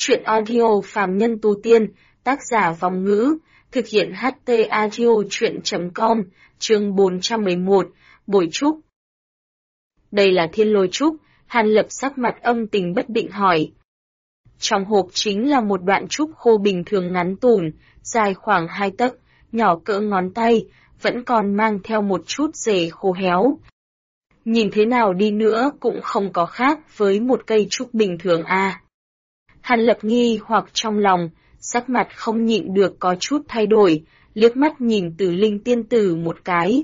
Chuyện audio phàm nhân tu tiên, tác giả Vong Ngữ, thực hiện HT audio chuyện.com, chương 411, bồi trúc. Đây là thiên lôi trúc, Hàn Lập sắc mặt âm tình bất định hỏi. Trong hộp chính là một đoạn trúc khô bình thường ngắn tủn, dài khoảng 2 tấc, nhỏ cỡ ngón tay, vẫn còn mang theo một chút rễ khô héo. Nhìn thế nào đi nữa cũng không có khác với một cây trúc bình thường à. Hàn Lập nghi hoặc trong lòng, sắc mặt không nhịn được có chút thay đổi, liếc mắt nhìn Tử Linh tiên tử một cái.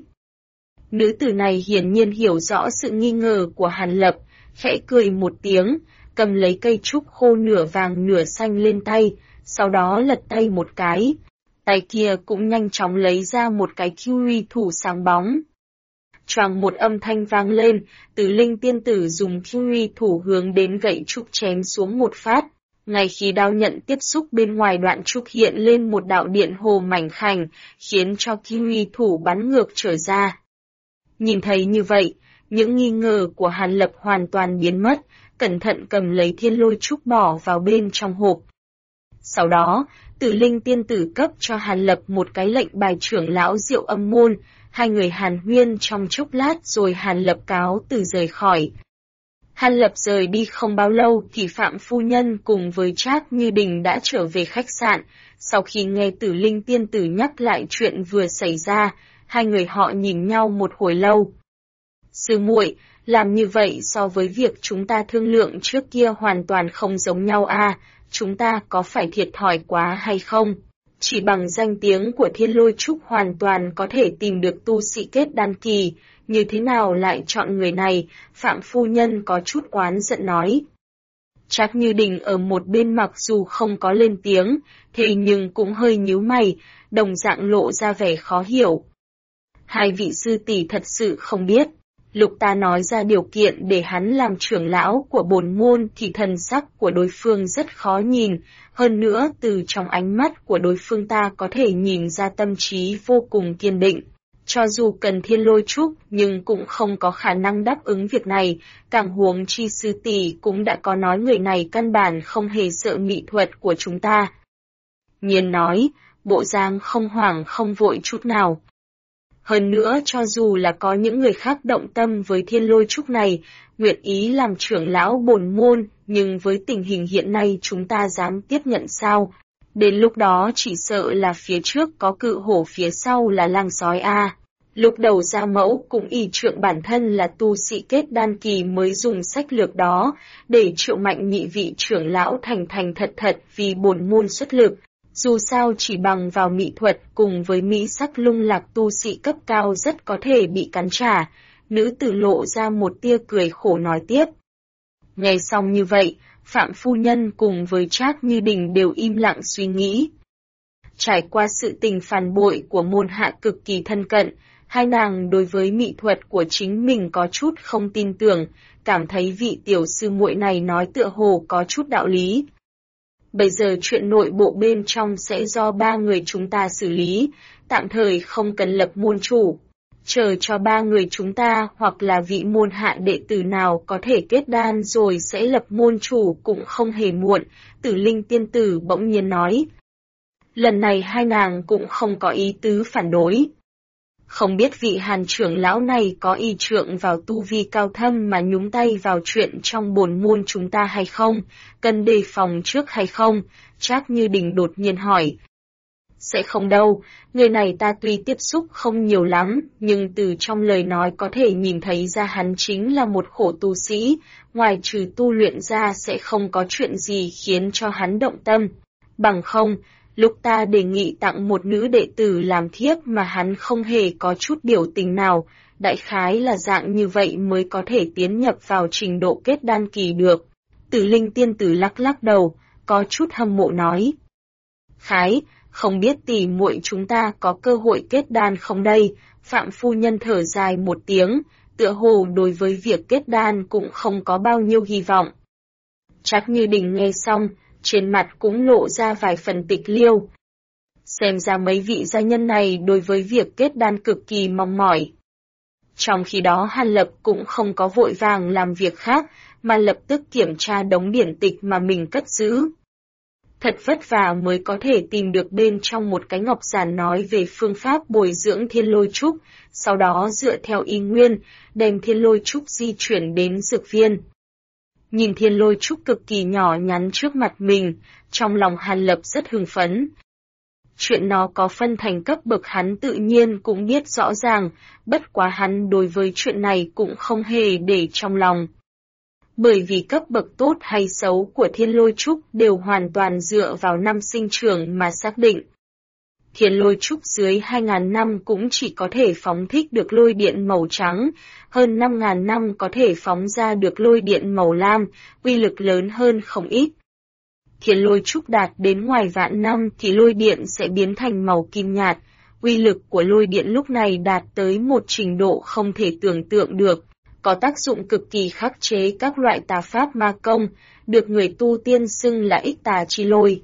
Nữ tử này hiển nhiên hiểu rõ sự nghi ngờ của Hàn Lập, khẽ cười một tiếng, cầm lấy cây trúc khô nửa vàng nửa xanh lên tay, sau đó lật tay một cái. Tay kia cũng nhanh chóng lấy ra một cái kiwi thủ sáng bóng. Choàng một âm thanh vang lên, Tử Linh tiên tử dùng kiwi thủ hướng đến gậy trúc chém xuống một phát. Ngay khi đao nhận tiếp xúc bên ngoài đoạn trúc hiện lên một đạo điện hồ mảnh khảnh, khiến cho kiwi thủ bắn ngược trở ra. Nhìn thấy như vậy, những nghi ngờ của Hàn Lập hoàn toàn biến mất, cẩn thận cầm lấy thiên lôi trúc bỏ vào bên trong hộp. Sau đó, Tử Linh tiên tử cấp cho Hàn Lập một cái lệnh bài trưởng lão Diệu Âm môn, hai người hàn huyên trong chốc lát rồi Hàn Lập cáo từ rời khỏi. Hàn Lập rời đi không bao lâu thì Phạm phu nhân cùng với Trác Như Đình đã trở về khách sạn. Sau khi nghe Tử Linh tiên tử nhắc lại chuyện vừa xảy ra, hai người họ nhìn nhau một hồi lâu. Sư muội, làm như vậy so với việc chúng ta thương lượng trước kia hoàn toàn không giống nhau à, chúng ta có phải thiệt thòi quá hay không? Chỉ bằng danh tiếng của Thiên Lôi Trúc hoàn toàn có thể tìm được tu sĩ kết đan kỳ, như thế nào lại chọn người này, Phạm phu nhân có chút oán giận nói. Trác Như Đình ở một bên mặc dù không có lên tiếng, thế nhưng cũng hơi nhíu mày, đồng dạng lộ ra vẻ khó hiểu. Hai vị sư tỷ thật sự không biết, lúc ta nói ra điều kiện để hắn làm trưởng lão của bổn môn thì thần sắc của đối phương rất khó nhìn, hơn nữa từ trong ánh mắt của đối phương ta có thể nhìn ra tâm trí vô cùng kiên định. Cho dù cần thiên lôi trúc nhưng cũng không có khả năng đáp ứng việc này, càng huống chi sư tỷ cũng đã có nói người này căn bản không hề sợ mỹ thuật của chúng ta. Nhiên nói, bộ dáng không hoảng không vội chút nào. Hơn nữa cho dù là có những người khác động tâm với thiên lôi trúc này, nguyện ý làm trưởng lão bổn môn, nhưng với tình hình hiện nay chúng ta dám tiếp nhận sao? Đến lúc đó chỉ sợ là phía trước có cự hổ phía sau là lang sói a. Lúc đầu ra mẫu cũng ỷ trượng bản thân là tu sĩ kết đan kỳ mới dùng sách lược đó, để Triệu Mạnh nhị vị trưởng lão thành thành thật thật vì bổn môn xuất lực. Dù sao chỉ bằng vào mỹ thuật cùng với mỹ sắc lung lạc tu sĩ cấp cao rất có thể bị cắn trả, nữ tử lộ ra một tia cười khổ nói tiếp. Nghe xong như vậy, Phạm phu nhân cùng với Trác Như Đình đều im lặng suy nghĩ. Trải qua sự tình phản bội của môn hạ cực kỳ thân cận, hai nàng đối với mỹ thuật của chính mình có chút không tin tưởng, cảm thấy vị tiểu sư muội này nói tựa hồ có chút đạo lý. Bây giờ chuyện nội bộ bên trong sẽ do ba người chúng ta xử lý, tạm thời không cần lập môn chủ. Chờ cho ba người chúng ta hoặc là vị môn hạ đệ tử nào có thể kết đan rồi sẽ lập môn chủ cũng không hề muộn, Tử Linh tiên tử bỗng nhiên nói. Lần này hai nàng cũng không có ý tứ phản đối. Không biết vị Hàn trưởng lão này có ý trượng vào tu vi cao thâm mà nhúng tay vào chuyện trong bổn môn chúng ta hay không, cần đề phòng trước hay không, Trác Như Đình đột nhiên hỏi. Sẽ không đâu, người này ta tuy tiếp xúc không nhiều lắm, nhưng từ trong lời nói có thể nhìn thấy ra hắn chính là một khổ tu sĩ, ngoài trừ tu luyện ra sẽ không có chuyện gì khiến cho hắn động tâm. Bằng không, lúc ta đề nghị tặng một nữ đệ tử làm thiếp mà hắn không hề có chút biểu tình nào, đại khái là dạng như vậy mới có thể tiến nhập vào trình độ kết đan kỳ được. Tử Linh tiên tử lắc lắc đầu, có chút hâm mộ nói. Khái, không biết tỷ muội chúng ta có cơ hội kết đan không đây, Phạm phu nhân thở dài một tiếng, tựa hồ đối với việc kết đan cũng không có bao nhiêu hy vọng. Trác Như Đình nghe xong, trên mặt cũng lộ ra vài phần tịch liêu. Xem ra mấy vị gia nhân này đối với việc kết đan cực kỳ mong mỏi. Trong khi đó Hàn Lập cũng không có vội vàng làm việc khác, mà lập tức kiểm tra đống điển tịch mà mình cất giữ. Thật vất vả mới có thể tìm được bên trong một cái ngọc giản nói về phương pháp bồi dưỡng thiên lôi trúc, sau đó dựa theo ý nguyên, đem thiên lôi trúc di chuyển đến dược viên. Nhìn thiên lôi trúc cực kỳ nhỏ nhắn trước mặt mình, trong lòng Hàn Lập rất hưng phấn. Chuyện nó có phân thành cấp bậc hắn tự nhiên cũng biết rõ ràng, bất quá hắn đối với chuyện này cũng không hề để trong lòng. Bởi vì cấp bậc tốt hay xấu của thiên lôi trúc đều hoàn toàn dựa vào năm sinh trưởng mà xác định. Thiên lôi trúc dưới 2.000 năm cũng chỉ có thể phóng thích được lôi điện màu trắng, hơn 5.000 năm có thể phóng ra được lôi điện màu lam, uy lực lớn hơn không ít. Thiên lôi trúc đạt đến ngoài vạn năm thì lôi điện sẽ biến thành màu kim nhạt, uy lực của lôi điện lúc này đạt tới một trình độ không thể tưởng tượng được, có tác dụng cực kỳ khắc chế các loại tà pháp ma công, được người tu tiên xưng là ích tà chi lôi.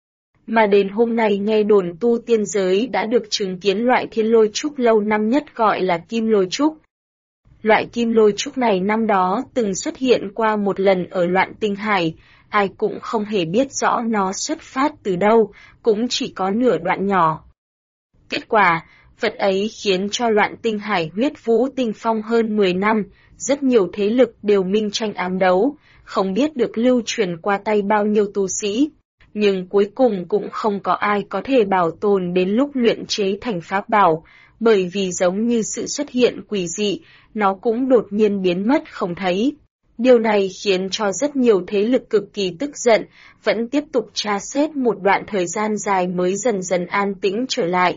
Mà đến hôm nay nghe đồn tu tiên giới đã được chứng kiến loại thiên lôi trúc lâu năm nhất gọi là kim lôi trúc. Loại kim lôi trúc này năm đó từng xuất hiện qua một lần ở Loạn Tinh Hải, ai cũng không hề biết rõ nó xuất phát từ đâu, cũng chỉ có nửa đoạn nhỏ. Kết quả, vật ấy khiến cho Loạn Tinh Hải huyết vũ tinh phong hơn 10 năm, rất nhiều thế lực đều minh tranh ám đấu, không biết được lưu truyền qua tay bao nhiêu tu sĩ. Nhưng cuối cùng cũng không có ai có thể bảo tồn đến lúc luyện chế thành pháp bảo, bởi vì giống như sự xuất hiện quỷ dị, nó cũng đột nhiên biến mất không thấy. Điều này khiến cho rất nhiều thế lực cực kỳ tức giận, vẫn tiếp tục tra xét một đoạn thời gian dài mới dần dần an tĩnh trở lại.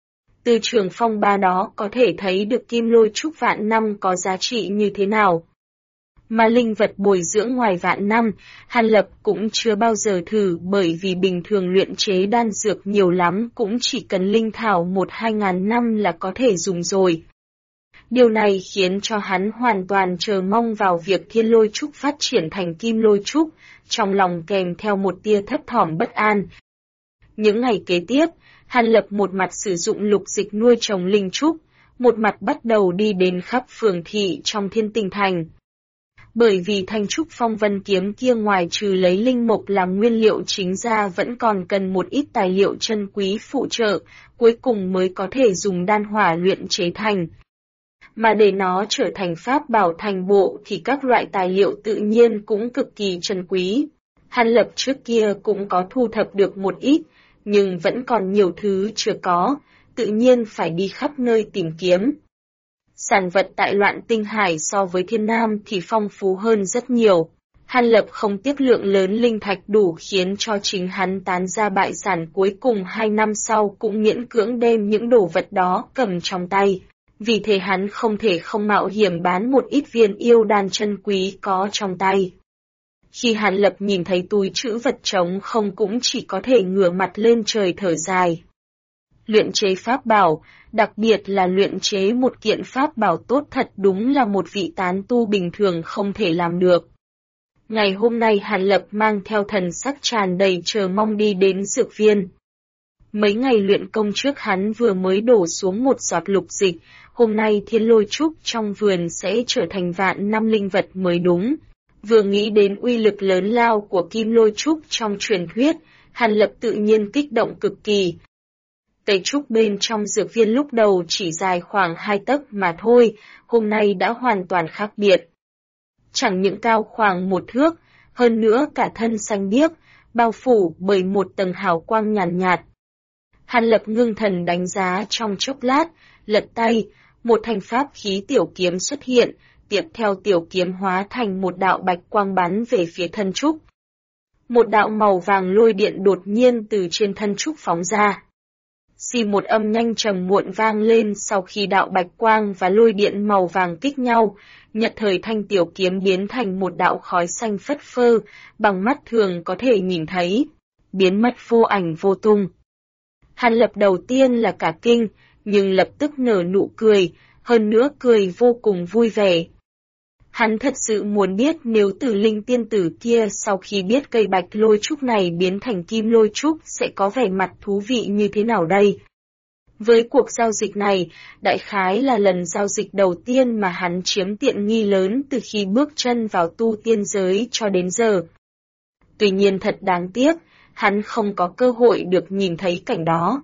Từ trường phong ba đó có thể thấy được kim lôi trúc vạn năm có giá trị như thế nào. Mà linh vật bồi dưỡng ngoài vạn năm, Hàn Lập cũng chưa bao giờ thử bởi vì bình thường luyện chế đan dược nhiều lắm cũng chỉ cần linh thảo 1-2 ngàn năm là có thể dùng rồi. Điều này khiến cho hắn hoàn toàn chờ mong vào việc thiên lôi trúc phát triển thành kim lôi trúc, trong lòng kèm theo một tia thấp thỏm bất an. Những ngày kế tiếp, Hàn Lập một mặt sử dụng lục dịch nuôi trồng linh trúc, một mặt bắt đầu đi đến khắp phường thị trong Thiên Tinh Thành. Bởi vì thanh trúc phong vân kiếm kia ngoài trừ lấy linh mộc làm nguyên liệu chính ra vẫn còn cần một ít tài liệu chân quý phụ trợ, cuối cùng mới có thể dùng đan hỏa luyện chế thành. Mà để nó trở thành pháp bảo thành bộ thì các loại tài liệu tự nhiên cũng cực kỳ chân quý. Hàn Lập trước kia cũng có thu thập được một ít, nhưng vẫn còn nhiều thứ chưa có, tự nhiên phải đi khắp nơi tìm kiếm. Sản vật tại Loạn Tinh Hải so với Thiên Nam thì phong phú hơn rất nhiều. Hàn Lập không tiếc lượng lớn linh thạch đủ khiến cho chính hắn tán ra bại sản, cuối cùng 2 năm sau cũng miễn cưỡng đem những đồ vật đó cầm trong tay. Vì thế hắn không thể không mạo hiểm bán một ít viên yêu đan chân quý có trong tay. Khi Hàn Lập nhìn thấy túi trữ vật trống không cũng chỉ có thể ngửa mặt lên trời thở dài. Luyện chế pháp bảo, đặc biệt là luyện chế một kiện pháp bảo tốt thật đúng là một vị tán tu bình thường không thể làm được. Ngày hôm nay Hàn Lập mang theo thần sắc tràn đầy chờ mong đi đến dược viên. Mấy ngày luyện công trước hắn vừa mới đổ xuống một giọt lục dịch, hôm nay thiên lôi trúc trong vườn sẽ trở thành vạn năm linh vật mới đúng. Vừa nghĩ đến uy lực lớn lao của kim lôi trúc trong truyền thuyết, Hàn Lập tự nhiên kích động cực kỳ. Cây trúc bên trong dược viên lúc đầu chỉ dài khoảng 2 tấc mà thôi, hôm nay đã hoàn toàn khác biệt. Chẳng những cao khoảng 1 thước, hơn nữa cả thân xanh biếc, bao phủ bởi một tầng hào quang nhàn nhạt. Hàn Lập ngưng thần đánh giá trong chốc lát, lật tay, một thanh pháp khí tiểu kiếm xuất hiện, tiếp theo tiểu kiếm hóa thành một đạo bạch quang bắn về phía thân trúc. Một đạo màu vàng lôi điện đột nhiên từ trên thân trúc phóng ra. Xì một âm nhanh trầm muộn vang lên sau khi đạo bạch quang và lôi điện màu vàng kích nhau, nhất thời thanh tiểu kiếm biến thành một đạo khói xanh phất phơ, bằng mắt thường có thể nhìn thấy, biến mất vô ảnh vô tung. Hàn Lập đầu tiên là cả kinh, nhưng lập tức nở nụ cười, hơn nữa cười vô cùng vui vẻ. Hắn thật sự muốn biết nếu Tử Linh tiên tử kia sau khi biết cây bạch lôi trúc này biến thành kim lôi trúc sẽ có vẻ mặt thú vị như thế nào đây. Với cuộc giao dịch này, đại khái là lần giao dịch đầu tiên mà hắn chiếm tiện nghi lớn từ khi bước chân vào tu tiên giới cho đến giờ. Tuy nhiên thật đáng tiếc, hắn không có cơ hội được nhìn thấy cảnh đó.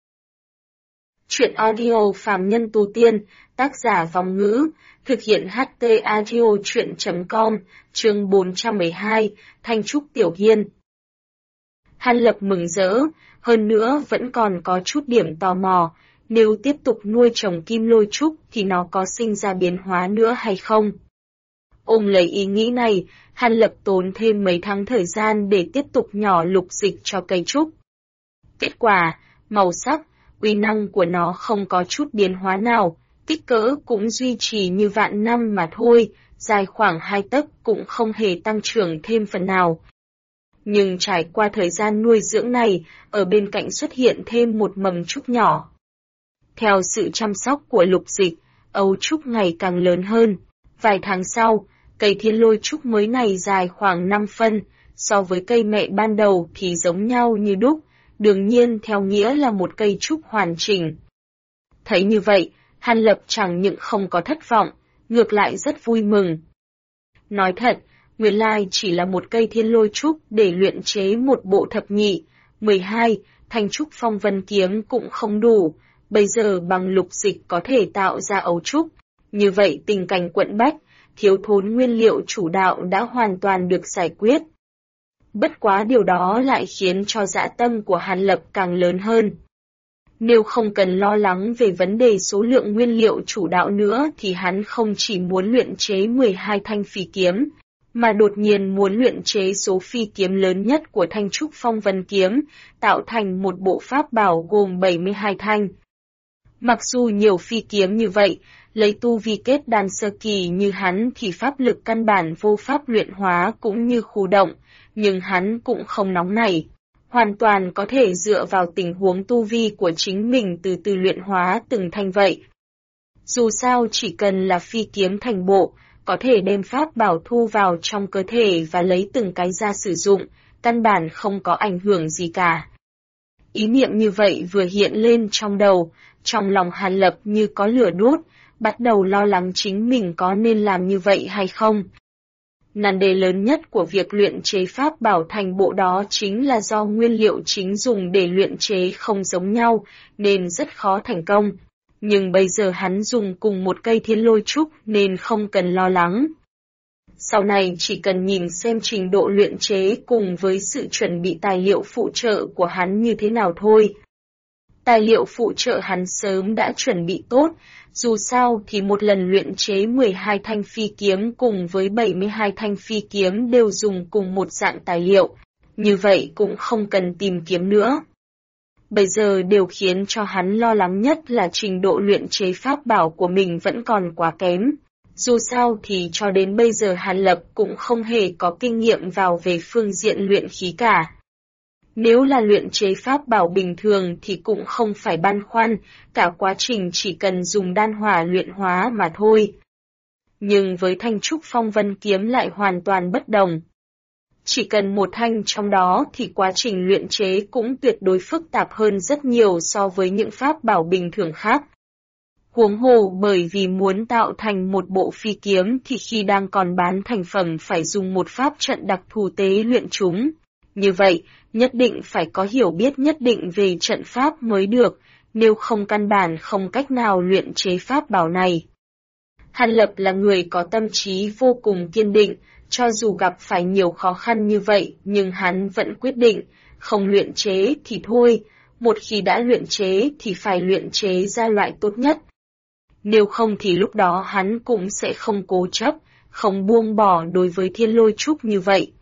Truyện audio Phàm Nhân Tu Tiên, tác giả Vong Ngữ, thực hiện HT Audio Truyện.com, chương 412, Thanh Trúc Tiểu Hiên. Hàn Lập mừng rỡ, hơn nữa vẫn còn có chút điểm tò mò, nếu tiếp tục nuôi trồng kim lôi trúc thì nó có sinh ra biến hóa nữa hay không? Ôm lấy ý nghĩ này, Hàn Lập tốn thêm mấy tháng thời gian để tiếp tục nhỏ lục dịch cho cây trúc. Kết quả, màu sắc, uy năng của nó không có chút biến hóa nào, kích cỡ cũng duy trì như vạn năm mà thôi, dài khoảng 2 tấc cũng không hề tăng trưởng thêm phần nào. Nhưng trải qua thời gian nuôi dưỡng này, ở bên cạnh xuất hiện thêm một mầm trúc nhỏ. Theo sự chăm sóc của lục dịch, ấu trúc ngày càng lớn hơn. Vài tháng sau, cây thiên lôi trúc mới này dài khoảng 5 phân, so với cây mẹ ban đầu thì giống nhau như đúc, đương nhiên theo nghĩa là một cây trúc hoàn chỉnh. Thấy như vậy, Hàn Lập chẳng những không có thất vọng, ngược lại rất vui mừng. Nói thật, nguyên lai chỉ là một cây thiên lôi trúc để luyện chế một bộ thập nhị, 12, thanh trúc phong vân kiếm cũng không đủ, bây giờ bằng lục dịch có thể tạo ra ấu trúc. Như vậy tình cảnh quận bách, thiếu thốn nguyên liệu chủ đạo đã hoàn toàn được giải quyết. Bất quá điều đó lại khiến cho dã tâm của Hàn Lập càng lớn hơn. Nếu không cần lo lắng về vấn đề số lượng nguyên liệu chủ đạo nữa thì hắn không chỉ muốn luyện chế 12 thanh phi kiếm, mà đột nhiên muốn luyện chế số phi kiếm lớn nhất của thanh trúc phong vân kiếm, tạo thành một bộ pháp bảo gồm 72 thanh. Mặc dù nhiều phi kiếm như vậy, lấy tu vi kết đan sơ kỳ như hắn thì pháp lực căn bản vô pháp luyện hóa cũng như khu động, nhưng hắn cũng không nóng nảy, hoàn toàn có thể dựa vào tình huống tu vi của chính mình từ từ luyện hóa từng thanh vậy. Dù sao chỉ cần là phi kiếm thành bộ, có thể đem pháp bảo thu vào trong cơ thể và lấy từng cái ra sử dụng, căn bản không có ảnh hưởng gì cả. Ý niệm như vậy vừa hiện lên trong đầu, trong lòng Hàn Lập như có lửa đốt, bắt đầu lo lắng chính mình có nên làm như vậy hay không. Nan đề lớn nhất của việc luyện chế pháp bảo thành bộ đó chính là do nguyên liệu chính dùng để luyện chế không giống nhau, nên rất khó thành công. Nhưng bây giờ hắn dùng cùng một cây thiên lôi trúc nên không cần lo lắng. Sau này chỉ cần nhìn xem trình độ luyện chế cùng với sự chuẩn bị tài liệu phụ trợ của hắn như thế nào thôi. Tài liệu phụ trợ hắn sớm đã chuẩn bị tốt, dù sao thì một lần luyện chế 12 thanh phi kiếm cùng với 72 thanh phi kiếm đều dùng cùng một dạng tài liệu, như vậy cũng không cần tìm kiếm nữa. Bây giờ điều khiến cho hắn lo lắng nhất là trình độ luyện chế pháp bảo của mình vẫn còn quá kém. Dù sao thì cho đến bây giờ Hàn Lập cũng không hề có kinh nghiệm vào về phương diện luyện khí cả. Nếu là luyện chế pháp bảo bình thường thì cũng không phải băn khoăn, cả quá trình chỉ cần dùng đan hỏa luyện hóa mà thôi. Nhưng với thanh trúc phong vân kiếm lại hoàn toàn bất đồng. Chỉ cần một thanh trong đó thì quá trình luyện chế cũng tuyệt đối phức tạp hơn rất nhiều so với những pháp bảo bình thường khác. Huống hồ bởi vì muốn tạo thành một bộ phi kiếm thì khi đang còn bán thành phẩm phải dùng một pháp trận đặc thù tế luyện chúng. Như vậy, nhất định phải có hiểu biết nhất định về trận pháp mới được, nếu không căn bản không cách nào luyện chế pháp bảo này. Hàn Lập là người có tâm trí vô cùng kiên định, cho dù gặp phải nhiều khó khăn như vậy nhưng hắn vẫn quyết định, không luyện chế thì thôi, một khi đã luyện chế thì phải luyện chế ra loại tốt nhất. Nếu không thì lúc đó hắn cũng sẽ không cố chấp, không buông bỏ đối với thiên lôi trúc như vậy.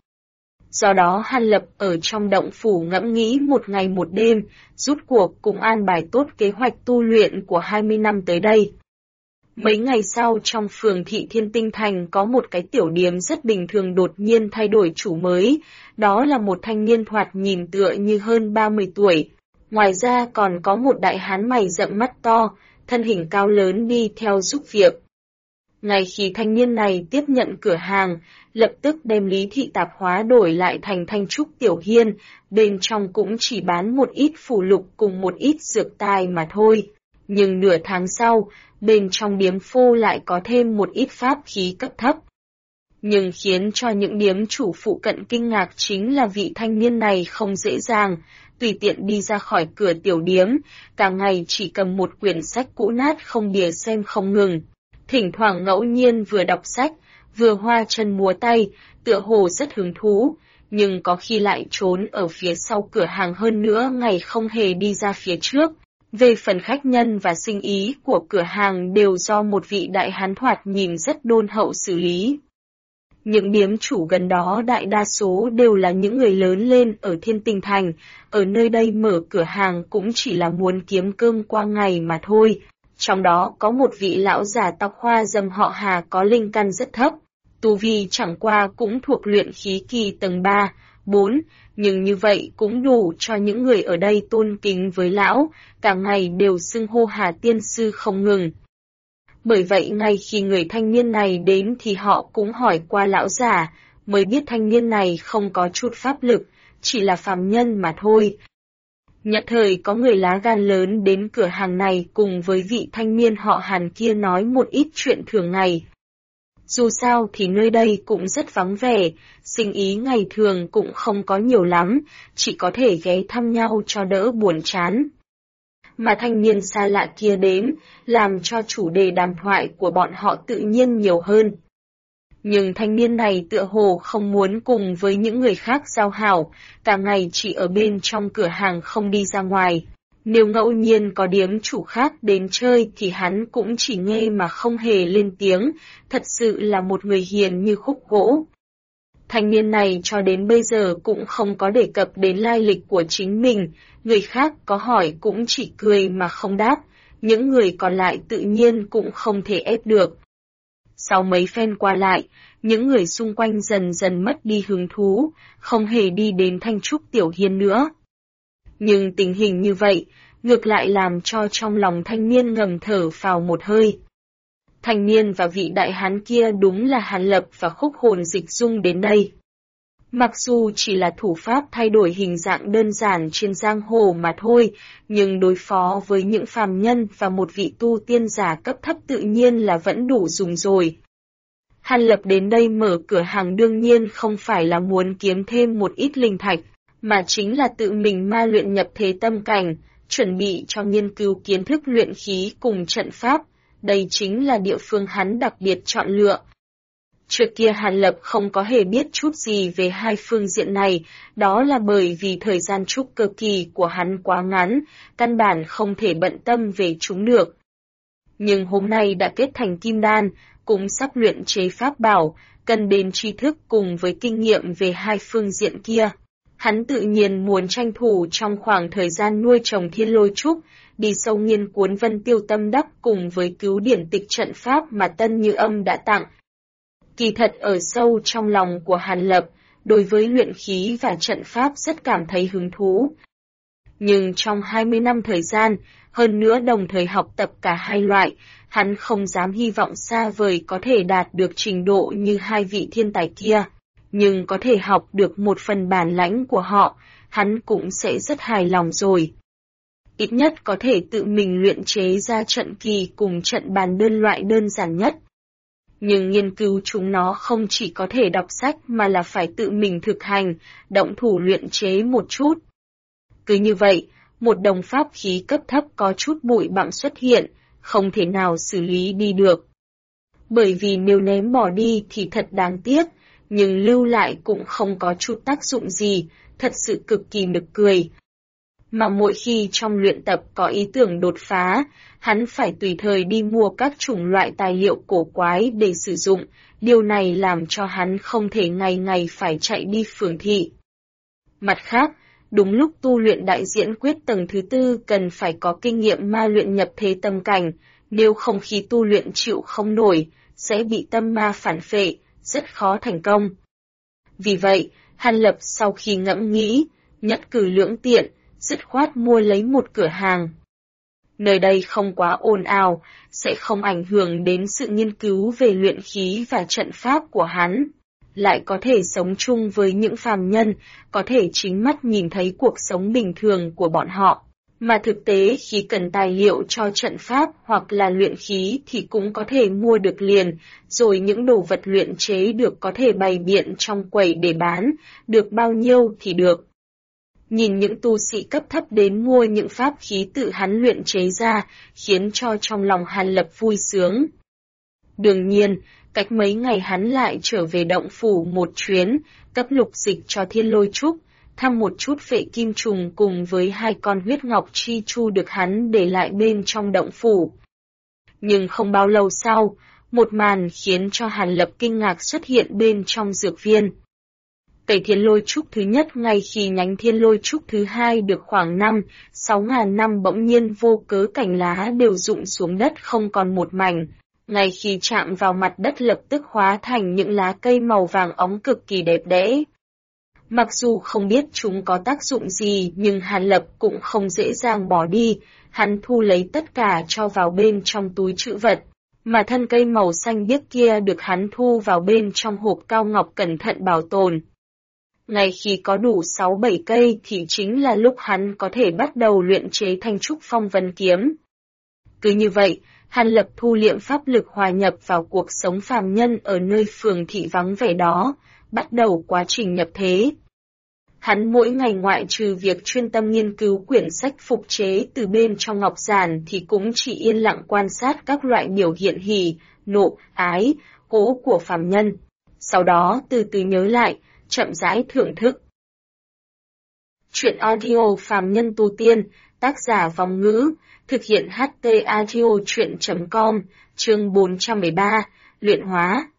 Do đó Hàn Lập ở trong động phủ ngẫm nghĩ một ngày một đêm, rút cuộc cũng an bài tốt kế hoạch tu luyện của 20 năm tới đây. Mấy ngày sau trong phường thị Thiên Tinh Thành có một cái tiểu điếm rất bình thường đột nhiên thay đổi chủ mới, đó là một thanh niên thoạt nhìn tựa như hơn 30 tuổi. Ngoài ra còn có một đại hán mày rậm mắt to, thân hình cao lớn đi theo giúp việc. Ngay khi thanh niên này tiếp nhận cửa hàng, lập tức đem lý thị tạp hóa đổi lại thành Thanh Trúc Tiểu Hiên, bên trong cũng chỉ bán một ít phù lục cùng một ít dược tài mà thôi. Nhưng nửa tháng sau, bên trong điếm phô lại có thêm một ít pháp khí cấp thấp. Nhưng khiến cho những điếm chủ phụ cận kinh ngạc chính là vị thanh niên này không dễ dàng, tùy tiện đi ra khỏi cửa tiểu điếm, cả ngày chỉ cầm một quyển sách cũ nát không bìa xem không ngừng. Thỉnh thoảng ngẫu nhiên vừa đọc sách, vừa hoa chân múa tay, tựa hồ rất hứng thú, nhưng có khi lại trốn ở phía sau cửa hàng hơn nữa ngày không hề đi ra phía trước. Về phần khách nhân và sinh ý của cửa hàng đều do một vị đại hán thoạt nhìn rất đôn hậu xử lý. Những điếm chủ gần đó đại đa số đều là những người lớn lên ở Thiên Tình Thành, ở nơi đây mở cửa hàng cũng chỉ là muốn kiếm cơm qua ngày mà thôi. Trong đó có một vị lão già tóc hoa râm họ Hà có linh căn rất thấp, tu vi chẳng qua cũng thuộc luyện khí kỳ tầng 3, 4, nhưng như vậy cũng đủ cho những người ở đây tôn kính với lão, cả ngày đều xưng hô Hà tiên sư không ngừng. Bởi vậy ngay khi người thanh niên này đến thì họ cũng hỏi qua lão già, mới biết thanh niên này không có chút pháp lực, chỉ là phàm nhân mà thôi. Nhất thời có người lá gan lớn đến cửa hàng này cùng với vị thanh niên họ Hàn kia nói một ít chuyện thường ngày. Dù sao thì nơi đây cũng rất vắng vẻ, sinh ý ngày thường cũng không có nhiều lắm, chỉ có thể ghé thăm nhau cho đỡ buồn chán. Mà thanh niên xa lạ kia đến, làm cho chủ đề đàm thoại của bọn họ tự nhiên nhiều hơn. Nhưng thanh niên này tựa hồ không muốn cùng với những người khác giao hảo, cả ngày chỉ ở bên trong cửa hàng không đi ra ngoài. Nếu ngẫu nhiên có điếm chủ khác đến chơi thì hắn cũng chỉ nghe mà không hề lên tiếng, thật sự là một người hiền như khúc gỗ. Thanh niên này cho đến bây giờ cũng không có đề cập đến lai lịch của chính mình, người khác có hỏi cũng chỉ cười mà không đáp, những người còn lại tự nhiên cũng không thể ép được. Sau mấy phen qua lại, những người xung quanh dần dần mất đi hứng thú, không hề đi đến Thanh Trúc Tiểu Hiên nữa. Nhưng tình hình như vậy, ngược lại làm cho trong lòng thanh niên ngầm thở phào một hơi. Thanh niên và vị đại hán kia đúng là Hàn Lập và Khúc Hồn Dịch Dung đến đây. Mặc dù chỉ là thủ pháp thay đổi hình dạng đơn giản trên giang hồ mà thôi, nhưng đối phó với những phàm nhân và một vị tu tiên giả cấp thấp tự nhiên là vẫn đủ dùng rồi. Hàn Lập đến đây mở cửa hàng đương nhiên không phải là muốn kiếm thêm một ít linh thạch, mà chính là tự mình ma luyện nhập thế tâm cảnh, chuẩn bị cho nghiên cứu kiến thức luyện khí cùng trận pháp, đây chính là địa phương hắn đặc biệt chọn lựa. Trước kia Hàn Lập không có hề biết chút gì về hai phương diện này, đó là bởi vì thời gian trúc cơ kỳ của hắn quá ngắn, căn bản không thể bận tâm về chúng được. Nhưng hôm nay đã kết thành kim đan, cũng sắp luyện chế pháp bảo, cần đến tri thức cùng với kinh nghiệm về hai phương diện kia. Hắn tự nhiên muốn tranh thủ trong khoảng thời gian nuôi trồng thiên lôi trúc, đi sâu nghiên cuốn Vân Tiêu Tâm Đắc cùng với cứu điển tịch trận pháp mà Tân Như Âm đã tặng. Kỳ thật ở sâu trong lòng của Hàn Lập, đối với luyện khí và trận pháp rất cảm thấy hứng thú. Nhưng trong 20 năm thời gian, hơn nữa đồng thời học tập cả hai loại, hắn không dám hy vọng xa vời có thể đạt được trình độ như hai vị thiên tài kia. Nhưng có thể học được một phần bản lãnh của họ, hắn cũng sẽ rất hài lòng rồi. Ít nhất có thể tự mình luyện chế ra trận kỳ cùng trận bàn đơn loại đơn giản nhất. Nhưng nghiên cứu chúng nó không chỉ có thể đọc sách mà là phải tự mình thực hành, động thủ luyện chế một chút. Cứ như vậy, một đồng pháp khí cấp thấp có chút bụi bặm xuất hiện, không thể nào xử lý đi được. Bởi vì nếu ném bỏ đi thì thật đáng tiếc, nhưng lưu lại cũng không có chút tác dụng gì, thật sự cực kỳ nực cười. Mà mỗi khi trong luyện tập có ý tưởng đột phá, hắn phải tùy thời đi mua các chủng loại tài liệu cổ quái để sử dụng, điều này làm cho hắn không thể ngày ngày phải chạy đi phường thị. Mặt khác, đúng lúc tu luyện đại diễn quyết tầng thứ 4 cần phải có kinh nghiệm ma luyện nhập thế tâm cảnh, nếu không khi tu luyện chịu không nổi, sẽ bị tâm ma phản phệ, rất khó thành công. Vì vậy, Hàn Lập sau khi ngẫm nghĩ, nhất cử lưỡng tiện, dứt khoát mua lấy một cửa hàng. Nơi đây không quá ồn ào, sẽ không ảnh hưởng đến sự nghiên cứu về luyện khí và trận pháp của hắn. Lại có thể sống chung với những phàm nhân, có thể chính mắt nhìn thấy cuộc sống bình thường của bọn họ. Mà thực tế khi cần tài liệu cho trận pháp hoặc là luyện khí thì cũng có thể mua được liền, rồi những đồ vật luyện chế được có thể bày biện trong quầy để bán, được bao nhiêu thì được. Nhìn những tu sĩ cấp thấp đến mua những pháp khí tự hắn luyện chế ra, khiến cho trong lòng Hàn Lập vui sướng. Đương nhiên, cách mấy ngày hắn lại trở về động phủ một chuyến, cấp lục dịch cho Thiên Lôi Trúc, thăm một chút phệ kim trùng cùng với 2 con huyết ngọc chi chu được hắn để lại bên trong động phủ. Nhưng không bao lâu sau, một màn khiến cho Hàn Lập kinh ngạc xuất hiện bên trong dược viên. Cây Thiên Lôi Trúc thứ nhất ngay khi nhánh Thiên Lôi Trúc thứ hai được khoảng 5-6 ngàn năm bỗng nhiên vô cớ cành lá đều rụng xuống đất không còn một mảnh. Ngay khi chạm vào mặt đất lập tức hóa thành những lá cây màu vàng óng cực kỳ đẹp đẽ. Mặc dù không biết chúng có tác dụng gì nhưng Hàn Lập cũng không dễ dàng bỏ đi, hắn thu lấy tất cả cho vào bên trong túi trữ vật. Mà thân cây màu xanh biếc kia được hắn thu vào bên trong hộp cao ngọc cẩn thận bảo tồn. Ngay khi có đủ 6-7 cây thì chính là lúc hắn có thể bắt đầu luyện chế thanh trúc phong vân kiếm. Cứ như vậy, Hàn Lập thu liệm pháp lực hòa nhập vào cuộc sống phàm nhân ở nơi phường thị vắng vẻ đó, bắt đầu quá trình nhập thế. Hắn mỗi ngày ngoại trừ việc chuyên tâm nghiên cứu quyển sách phục chế từ bên trong ngọc giản thì cũng chỉ yên lặng quan sát các loại biểu hiện hỉ, nộ, ái, cố của phàm nhân. Sau đó từ từ nhớ lại, chậm rãi thưởng thức. Chuyện audio phàm nhân tu tiên, tác giả Vong Ngữ, thực hiện HT Audio Chuyện.com, chương 413, luyện hóa.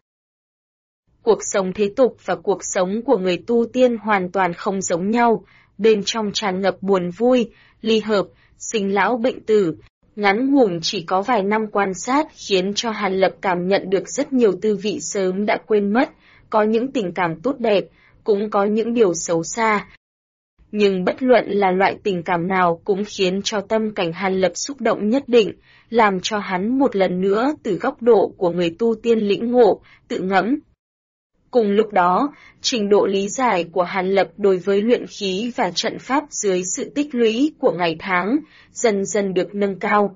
Cuộc sống thế tục và cuộc sống của người tu tiên hoàn toàn không giống nhau, bên trong tràn ngập buồn vui, ly hợp, sinh lão bệnh tử. Ngắn ngủn chỉ có vài năm quan sát khiến cho Hàn Lập cảm nhận được rất nhiều tư vị sớm đã quên mất, có những tình cảm tốt đẹp, cũng có những điều xấu xa. Nhưng bất luận là loại tình cảm nào cũng khiến cho tâm cảnh Hàn Lập xúc động nhất định, làm cho hắn một lần nữa từ góc độ của người tu tiên lĩnh ngộ, tự ngẫm. Cùng lúc đó, trình độ lý giải của Hàn Lập đối với luyện khí và trận pháp dưới sự tích lũy của ngày tháng, dần dần được nâng cao.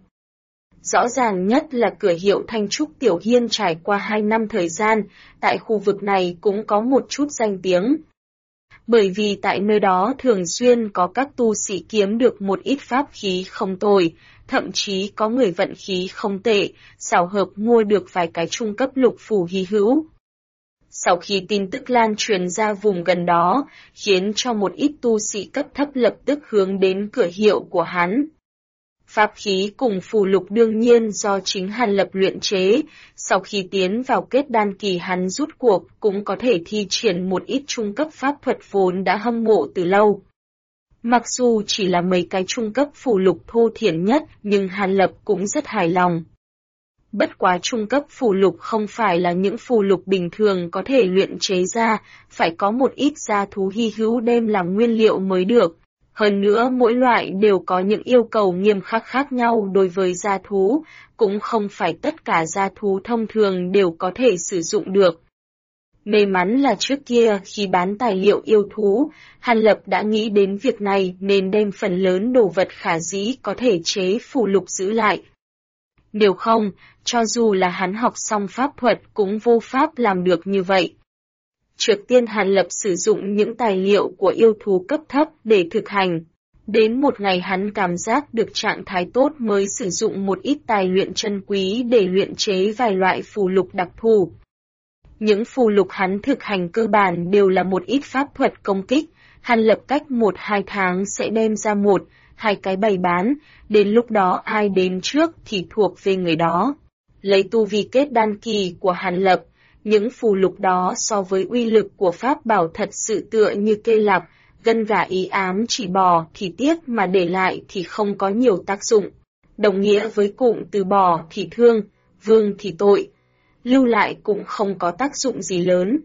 Rõ ràng nhất là cửa hiệu Thanh Trúc Tiểu Hiên trải qua 2 năm thời gian, tại khu vực này cũng có một chút danh tiếng. Bởi vì tại nơi đó thường xuyên có các tu sĩ kiếm được một ít pháp khí không tồi, thậm chí có người vận khí không tệ, xảo hợp mua được vài cái trung cấp lục phù hy hữu. Sau khi tin tức lan truyền ra vùng gần đó, khiến cho một ít tu sĩ cấp thấp lập tức hướng đến cửa hiệu của hắn. Pháp khí cùng phù lục đương nhiên do chính Hàn Lập luyện chế, sau khi tiến vào kết đan kỳ hắn rút cuộc cũng có thể thi triển một ít trung cấp pháp thuật vốn đã hâm mộ từ lâu. Mặc dù chỉ là mấy cái trung cấp phù lục thô thiển nhất nhưng Hàn Lập cũng rất hài lòng. Bất quá trung cấp phù lục không phải là những phù lục bình thường có thể luyện chế ra, phải có một ít gia thú hy hữu đem làm nguyên liệu mới được. Hơn nữa mỗi loại đều có những yêu cầu nghiêm khắc khác nhau đối với gia thú, cũng không phải tất cả gia thú thông thường đều có thể sử dụng được. May mắn là trước kia khi bán tài liệu yêu thú, Hàn Lập đã nghĩ đến việc này nên đem phần lớn đồ vật khả dĩ có thể chế phù lục giữ lại. Nếu không, cho dù là hắn học xong pháp thuật cũng vô pháp làm được như vậy. Trước tiên Hàn Lập sử dụng những tài liệu của yêu thú cấp thấp để thực hành. Đến một ngày hắn cảm giác được trạng thái tốt mới sử dụng một ít tài luyện chân quý để luyện chế vài loại phù lục đặc thù. Những phù lục hắn thực hành cơ bản đều là một ít pháp thuật công kích, Hàn Lập cách 1-2 tháng sẽ đem ra 1-2 cái bày bán, đến lúc đó ai đến trước thì thuộc về người đó. Lấy tu vi kết đan kỳ của Hàn Lập, những phù lục đó so với uy lực của pháp bảo thật sự tựa như cây lạp, gân gà ý ám chỉ bò thì tiếc mà để lại thì không có nhiều tác dụng. Đồng nghĩa với cụm từ bò thì thương, vương thì tội, lưu lại cũng không có tác dụng gì lớn.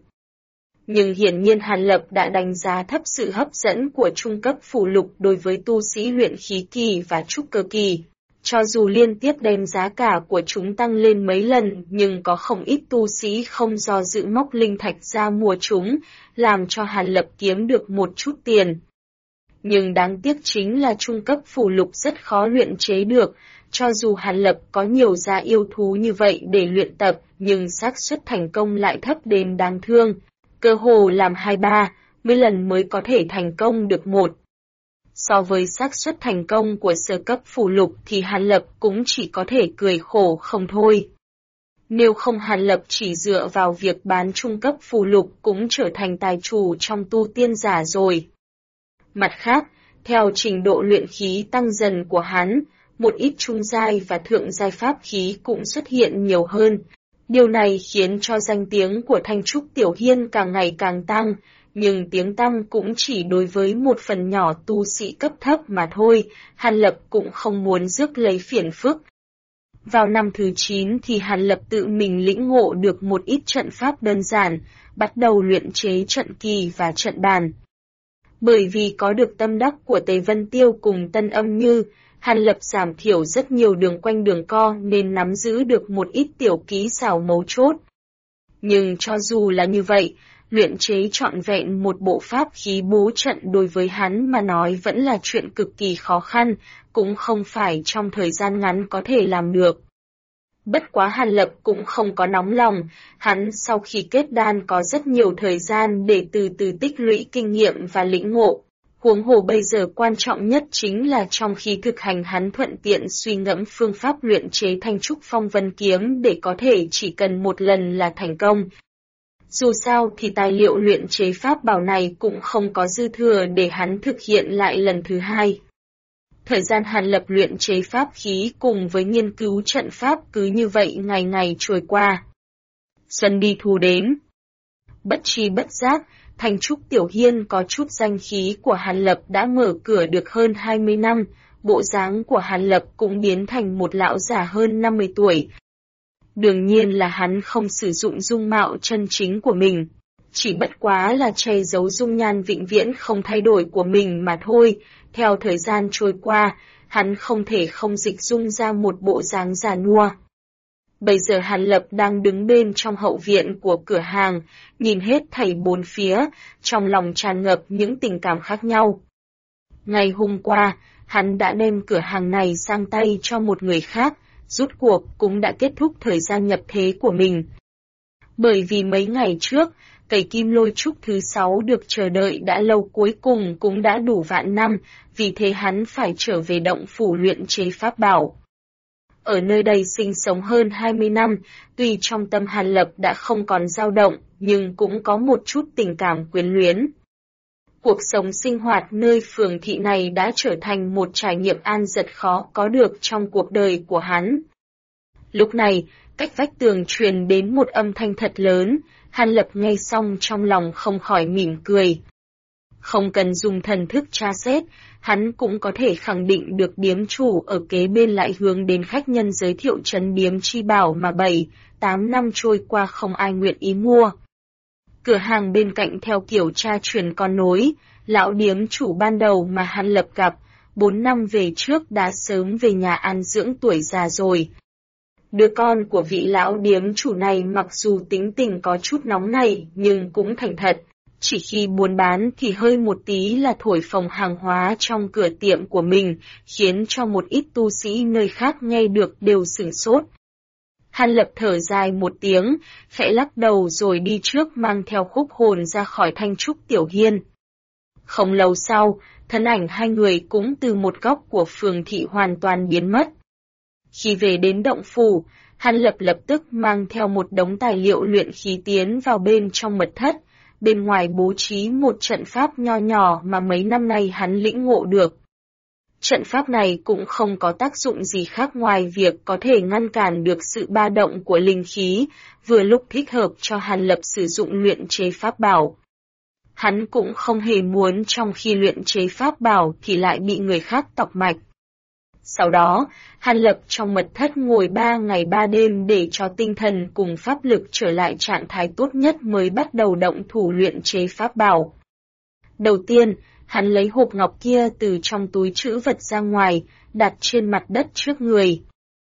Nhưng hiển nhiên Hàn Lập đã đánh giá thấp sự hấp dẫn của trung cấp phù lục đối với tu sĩ luyện khí kỳ và trúc cơ kỳ. Cho dù liên tiếp đem giá cả của chúng tăng lên mấy lần nhưng có không ít tu sĩ không do dự móc linh thạch ra mua chúng, làm cho Hàn Lập kiếm được một chút tiền. Nhưng đáng tiếc chính là trung cấp phù lục rất khó luyện chế được, cho dù Hàn Lập có nhiều gia yêu thú như vậy để luyện tập, nhưng xác suất thành công lại thấp đến đáng thương. Cơ hồ làm 2-3 lần mới có thể thành công được một. So với xác suất thành công của sơ cấp phù lục thì Hàn Lập cũng chỉ có thể cười khổ không thôi. Nếu không Hàn Lập chỉ dựa vào việc bán trung cấp phù lục cũng trở thành tài chủ trong tu tiên giả rồi. Mặt khác, theo trình độ luyện khí tăng dần của hắn, một ít trung giai và thượng giai pháp khí cũng xuất hiện nhiều hơn. Điều này khiến cho danh tiếng của Thanh Trúc Tiểu Hiên càng ngày càng tăng, nhưng tiếng tăm cũng chỉ đối với một phần nhỏ tu sĩ cấp thấp mà thôi, Hàn Lập cũng không muốn rước lấy phiền phức. Vào năm thứ 9 thì Hàn Lập tự mình lĩnh ngộ được một ít trận pháp đơn giản, bắt đầu luyện chế trận kỳ và trận bàn. Bởi vì có được tâm đắc của Tề Vân Tiêu cùng Tân Âm Như, Hàn Lập giảm thiểu rất nhiều đường quanh đường co nên nắm giữ được một ít tiểu kỹ xảo mấu chốt. Nhưng cho dù là như vậy, luyện chế trọn vẹn một bộ pháp khí bố trận đối với hắn mà nói vẫn là chuyện cực kỳ khó khăn, cũng không phải trong thời gian ngắn có thể làm được. Bất quá Hàn Lập cũng không có nóng lòng, hắn sau khi kết đan có rất nhiều thời gian để từ từ tích lũy kinh nghiệm và lĩnh ngộ. Huống hồ bây giờ quan trọng nhất chính là trong khi thực hành hắn thuận tiện suy ngẫm phương pháp luyện chế Thanh Trúc Phong Vân Kiếm để có thể chỉ cần một lần là thành công. Dù sao thì tài liệu luyện chế pháp bảo này cũng không có dư thừa để hắn thực hiện lại lần thứ hai. Thời gian Hàn Lập luyện chế pháp khí cùng với nghiên cứu trận pháp cứ như vậy ngày ngày trôi qua. Xuân đi thu đến. Bất tri bất giác, Thanh Trúc Tiểu Hiên có chút danh khí của Hàn Lập đã mở cửa được hơn 20 năm, bộ dáng của Hàn Lập cũng biến thành một lão già hơn 50 tuổi. Đương nhiên là hắn không sử dụng dung mạo chân chính của mình, chỉ bất quá là che giấu dung nhan vĩnh viễn không thay đổi của mình mà thôi. Theo thời gian trôi qua, hắn không thể không dịch dung ra một bộ dáng già nua. Bây giờ Hàn Lập đang đứng bên trong hậu viện của cửa hàng, nhìn hết thảy bốn phía, trong lòng tràn ngập những tình cảm khác nhau. Ngày hôm qua, hắn đã đem cửa hàng này sang tay cho một người khác, rút cuộc cũng đã kết thúc thời gian nhập thế của mình. Bởi vì mấy ngày trước, cây kim lôi trúc thứ 6 được chờ đợi đã lâu cuối cùng cũng đã đủ vạn năm, vì thế hắn phải trở về động phủ luyện chế pháp bảo. Ở nơi đây sinh sống hơn 20 năm, tuy trong tâm Hàn Lập đã không còn dao động, nhưng cũng có một chút tình cảm quyến luyến. Cuộc sống sinh hoạt nơi phường thị này đã trở thành một trải nghiệm an dật khó có được trong cuộc đời của hắn. Lúc này, cách vách tường truyền đến một âm thanh thật lớn, Hàn Lập nghe xong trong lòng không khỏi mỉm cười. Không cần dùng thần thức tra xét, hắn cũng có thể khẳng định được điếm chủ ở kế bên lại hướng đến khách nhân giới thiệu trấn điếm chi bảo mà 7-8 năm trôi qua không ai nguyện ý mua. Cửa hàng bên cạnh theo kiểu cha truyền con nối, lão điếm chủ ban đầu mà Hàn Lập gặp, 4 năm về trước đã sớm về nhà an dưỡng tuổi già rồi. Đứa con của vị lão điếm chủ này mặc dù tính tình có chút nóng nảy nhưng cũng thành thật, chỉ khi buôn bán thì hơi một tí là thổi phồng hàng hóa trong cửa tiệm của mình, khiến cho một ít tu sĩ nơi khác nghe được đều sửng sốt. Hàn Lập thở dài một tiếng, khẽ lắc đầu rồi đi trước mang theo khúc hồn ra khỏi Thanh Trúc Tiểu Hiên. Không lâu sau, thân ảnh hai người cũng từ một góc của phường thị hoàn toàn biến mất. Khi về đến động phủ, Hàn Lập lập tức mang theo một đống tài liệu luyện khí tiến vào bên trong mật thất, bên ngoài bố trí một trận pháp nho nhỏ mà mấy năm nay hắn lĩnh ngộ được. Trận pháp này cũng không có tác dụng gì khác ngoài việc có thể ngăn cản được sự ba động của linh khí, vừa lúc thích hợp cho Hàn Lập sử dụng luyện chế pháp bảo. Hắn cũng không hề muốn trong khi luyện chế pháp bảo thì lại bị người khác tọc mạch. Sau đó, Hàn Lập trong mật thất ngồi 3 ngày 3 đêm để cho tinh thần cùng pháp lực trở lại trạng thái tốt nhất mới bắt đầu động thủ luyện chế pháp bảo. Đầu tiên, hắn lấy hộp ngọc kia từ trong túi trữ vật ra ngoài, đặt trên mặt đất trước người.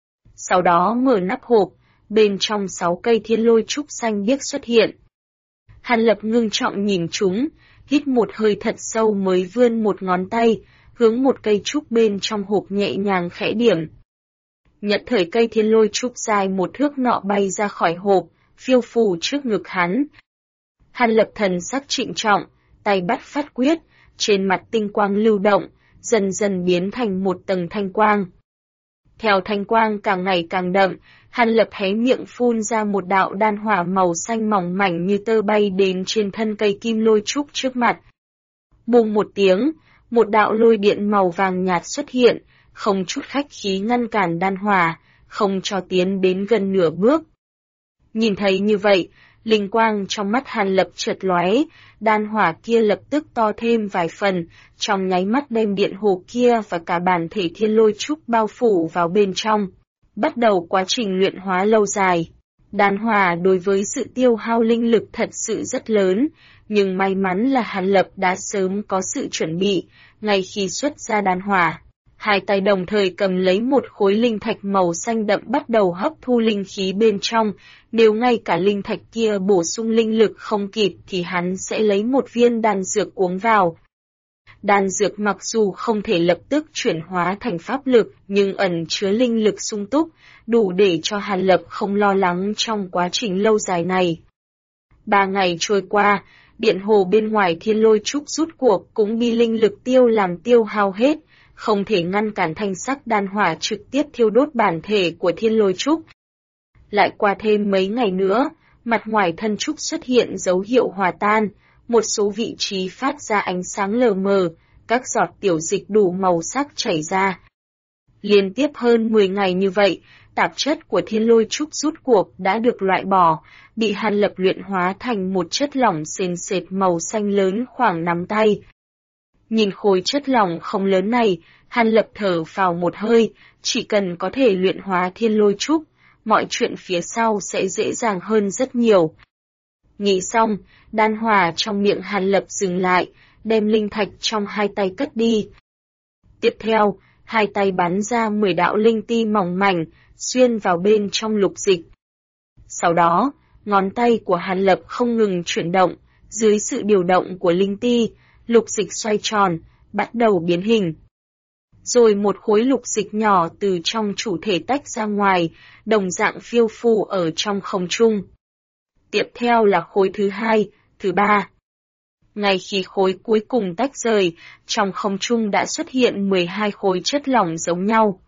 Sau đó mở nắp hộp, bên trong 6 cây thiên lôi trúc xanh biếc xuất hiện. Hàn Lập ngưng trọng nhìn chúng, hít một hơi thật sâu mới vươn một ngón tay, hướng một cây trúc bên trong hộp nhẹ nhàng khẽ điểm. Nhất thời cây thiên lôi trúc dài 1 thước nọ bay ra khỏi hộp, phiêu phù trước ngực hắn. Hàn Lập thần sắc trịnh trọng, tay bắt phát quyết, trên mặt tinh quang lưu động, dần dần biến thành một tầng thanh quang. Theo thanh quang càng ngày càng đậm, Hàn Lập hé miệng phun ra một đạo đan hỏa màu xanh mỏng mảnh như tơ bay đến trên thân cây kim lôi trúc trước mặt. Bùng một tiếng, một đạo lôi điện màu vàng nhạt xuất hiện, không chút khách khí ngăn cản đan hỏa, không cho tiến đến gần nửa bước. Nhìn thấy như vậy, linh quang trong mắt Hàn Lập chợt lóe, đan hỏa kia lập tức to thêm vài phần, trong nháy mắt đem điện hồ kia và cả bản thể thiên lôi trúc bao phủ vào bên trong. Bắt đầu quá trình luyện hóa lâu dài. Đan hỏa đối với sự tiêu hao linh lực thật sự rất lớn, nhưng may mắn là Hàn Lập đã sớm có sự chuẩn bị, ngay khi xuất ra đan hỏa. Hai tay đồng thời cầm lấy một khối linh thạch màu xanh đậm bắt đầu hấp thu linh khí bên trong, nếu ngay cả linh thạch kia bổ sung linh lực không kịp thì hắn sẽ lấy một viên đan dược uống vào. Đan dược mặc dù không thể lập tức chuyển hóa thành pháp lực nhưng ẩn chứa linh lực sung túc, đủ để cho Hàn Lập không lo lắng trong quá trình lâu dài này. 3 ngày trôi qua, điện hồ bên ngoài thiên lôi trúc rút cuộc cũng bị linh lực làm tiêu hao hết, không thể ngăn cản thanh sắc đan hỏa trực tiếp thiêu đốt bản thể của thiên lôi trúc. Lại qua thêm mấy ngày nữa, mặt ngoài thân trúc xuất hiện dấu hiệu hòa tan, một số vị trí phát ra ánh sáng lờ mờ, các giọt tiểu dịch đủ màu sắc chảy ra. Liên tiếp hơn 10 ngày như vậy, tạp chất của thiên lôi trúc rút cuộc đã được loại bỏ, bị Hàn Lập luyện hóa thành một chất lỏng sền sệt màu xanh lớn khoảng nắm tay. Nhìn khối chất lỏng không lớn này, Hàn Lập thở phào một hơi, chỉ cần có thể luyện hóa thiên lôi trúc, mọi chuyện phía sau sẽ dễ dàng hơn rất nhiều. Nghĩ xong, đan hỏa trong miệng Hàn Lập dừng lại, đem linh thạch trong hai tay cất đi. Tiếp theo, hai tay bắn ra 10 đạo linh ti mỏng mảnh, xuyên vào bên trong lục dịch. Sau đó, ngón tay của Hàn Lập không ngừng chuyển động, dưới sự điều động của linh ti, lục dịch xoay tròn, bắt đầu biến hình. Rồi một khối lục dịch nhỏ từ trong chủ thể tách ra ngoài, đồng dạng phiêu phù ở trong không trung. Tiếp theo là khối thứ 2, thứ 3. Ngay khi khối cuối cùng tách rời, trong không trung đã xuất hiện 12 khối chất lỏng giống nhau.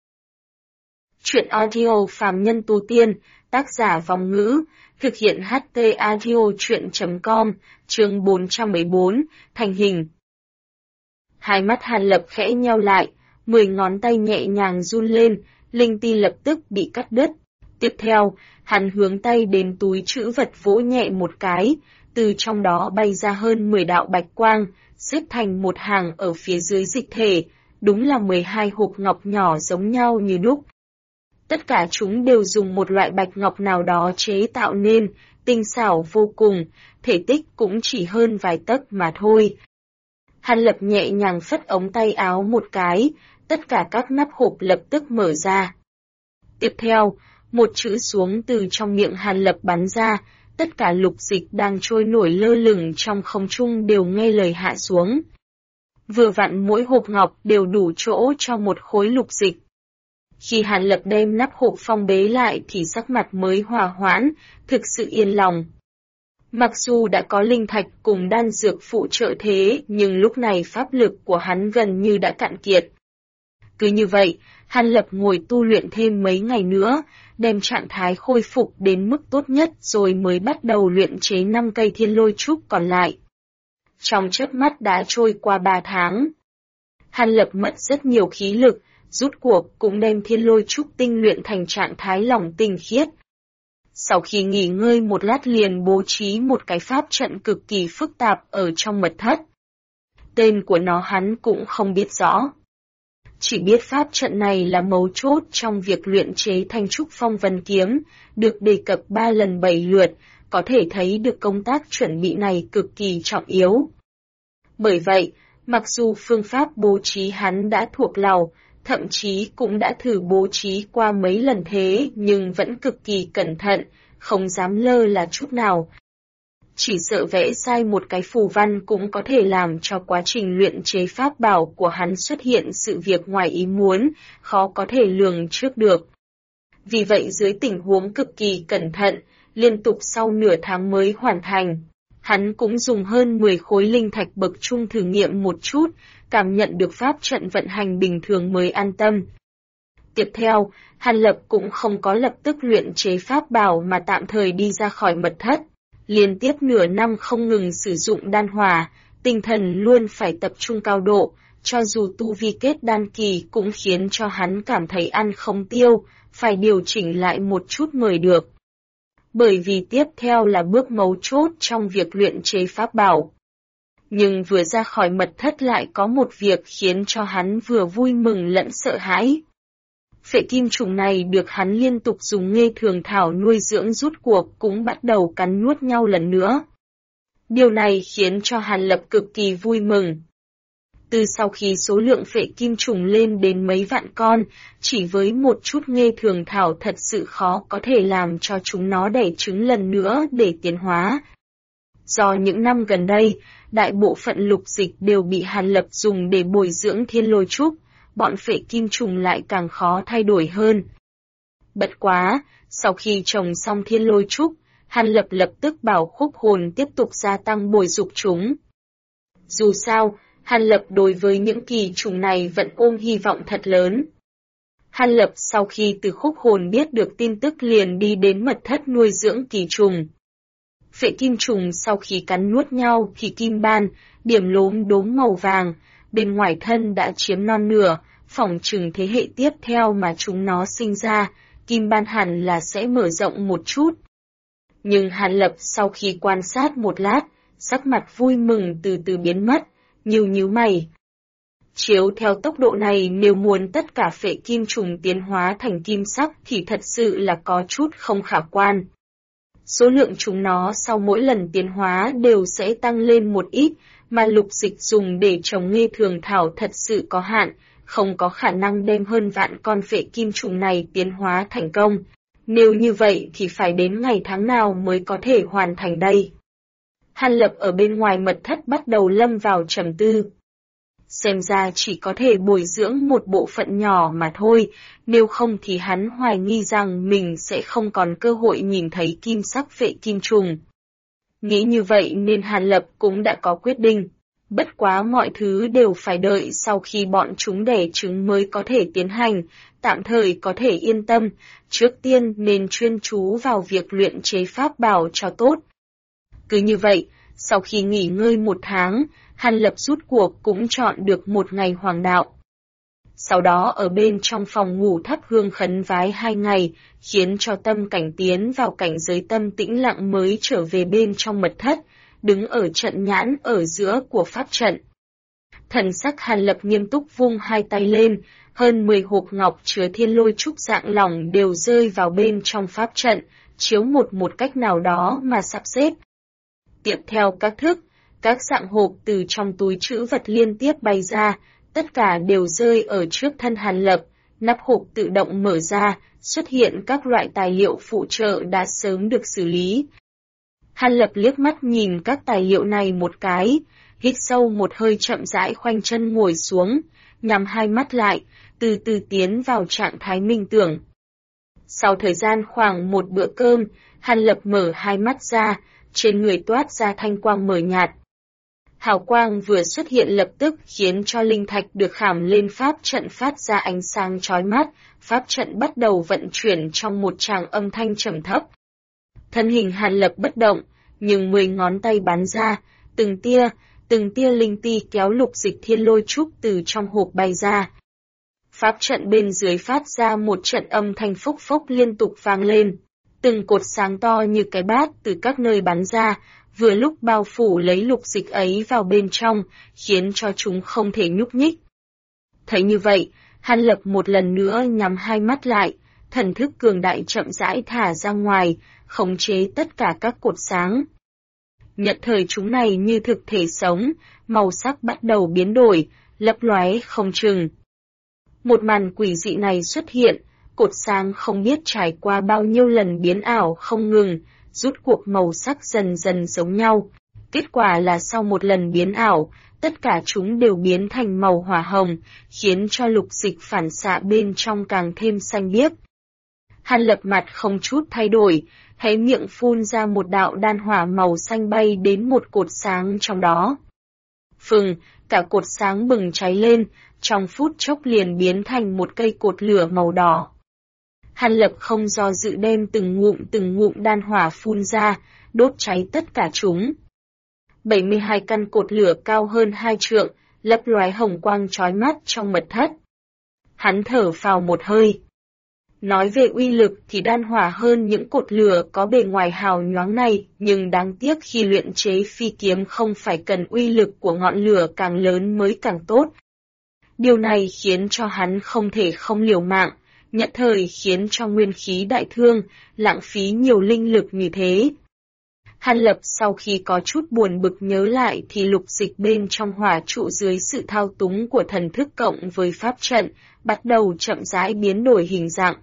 Chuyện audio phàm nhân tu tiên, tác giả Vong Ngữ, thực hiện HT audio chuyện.com, chương 414, thành hình. Hai mắt Hàn Lập khẽ nheo lại, 10 ngón tay nhẹ nhàng run lên, linh ti lập tức bị cắt đứt. Tiếp theo, hắn hướng tay đến túi trữ vật vỗ nhẹ một cái, từ trong đó bay ra hơn 10 đạo bạch quang, xếp thành một hàng ở phía dưới dịch thể, đúng là 12 hộp ngọc nhỏ giống nhau như đúc. Tất cả chúng đều dùng một loại bạch ngọc nào đó chế tạo nên, tinh xảo vô cùng, thể tích cũng chỉ hơn vài tấc mà thôi. Hàn Lập nhẹ nhàng phất ống tay áo một cái, tất cả các nắp hộp lập tức mở ra. Tiếp theo, một chữ xuống từ trong miệng Hàn Lập bắn ra, tất cả lục dịch đang trôi nổi lơ lửng trong không trung đều nghe lời hạ xuống. Vừa vặn mỗi hộp ngọc đều đủ chỗ cho một khối lục dịch. Khi Hàn Lập đem nắp hộp phong bế lại thì sắc mặt mới hòa hoãn, thực sự yên lòng. Mặc dù đã có linh thạch cùng đan dược phụ trợ thế, nhưng lúc này pháp lực của hắn gần như đã cạn kiệt. Cứ như vậy, Hàn Lập ngồi tu luyện thêm mấy ngày nữa, đem trạng thái khôi phục đến mức tốt nhất rồi mới bắt đầu luyện chế 5 cây thiên lôi trúc còn lại. Trong chớp mắt đã trôi qua 3 tháng. Hàn Lập mất rất nhiều khí lực, rút cuộc cũng đem thiên lôi trúc tinh luyện thành trạng thái lỏng tinh khiết. Sau khi nghỉ ngơi một lát liền bố trí một cái pháp trận cực kỳ phức tạp ở trong mật thất. Tên của nó hắn cũng không biết rõ. Chỉ biết pháp trận này là mấu chốt trong việc luyện chế thanh trúc phong vân kiếm, được đề cập 3 lần 7 lượt, có thể thấy được công tác chuẩn bị này cực kỳ trọng yếu. Bởi vậy, mặc dù phương pháp bố trí hắn đã thuộc lòng, thậm chí cũng đã thử bố trí qua mấy lần thế nhưng vẫn cực kỳ cẩn thận, không dám lơ là chút nào. chỉ sợ vẽ sai một cái phù văn cũng có thể làm cho quá trình luyện chế pháp bảo của hắn xuất hiện sự việc ngoài ý muốn, khó có thể lường trước được. Vì vậy dưới tình huống cực kỳ cẩn thận, liên tục sau nửa tháng mới hoàn thành, hắn cũng dùng hơn 10 khối linh thạch bậc trung thử nghiệm một chút, cảm nhận được pháp trận vận hành bình thường mới an tâm. Tiếp theo, Hàn Lập cũng không có lập tức luyện chế pháp bảo mà tạm thời đi ra khỏi mật thất. Liên tiếp nửa năm không ngừng sử dụng đan hỏa, tinh thần luôn phải tập trung cao độ, cho dù tu vi kết đan kỳ cũng khiến cho hắn cảm thấy ăn không tiêu, phải điều chỉnh lại một chút mới được. Bởi vì tiếp theo là bước mấu chốt trong việc luyện chế pháp bảo. Nhưng vừa ra khỏi mật thất lại có một việc khiến cho hắn vừa vui mừng lẫn sợ hãi. Phệ kim trùng này được hắn liên tục dùng nghê thường thảo nuôi dưỡng rút cuộc cũng bắt đầu cắn nuốt nhau lần nữa. Điều này khiến cho Hàn Lập cực kỳ vui mừng. Từ sau khi số lượng phệ kim trùng lên đến mấy vạn con, chỉ với một chút nghê thường thảo thật sự khó có thể làm cho chúng nó đẻ trứng lần nữa để tiến hóa. Do những năm gần đây, đại bộ phận lục dịch đều bị Hàn Lập dùng để bồi dưỡng thiên lôi trúc, bọn phệ kim trùng lại càng khó thay đổi hơn. Bất quá, sau khi trồng xong thiên lôi trúc, Hàn Lập lập tức bảo khúc hồn tiếp tục gia tăng bồi dục chúng. Dù sao, Hàn Lập đối với những kỳ trùng này vẫn ôm hy vọng thật lớn. Hàn Lập sau khi từ khúc hồn biết được tin tức liền đi đến mật thất nuôi dưỡng kỳ trùng. Phệ kim trùng sau khi cắn nuốt nhau thì kim ban, điểm lốm đốm màu vàng, bên ngoài thân đã chiếm non nửa, phỏng chừng thế hệ tiếp theo mà chúng nó sinh ra, kim ban hẳn là sẽ mở rộng một chút. Nhưng Hàn Lập sau khi quan sát một lát, sắc mặt vui mừng từ từ biến mất, nhíu mày. Chiếu theo tốc độ này nếu muốn tất cả phệ kim trùng tiến hóa thành kim sắc thì thật sự là có chút không khả quan. Số lượng chúng nó sau mỗi lần tiến hóa đều sẽ tăng lên một ít, mà lục dịch dùng để trồng nghê thường thảo thật sự có hạn, không có khả năng đem hơn vạn con phệ kim trùng này tiến hóa thành công. Nếu như vậy thì phải đến ngày tháng nào mới có thể hoàn thành đây? Hàn Lập ở bên ngoài mật thất bắt đầu lâm vào trầm tư. Xem ra chỉ có thể bồi dưỡng một bộ phận nhỏ mà thôi, nếu không thì hắn hoài nghi rằng mình sẽ không còn cơ hội nhìn thấy kim sắc phệ kim trùng. Nghĩ như vậy nên Hàn Lập cũng đã có quyết định. Bất quá mọi thứ đều phải đợi sau khi bọn chúng đẻ trứng mới có thể tiến hành, tạm thời có thể yên tâm, trước tiên nên chuyên chú vào việc luyện chế pháp bảo cho tốt. Cứ như vậy, sau khi nghỉ ngơi một tháng, Hàn Lập rút cuộc cũng chọn được một ngày hoàng đạo. Sau đó ở bên trong phòng ngủ thắp hương khấn vái 2 ngày, khiến cho tâm cảnh tiến vào cảnh giới tâm tĩnh lặng mới trở về bên trong mật thất, đứng ở trận nhãn ở giữa của pháp trận. Thần sắc Hàn Lập nghiêm túc vung hai tay lên, hơn 10 hộp ngọc chứa thiên lôi trúc dạng lỏng đều rơi vào bên trong pháp trận, chiếu một cách nào đó mà sắp xếp. Tiếp theo các thức, các dạng hộp từ trong túi trữ vật liên tiếp bay ra, tất cả đều rơi ở trước thân Hàn Lập, nắp hộp tự động mở ra, xuất hiện các loại tài liệu phụ trợ đã sớm được xử lý. Hàn Lập liếc mắt nhìn các tài liệu này một cái, hít sâu một hơi chậm rãi khoanh chân ngồi xuống, nhắm hai mắt lại, từ từ tiến vào trạng thái minh tưởng. Sau thời gian khoảng một bữa cơm, Hàn Lập mở hai mắt ra, trên người toát ra thanh quang mờ nhạt. Hào quang vừa xuất hiện lập tức khiến cho linh thạch được khảm lên pháp trận phát ra ánh sáng chói mắt, pháp trận bắt đầu vận chuyển trong một tràng âm thanh trầm thấp. Thân hình Hàn Lập bất động, nhưng 10 ngón tay bắn ra, từng tia linh ti kéo lục dịch thiên lôi trúc từ trong hộp bay ra. Pháp trận bên dưới phát ra một trận âm thanh phốc phốc liên tục vang lên. Từng cột sáng to như cái bát từ các nơi bắn ra, vừa lúc bao phủ lấy lục dịch ấy vào bên trong, khiến cho chúng không thể nhúc nhích. Thấy như vậy, Hàn Lập một lần nữa nhắm hai mắt lại, thần thức cường đại chậm rãi thả ra ngoài, khống chế tất cả các cột sáng. Nhận thời chúng này như thực thể sống, màu sắc bắt đầu biến đổi, lấp lóe không chừng. Một màn quỷ dị này xuất hiện, cột sáng không biết trải qua bao nhiêu lần biến ảo không ngừng, rút cuộc màu sắc dần dần giống nhau. Kết quả là sau một lần biến ảo, tất cả chúng đều biến thành màu hỏa hồng, khiến cho lục dịch phản xạ bên trong càng thêm xanh biếc. Hàn Lập mặt không chút thay đổi, hé miệng phun ra một đạo đan hỏa màu xanh bay đến một cột sáng trong đó. Phừng, cả cột sáng bừng cháy lên, trong phút chốc liền biến thành một cây cột lửa màu đỏ. Hàn Lập không do dự đem từng ngụm đan hỏa phun ra, đốt cháy tất cả chúng. 72 căn cột lửa cao hơn 2 trượng, lấp lóe hồng quang chói mắt trong mật thất. Hắn thở phào một hơi. Nói về uy lực thì đan hỏa hơn những cột lửa có bề ngoài hào nhoáng này, nhưng đáng tiếc khi luyện chế phi kiếm không phải cần uy lực của ngọn lửa càng lớn mới càng tốt. Điều này khiến cho hắn không thể không liều mạng, nhất thời khiến cho nguyên khí đại thương, lãng phí nhiều linh lực như thế. Hàn Lập sau khi có chút buồn bực nhớ lại thì lục dịch bên trong hỏa trụ dưới sự thao túng của thần thức cộng với pháp trận, bắt đầu chậm rãi biến đổi hình dạng.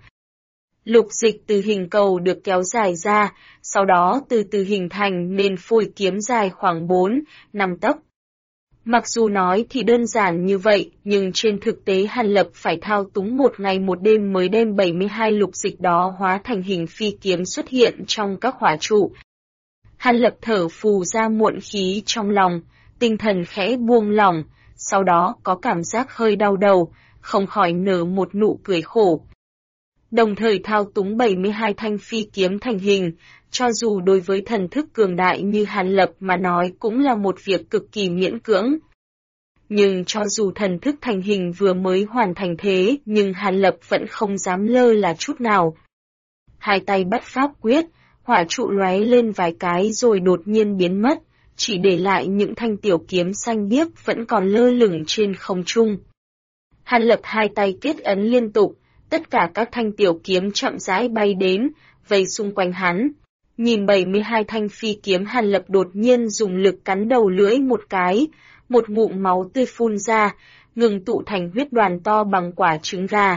Lục dịch từ hình cầu được kéo dài ra, sau đó từ từ hình thành nên phôi kiếm dài khoảng 4-5 tấc. Mặc dù nói thì đơn giản như vậy, nhưng trên thực tế Hàn Lập phải thao túng một ngày một đêm mới đem 72 lục dịch đó hóa thành hình phi kiếm xuất hiện trong các hỏa trụ. Hàn Lập thở phù ra muộn khí trong lòng, tinh thần khẽ buông lỏng, sau đó có cảm giác hơi đau đầu, không khỏi nở một nụ cười khổ. Đồng thời thao túng 72 thanh phi kiếm thành hình, cho dù đối với thần thức cường đại như Hàn Lập mà nói cũng là một việc cực kỳ miễn cưỡng. Nhưng cho dù thần thức thành hình vừa mới hoàn thành thế, nhưng Hàn Lập vẫn không dám lơ là chút nào. Hai tay bắt pháp quyết, hỏa trụ lóe lên vài cái rồi đột nhiên biến mất, chỉ để lại những thanh tiểu kiếm xanh biếc vẫn còn lơ lửng trên không trung. Hàn Lập hai tay kết ấn liên tục, tất cả các thanh tiểu kiếm chậm rãi bay đến, vây xung quanh hắn. Nhìn 72 thanh phi kiếm Hàn Lập đột nhiên dùng lực cắn đầu lưỡi một cái, một ngụm máu tươi phun ra, ngừng tụ thành huyết đoàn to bằng quả trứng gà.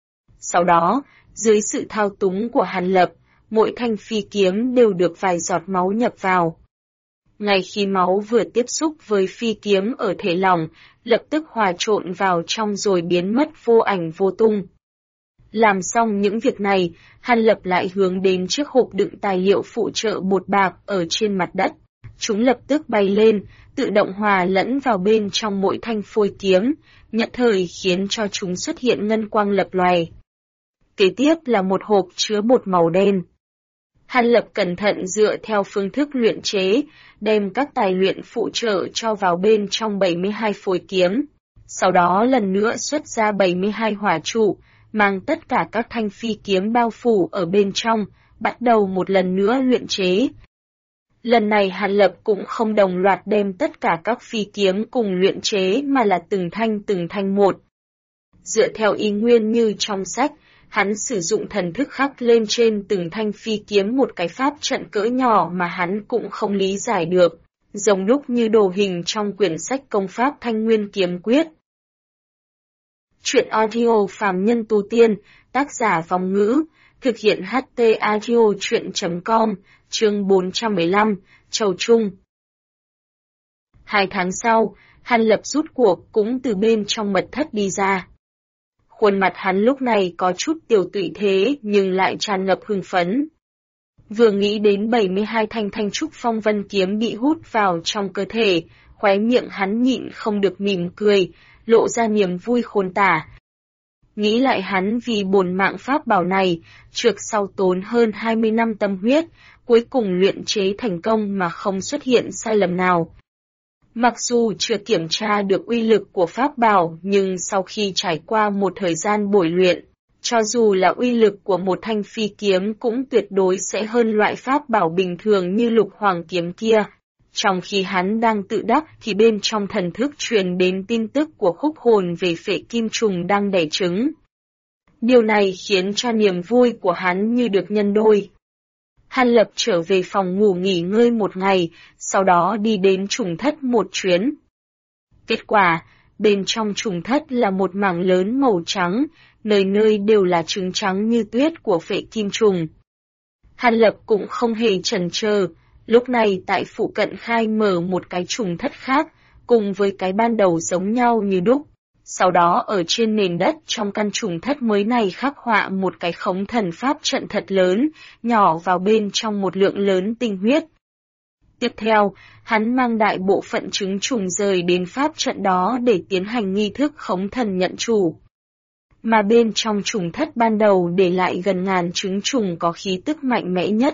Sau đó, dưới sự thao túng của Hàn Lập, mỗi thanh phi kiếm đều được vài giọt máu nhập vào. Ngay khi máu vừa tiếp xúc với phi kiếm ở thể lỏng, lập tức hòa trộn vào trong rồi biến mất vô ảnh vô tung. Làm xong những việc này, Hàn Lập lại hướng đến chiếc hộp đựng tài liệu phụ trợ bột bạc ở trên mặt đất. Chúng lập tức bay lên, tự động hòa lẫn vào bên trong mỗi thanh phôi kiếm, nhất thời khiến cho chúng xuất hiện ngân quang lập lòe. Kế tiếp là một hộp chứa bột màu đen. Hàn Lập cẩn thận dựa theo phương thức luyện chế, đem các tài luyện phụ trợ cho vào bên trong 72 phôi kiếm. Sau đó lần nữa xuất ra 72 hỏa trụ, mang tất cả các thanh phi kiếm bao phủ ở bên trong, bắt đầu một lần nữa luyện chế. Lần này Hàn Lập cũng không đồng loạt đem tất cả các phi kiếm cùng luyện chế mà là từng thanh một. Dựa theo ý nguyên như trong sách, hắn sử dụng thần thức khắc lên trên từng thanh phi kiếm một cái pháp trận cỡ nhỏ mà hắn cũng không lý giải được, giống lúc như đồ hình trong quyển sách công pháp Thanh Nguyên Kiếm Quyết. Chuyện audio phàm nhân tu tiên, tác giả Vong Ngữ, thực hiện HT audio chuyện.com, chương 415, Châu Trung. 2 tháng sau, Hàn Lập rút cuộc cũng từ bên trong mật thất đi ra. Khuôn mặt hắn lúc này có chút tiểu tụy thế nhưng lại tràn ngập hưng phấn. Vừa nghĩ đến 72 thanh trúc phong vân kiếm bị hút vào trong cơ thể, khóe miệng hắn nhịn không được mỉm cười, lộ ra niềm vui khôn tả. Nghĩ lại hắn vì bổn mạng pháp bảo này, trước sau tốn hơn 20 năm tâm huyết, cuối cùng luyện chế thành công mà không xuất hiện sai lầm nào. Mặc dù chưa kiểm tra được uy lực của pháp bảo nhưng sau khi trải qua một thời gian bồi luyện, cho dù là uy lực của một thanh phi kiếm cũng tuyệt đối sẽ hơn loại pháp bảo bình thường như lục hoàng kiếm kia. Trong khi hắn đang tự đắc thì bên trong thần thức truyền đến tin tức của khúc hồn về phệ kim trùng đang đẻ trứng. Điều này khiến cho niềm vui của hắn như được nhân đôi. Hàn Lập trở về phòng ngủ nghỉ ngơi một ngày, sau đó đi đến trùng thất một chuyến. Kết quả, bên trong trùng thất là một mảng lớn màu trắng, nơi nơi đều là trứng trắng như tuyết của phệ kim trùng. Hàn Lập cũng không hề chần chờ, lúc này tại phụ cận khai mở một cái trùng thất khác, cùng với cái ban đầu giống nhau như đúc. Sau đó ở trên nền đất trong căn trùng thất mới này khắc họa một cái khống thần pháp trận thật lớn, nhỏ vào bên trong một lượng lớn tinh huyết. Tiếp theo, hắn mang đại bộ phận trứng trùng rời đến pháp trận đó để tiến hành nghi thức khống thần nhận chủ. Mà bên trong trùng thất ban đầu để lại gần ngàn trứng trùng có khí tức mạnh mẽ nhất.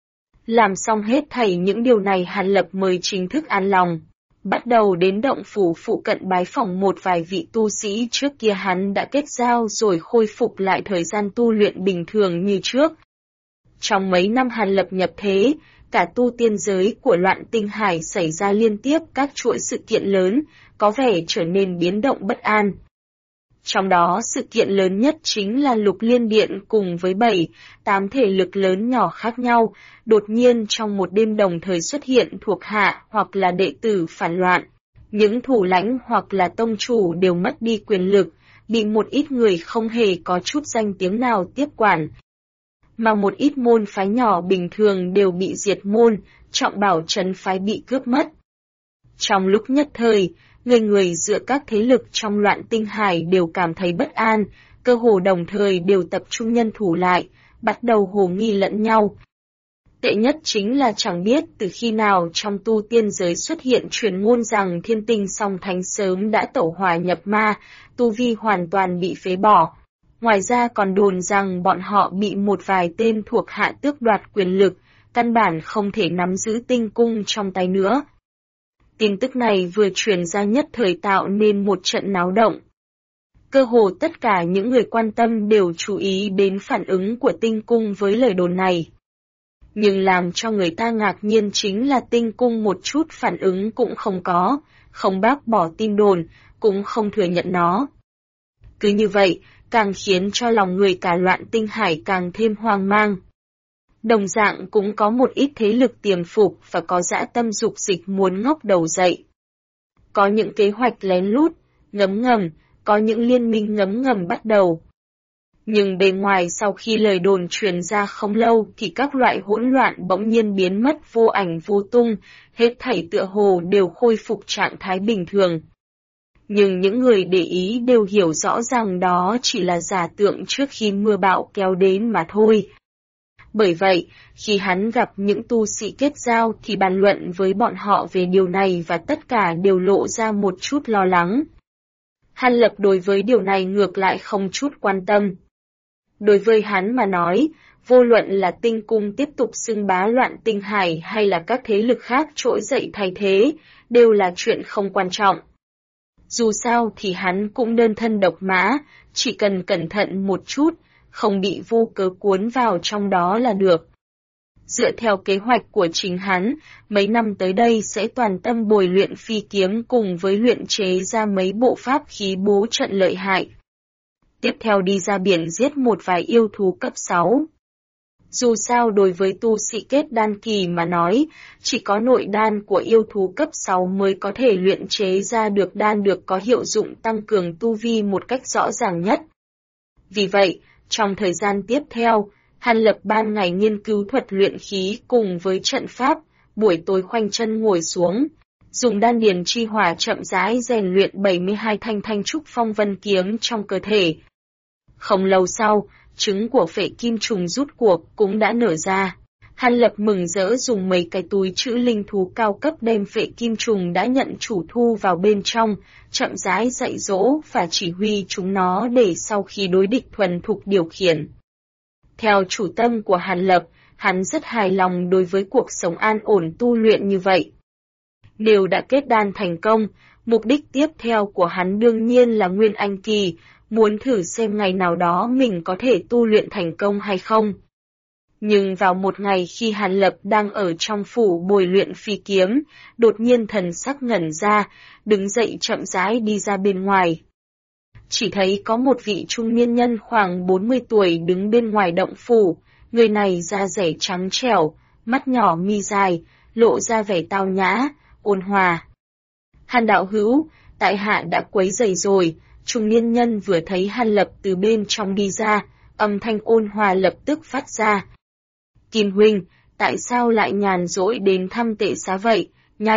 Làm xong hết thảy những điều này Hàn Lập mới chính thức an lòng. Bắt đầu đến động phủ phụ cận bái phỏng một vài vị tu sĩ trước kia hắn đã kết giao rồi khôi phục lại thời gian tu luyện bình thường như trước. Trong mấy năm Hàn Lập nhập thế, cả tu tiên giới của Loạn Tinh Hải xảy ra liên tiếp các chuỗi sự kiện lớn, có vẻ trở nên biến động bất an. Trong đó sự kiện lớn nhất chính là Lục Liên Điện cùng với 7-8 thể lực lớn nhỏ khác nhau, đột nhiên trong một đêm đồng thời xuất hiện thuộc hạ hoặc là đệ tử phản loạn. Những thủ lãnh hoặc là tông chủ đều mất đi quyền lực, bị một ít người không hề có chút danh tiếng nào tiếp quản. Mà một ít môn phái nhỏ bình thường đều bị diệt môn, trọng bảo trấn phái bị cướp mất. Trong lúc nhất thời, người giữa các thế lực trong Loạn Tinh Hải đều cảm thấy bất an, cơ hồ đồng thời đều tập trung nhân thủ lại, bắt đầu hồ nghi lẫn nhau. Tệ nhất chính là chẳng biết từ khi nào trong tu tiên giới xuất hiện truyền ngôn rằng Thiên Tinh Song Thánh sớm đã tẩu hỏa nhập ma, tu vi hoàn toàn bị phế bỏ. Ngoài ra còn đồn rằng bọn họ bị một vài tên thuộc hạ tước đoạt quyền lực, căn bản không thể nắm giữ tinh cung trong tay nữa. Tin tức này vừa truyền ra nhất thời tạo nên một trận náo động. Cơ hồ tất cả những người quan tâm đều chú ý đến phản ứng của tinh cung với lời đồn này. Nhưng làm cho người ta ngạc nhiên chính là tinh cung một chút phản ứng cũng không có, không bác bỏ tin đồn, cũng không thừa nhận nó. Cứ như vậy, càng khiến cho lòng người cả Loạn Tinh Hải càng thêm hoang mang. Đồng dạng cũng có một ít thế lực tiềm phục và có dã tâm dục dịch muốn ngóc đầu dậy. Có những kế hoạch lén lút, ngấm ngầm, có những liên minh ngấm ngầm bắt đầu. Nhưng bề ngoài sau khi lời đồn truyền ra không lâu thì các loại hỗn loạn bỗng nhiên biến mất vô ảnh vô tung, hết thảy tựa hồ đều khôi phục trạng thái bình thường. Nhưng những người để ý đều hiểu rõ rằng đó chỉ là giả tượng trước khi mưa bão kéo đến mà thôi. Bởi vậy, khi hắn gặp những tu sĩ kết giao thì bàn luận với bọn họ về điều này và tất cả đều lộ ra một chút lo lắng. Hàn Lập đối với điều này ngược lại không chút quan tâm. Đối với hắn mà nói, vô luận là tinh cung tiếp tục xưng bá Loạn Tinh Hải hay là các thế lực khác trỗi dậy thay thế, đều là chuyện không quan trọng. Dù sao thì hắn cũng đơn thân độc mã, chỉ cần cẩn thận một chút, không bị vô cớ cuốn vào trong đó là được. Dựa theo kế hoạch của chính hắn, mấy năm tới đây sẽ toàn tâm bồi luyện phi kiếm cùng với luyện chế ra mấy bộ pháp khí bố trận lợi hại. Tiếp theo đi ra biển giết một vài yêu thú cấp 6. Dù sao đối với tu sĩ kết đan kỳ mà nói, chỉ có nội đan của yêu thú cấp 6 mới có thể luyện chế ra được đan được có hiệu dụng tăng cường tu vi một cách rõ ràng nhất. Vì vậy, trong thời gian tiếp theo, Hàn Lập ban ngày nghiên cứu thuật luyện khí cùng với trận pháp, buổi tối khoanh chân ngồi xuống, dùng đan điền chi hỏa chậm rãi rèn luyện 72 thanh trúc phong vân kiếm trong cơ thể. Không lâu sau, trứng của phệ kim trùng rút cuộc cũng đã nở ra. Hàn Lập mừng rỡ dùng mấy cái túi trữ linh thú cao cấp đem phệ kim trùng đã nhận chủ thu vào bên trong, chậm rãi dạy dỗ và chỉ huy chúng nó để sau khi đối địch thuần thục điều khiển. Theo chủ tâm của Hàn Lập, hắn rất hài lòng đối với cuộc sống an ổn tu luyện như vậy. Nếu đã kết đan thành công, mục đích tiếp theo của hắn đương nhiên là Nguyên Anh Kỳ, muốn thử xem ngày nào đó mình có thể tu luyện thành công hay không. Nhưng vào một ngày khi Hàn Lập đang ở trong phủ bồi luyện phi kiếm, đột nhiên thần sắc ngẩn ra, đứng dậy chậm rãi đi ra bên ngoài. Chỉ thấy có một vị trung niên nhân khoảng 40 tuổi đứng bên ngoài động phủ, người này da dẻ trắng trẻo, mắt nhỏ mi dài, lộ ra vẻ tao nhã, ôn hòa. Hàn đạo hữu, tại hạ đã quấy rầy rồi. Trung niên nhân vừa thấy Hàn Lập từ bên trong đi ra, âm thanh ôn hòa lập tức phát ra. Kim huynh, tại sao lại nhàn rỗi đến thăm Tệ Xá vậy?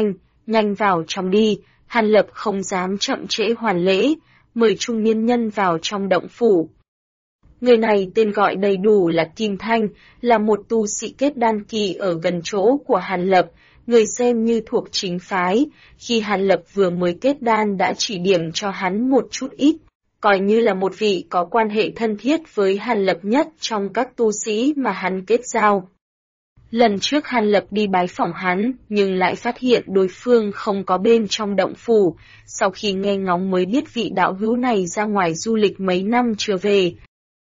Nhanh vào trong đi. Hàn Lập không dám chậm trễ hoàn lễ, mời trung niên nhân vào trong động phủ. Người này tên gọi đầy đủ là Kim Thanh, là một tu sĩ kết đan kỳ ở gần chỗ của Hàn Lập, người xem như thuộc chính phái, khi Hàn Lập vừa mới kết đan đã chỉ điểm cho hắn một chút ít, coi như là một vị có quan hệ thân thiết với Hàn Lập nhất trong các tu sĩ mà hắn kết giao. Lần trước Hàn Lập đi bái phỏng hắn, nhưng lại phát hiện đối phương không có bên trong động phủ, sau khi nghe ngóng mới biết vị đạo hữu này ra ngoài du lịch mấy năm chưa về.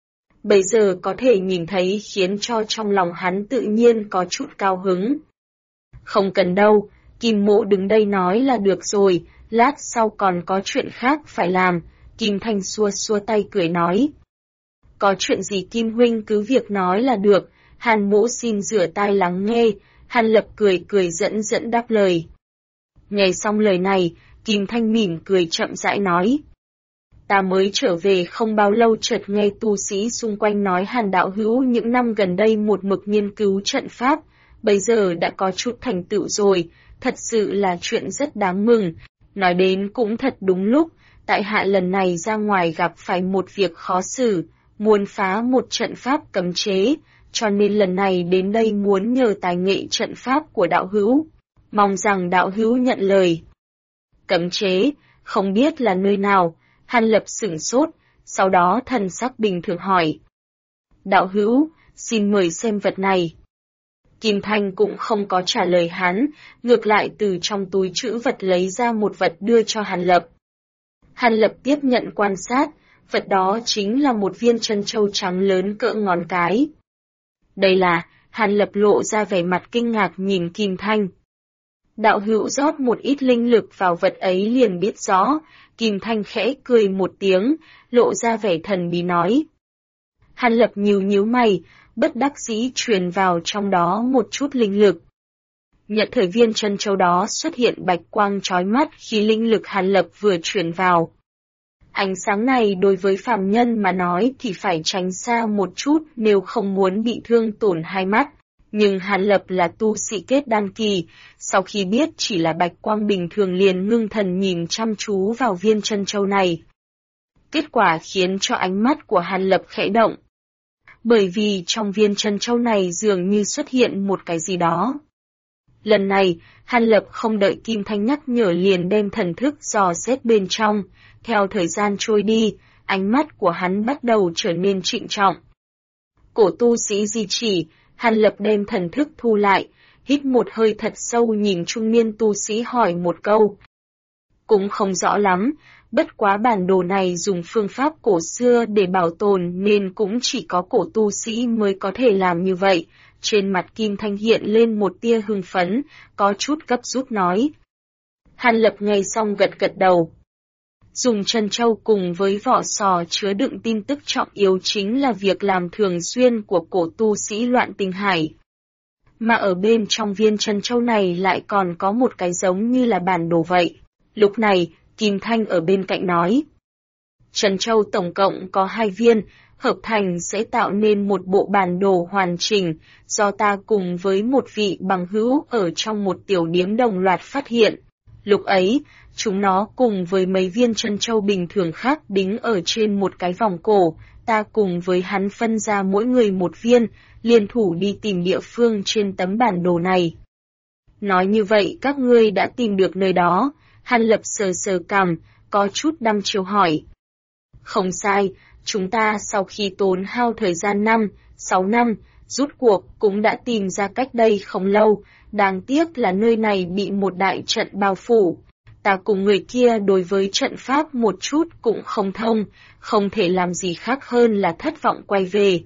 Bây giờ có thể nhìn thấy khiến cho trong lòng hắn tự nhiên có chút cao hứng. Không cần đâu, Kim Mỗ đứng đây nói là được rồi, lát sau còn có chuyện khác phải làm, Kim Thanh xua xua tay cười nói. Có chuyện gì Kim huynh cứ việc nói là được, Hàn Mỗ xin rửa tai lắng nghe, Hàn Lập cười dẫn đáp lời. Nghe xong lời này, Kim Thanh mỉm cười chậm rãi nói. Ta mới trở về không bao lâu chợt nghe tu sĩ xung quanh nói Hàn đạo hữu những năm gần đây một mực nghiên cứu trận pháp, bây giờ đã có chút thành tựu rồi, thật sự là chuyện rất đáng mừng. Nói đến cũng thật đúng lúc, tại hạ lần này ra ngoài gặp phải một việc khó xử, muốn phá một trận pháp cấm chế, cho nên lần này đến đây muốn nhờ tài nghệ trận pháp của đạo hữu. Mong rằng đạo hữu nhận lời. Cấm chế, không biết là nơi nào, Hàn Lập sửng sốt, sau đó thần sắc bình thường hỏi. Đạo hữu, xin mời xem vật này. Kim Thanh cũng không có trả lời hắn, ngược lại từ trong túi trữ vật lấy ra một vật đưa cho Hàn Lập. Hàn Lập tiếp nhận quan sát, vật đó chính là một viên trân châu trắng lớn cỡ ngón cái. Đây là, Hàn Lập lộ ra vẻ mặt kinh ngạc nhìn Kim Thanh. Đạo hữu rót một ít linh lực vào vật ấy liền biết rõ, Kim Thanh khẽ cười một tiếng, lộ ra vẻ thần bí nói. Hàn Lập nhíu mày, bất đắc dĩ truyền vào trong đó một chút linh lực. Nhận thời viên trân châu đó xuất hiện bạch quang chói mắt khi linh lực Hàn Lập vừa truyền vào. Ánh sáng này đối với phàm nhân mà nói thì phải tránh xa một chút nếu không muốn bị thương tổn hai mắt. Nhưng Hàn Lập là tu sĩ kết đan kỳ, sau khi biết chỉ là bạch quang bình thường liền ngưng thần nhìn chăm chú vào viên trân châu này. Kết quả khiến cho ánh mắt của Hàn Lập khẽ động. Bởi vì trong viên trân châu này dường như xuất hiện một cái gì đó. Lần này, Hàn Lập không đợi Kim Thanh nhắc nhở liền đem thần thức dò xét bên trong. Theo thời gian trôi đi, ánh mắt của hắn bắt đầu trở nên trịnh trọng. Cổ tu sĩ di chỉ, Hàn Lập đem thần thức thu lại, hít một hơi thật sâu nhìn trung niên tu sĩ hỏi một câu. Cũng không rõ lắm, bất quá bản đồ này dùng phương pháp cổ xưa để bảo tồn nên cũng chỉ có cổ tu sĩ mới có thể làm như vậy. Trên mặt Kim Thanh hiện lên một tia hưng phấn, có chút gấp rút nói. Hàn Lập nghe xong gật đầu. Dùng trân châu cùng với vỏ sò chứa đựng tin tức trọng yếu chính là việc làm thường xuyên của cổ tu sĩ Loạn Tinh Hải. Mà ở bên trong viên trân châu này lại còn có một cái giống như là bản đồ vậy. Lúc này, Kim Thanh ở bên cạnh nói. Trân châu tổng cộng có 2 viên, hợp thành sẽ tạo nên một bộ bản đồ hoàn chỉnh, do ta cùng với một vị bằng hữu ở trong một tiểu điếm đồng loạt phát hiện. Lúc ấy, chúng nó cùng với mấy viên trân châu bình thường khác đính ở trên một cái vòng cổ, ta cùng với hắn phân ra mỗi người một viên, liên thủ đi tìm địa phương trên tấm bản đồ này. Nói như vậy các ngươi đã tìm được nơi đó, Hàn Lập sờ cằm, có chút đăm chiêu hỏi. Không sai, chúng ta sau khi tốn hao thời gian 6 năm, rút cuộc cũng đã tìm ra cách đây không lâu, đáng tiếc là nơi này bị một đại trận bao phủ. Ta cùng người kia đối với trận pháp một chút cũng không thông, không thể làm gì khác hơn là thất vọng quay về.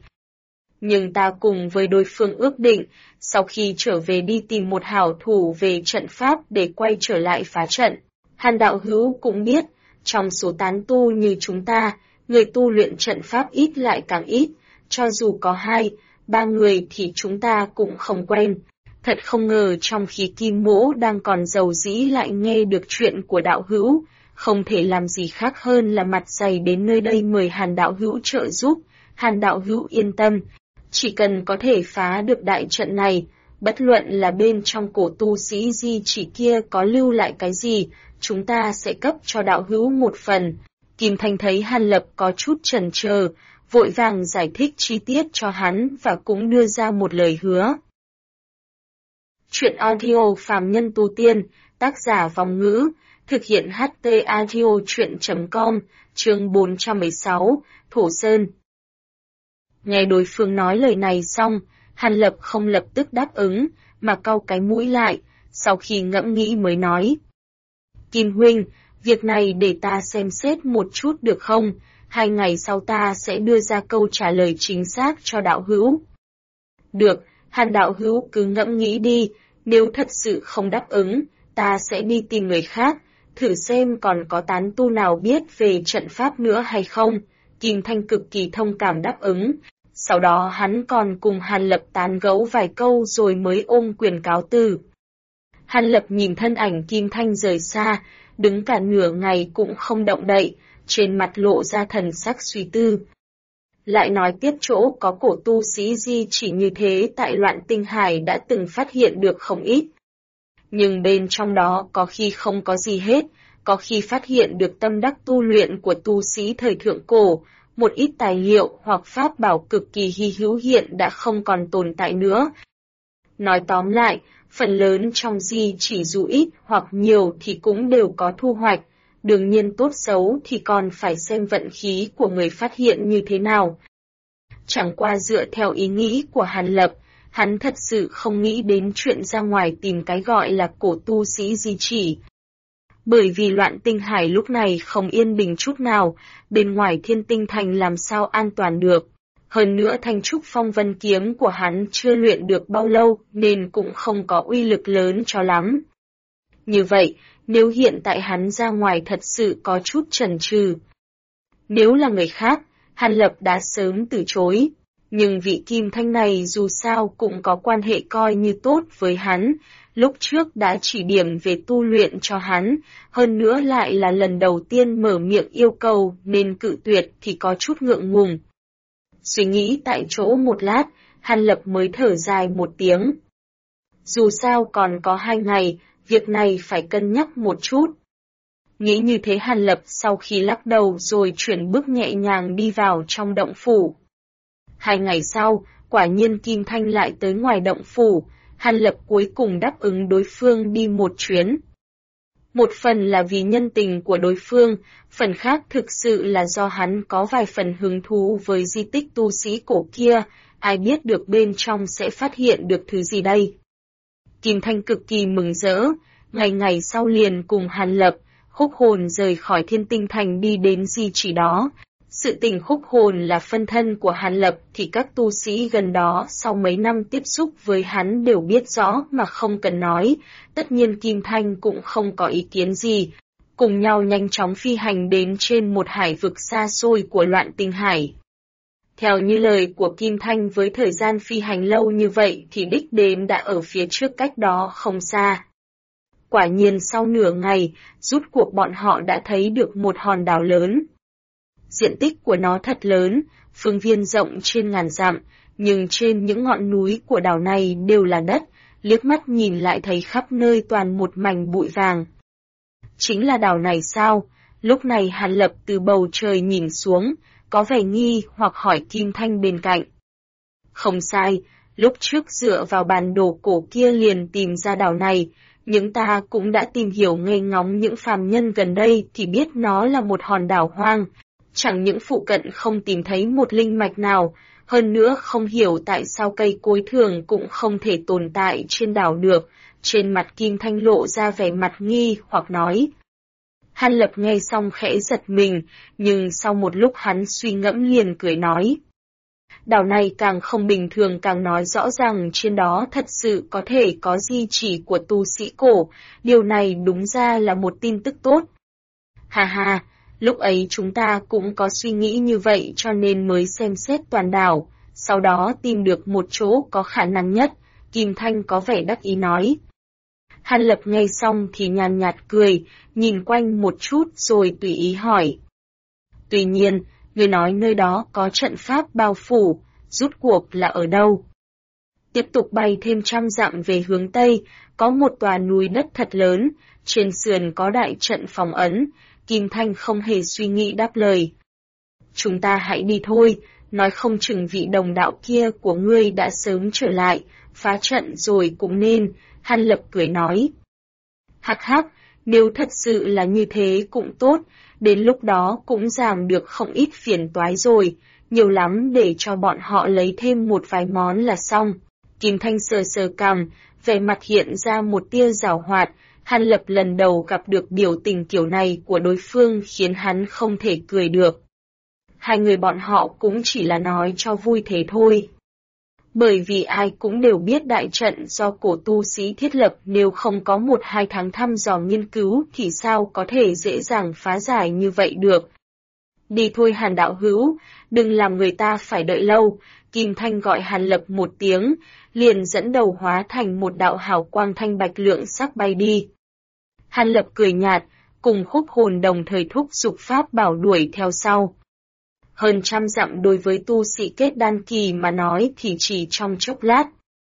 Nhưng ta cùng với đối phương ước định, sau khi trở về đi tìm một hảo thủ về trận pháp để quay trở lại phá trận. Hàn đạo hữu cũng biết, trong số tán tu như chúng ta, người tu luyện trận pháp ít lại càng ít, cho dù có 2-3 người thì chúng ta cũng không quen. Thật không ngờ trong khi Kim Mỗ đang còn giàu dĩ lại nghe được chuyện của đạo hữu, không thể làm gì khác hơn là mặt dày đến nơi đây mời Hàn đạo hữu trợ giúp. Hàn đạo hữu yên tâm, Chỉ cần có thể phá được đại trận này, bất luận là bên trong cổ tu sĩ di chỉ kia có lưu lại cái gì, chúng ta sẽ cấp cho đạo hữu một phần. Kim Thanh thấy Hàn Lập có chút chần chờ, vội vàng giải thích chi tiết cho hắn và cũng đưa ra một lời hứa. Chuyện audio phàm nhân tu tiên, tác giả Vong Ngữ, thực hiện HT audio chuyện.com, chương 416, Thổ Sơn. Nghe đối phương nói lời này xong, Hàn Lập không lập tức đáp ứng, mà cau cái mũi lại, sau khi ngẫm nghĩ mới nói. Kim huynh, việc này để ta xem xét một chút được không? 2 ngày sau ta sẽ đưa ra câu trả lời chính xác cho đạo hữu. Được, Hàn đạo hữu cứ ngẫm nghĩ đi, nếu thật sự không đáp ứng, ta sẽ đi tìm người khác, thử xem còn có tán tu nào biết về trận pháp nữa hay không. Kim Thanh cực kỳ thông cảm đáp ứng. Sau đó hắn còn cùng Hàn Lập tán gẫu vài câu rồi mới ôm quyền cáo từ. Hàn Lập nhìn thân ảnh Kim Thanh rời xa, đứng cả nửa ngày cũng không động đậy, trên mặt lộ ra thần sắc suy tư. Lại nói tiếp chỗ có cổ tu sĩ di chỉ như thế tại Loạn Tinh Hải đã từng phát hiện được không ít. Nhưng bên trong đó có khi không có gì hết, có khi phát hiện được tâm đắc tu luyện của tu sĩ thời thượng cổ, một ít tài liệu hoặc pháp bảo cực kỳ hy hữu hiện đã không còn tồn tại nữa. Nói tóm lại, phần lớn trong di chỉ dù ít hoặc nhiều thì cũng đều có thu hoạch, đương nhiên tốt xấu thì còn phải xem vận khí của người phát hiện như thế nào. Chẳng qua dựa theo ý nghĩ của Hàn Lập, hắn thật sự không nghĩ đến chuyện ra ngoài tìm cái gọi là cổ tu sĩ di chỉ. Bởi vì Loạn Tinh Hải lúc này không yên bình chút nào, bên ngoài Thiên Tinh Thành làm sao an toàn được. Hơn nữa thanh trúc phong vân kiếm của hắn chưa luyện được bao lâu nên cũng không có uy lực lớn cho lắm. Như vậy, nếu hiện tại hắn ra ngoài thật sự có chút chần chừ. Nếu là người khác, Hàn Lập đã sớm từ chối. Nhưng vị Kim Thanh này dù sao cũng có quan hệ coi như tốt với hắn, lúc trước đã chỉ điểm về tu luyện cho hắn, hơn nữa lại là lần đầu tiên mở miệng yêu cầu nên cự tuyệt thì có chút ngượng ngùng. Suy nghĩ tại chỗ một lát, Hàn Lập mới thở dài một tiếng. Dù sao còn có 2 ngày, việc này phải cân nhắc một chút. Nghĩ như thế Hàn Lập sau khi lắc đầu rồi chuyển bước nhẹ nhàng đi vào trong động phủ. 2 ngày sau, quả nhiên Kim Thanh lại tới ngoài động phủ, Hàn Lập cuối cùng đáp ứng đối phương đi một chuyến. Một phần là vì nhân tình của đối phương, phần khác thực sự là do hắn có vài phần hứng thú với di tích tu sĩ cổ kia, ai biết được bên trong sẽ phát hiện được thứ gì đây. Kim Thanh cực kỳ mừng rỡ, ngày sau liền cùng Hàn Lập, Khúc Hồn rời khỏi Thiên Tinh Thành đi đến di chỉ đó. Sự tình Khúc Hồn là phân thân của Hàn Lập thì các tu sĩ gần đó sau mấy năm tiếp xúc với hắn đều biết rõ mà không cần nói, tất nhiên Kim Thanh cũng không có ý kiến gì, cùng nhau nhanh chóng phi hành đến trên một hải vực xa xôi của Loạn Tinh Hải. Theo như lời của Kim Thanh với thời gian phi hành lâu như vậy thì đích đến đã ở phía trước cách đó không xa. Quả nhiên sau nửa ngày, rút cuộc bọn họ đã thấy được một hòn đảo lớn. Diện tích của nó thật lớn, phương viên rộng trên ngàn dặm, nhưng trên những ngọn núi của đảo này đều là đất, liếc mắt nhìn lại thấy khắp nơi toàn một mảnh bụi vàng. Chính là đảo này sao? Lúc này Hàn Lập từ bầu trời nhìn xuống, có vẻ nghi hoặc hỏi Kim Thanh bên cạnh. Không sai, lúc trước dựa vào bản đồ cổ kia liền tìm ra đảo này, nhưng ta cũng đã tìm hiểu nghe ngóng những phàm nhân gần đây thì biết nó là một hòn đảo hoang. Chẳng những phụ cận không tìm thấy một linh mạch nào, hơn nữa không hiểu tại sao cây cối thường cũng không thể tồn tại trên đảo được, trên mặt Kim Thanh lộ ra vẻ mặt nghi hoặc nói. Hàn Lập nghe xong khẽ giật mình, nhưng sau một lúc hắn suy ngẫm liền cười nói. Đảo này càng không bình thường càng nói rõ rằng trên đó thật sự có thể có di chỉ của tu sĩ cổ, điều này đúng ra là một tin tức tốt. Ha ha! Lúc ấy chúng ta cũng có suy nghĩ như vậy cho nên mới xem xét toàn đảo, sau đó tìm được một chỗ có khả năng nhất, Kim Thanh có vẻ đắc ý nói. Hàn Lập nghe xong thì nhàn nhạt cười, nhìn quanh một chút rồi tùy ý hỏi. Tuy nhiên, người nói nơi đó có trận pháp bao phủ, rút cuộc là ở đâu? Tiếp tục bay thêm 100 dặm về hướng Tây, có một tòa núi đất thật lớn, trên sườn có đại trận phòng ấn, Kim Thanh không hề suy nghĩ đáp lời. Chúng ta hãy đi thôi, nói không chừng vị đồng đạo kia của ngươi đã sớm trở lại, phá trận rồi cũng nên, Hàn Lập cười nói. Hắc hắc, nếu thật sự là như thế cũng tốt, đến lúc đó cũng giảm được không ít phiền toái rồi, nhiều lắm để cho bọn họ lấy thêm một vài món là xong. Kim Thanh sờ sờ cằm, vẻ mặt hiện ra một tia giảo hoạt, Hàn Lập lần đầu gặp được biểu tình kiểu này của đối phương khiến hắn không thể cười được. Hai người bọn họ cũng chỉ là nói cho vui thế thôi. Bởi vì ai cũng đều biết đại trận do cổ tu sĩ thiết lập, nếu không có 1-2 tháng thăm dò nghiên cứu thì sao có thể dễ dàng phá giải như vậy được. Đi thôi Hàn đạo hữu, đừng làm người ta phải đợi lâu, Kim Thanh gọi Hàn Lập một tiếng, liền dẫn đầu hóa thành một đạo hào quang thanh bạch lượng sắc bay đi. Hàn Lập cười nhạt, cùng Khúc Hồn đồng thời thúc giục pháp bảo đuổi theo sau. Hơn 100 dặm đối với tu sĩ kết đan kỳ mà nói thì chỉ trong chốc lát.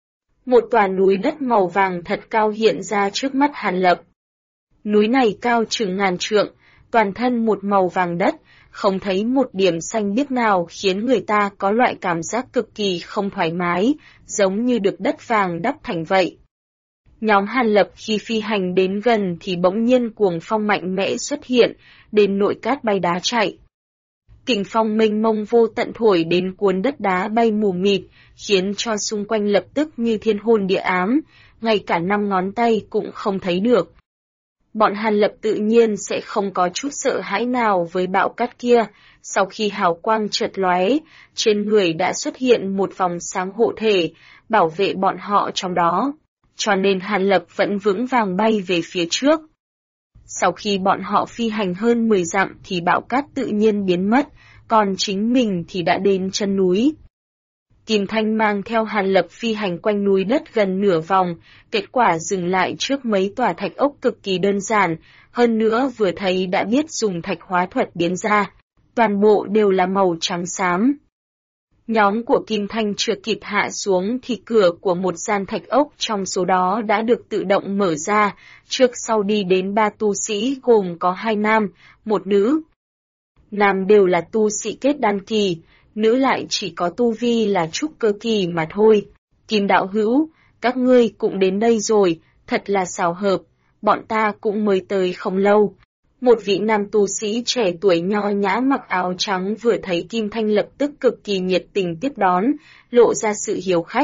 Một tòa núi đất màu vàng thật cao hiện ra trước mắt Hàn Lập. Núi này cao chừng ngàn trượng, toàn thân một màu vàng đất, không thấy một điểm xanh biếc nào khiến người ta có loại cảm giác cực kỳ không thoải mái, giống như được đất vàng đắp thành vậy. Nhóm Hàn Lập khi phi hành đến gần thì bỗng nhiên cuồng phong mạnh mẽ xuất hiện, đến nỗi cát bay đá chạy. Kình phong mênh mông vô tận thổi đến cuốn đất đá bay mù mịt, khiến cho xung quanh lập tức như thiên hôn địa ám, ngay cả 5 ngón tay cũng không thấy được. Bọn Hàn Lập tự nhiên sẽ không có chút sợ hãi nào với bão cát kia, sau khi hào quang chợt lóe, trên người đã xuất hiện một vòng sáng hộ thể, bảo vệ bọn họ trong đó, cho nên Hàn Lập vẫn vững vàng bay về phía trước. Sau khi bọn họ phi hành hơn 10 dặm thì bão cát tự nhiên biến mất, còn chính mình thì đã đến chân núi. Kim Thanh mang theo Hàn Lập phi hành quanh núi đất gần nửa vòng, kết quả dừng lại trước mấy tòa thạch ốc cực kỳ đơn giản, hơn nữa vừa thấy đã biết dùng thạch hóa thuật biến ra, toàn bộ đều là màu trắng xám. Nhóm của Kim Thanh chưa kịp hạ xuống thì cửa của một gian thạch ốc trong số đó đã được tự động mở ra, trước sau đi đến 3 tu sĩ gồm có 2 nam, 1 nữ. Nam đều là tu sĩ kết đan kỳ, nữ lại chỉ có tu vi là trúc cơ kỳ mà thôi. Kim đạo hữu, các ngươi cũng đến đây rồi, thật là xảo hợp, bọn ta cũng mới tới không lâu. Một vị nam tu sĩ trẻ tuổi nho nhã mặc áo trắng vừa thấy Kim Thanh lập tức cực kỳ nhiệt tình tiếp đón, lộ ra sự hiếu khách.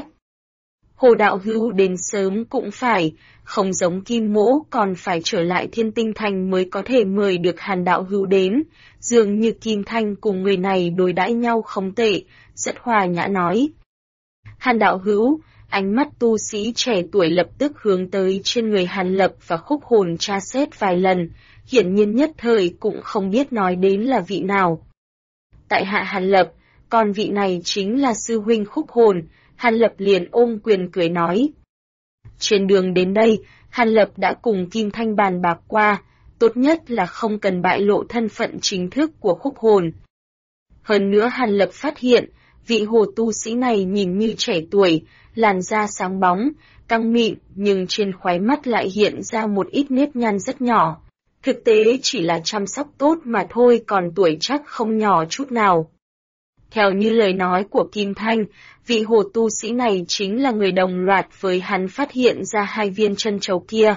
Hồ đạo hữu đến sớm cũng phải, không giống Kim mỗ còn phải trở lại Thiên Tinh Thành mới có thể mời được Hàn đạo hữu đến, dường như Kim Thanh cùng người này đối đãi nhau không tệ, rất hòa nhã nói. Hàn đạo hữu, ánh mắt tu sĩ trẻ tuổi lập tức hướng tới trên người Hàn Lập và Khúc Hồn tra xét vài lần, hiển nhiên nhất thời cũng không biết nói đến là vị nào. Tại hạ Hàn Lập, còn vị này chính là sư huynh Khúc Hồn, Hàn Lập liền ôm quyền cười nói. Trên đường đến đây, Hàn Lập đã cùng Kim Thanh bàn bạc qua, tốt nhất là không cần bại lộ thân phận chính thức của Khúc Hồn. Hơn nữa Hàn Lập phát hiện, vị hồ tu sĩ này nhìn như trẻ tuổi, làn da sáng bóng, căng mịn nhưng trên khóe mắt lại hiện ra một ít nếp nhăn rất nhỏ. Thực tế chỉ là chăm sóc tốt mà thôi, còn tuổi chắc không nhỏ chút nào. Theo như lời nói của Kim Thanh, vị hồ tu sĩ này chính là người đồng loạt với hắn phát hiện ra 2 viên chân trâu kia.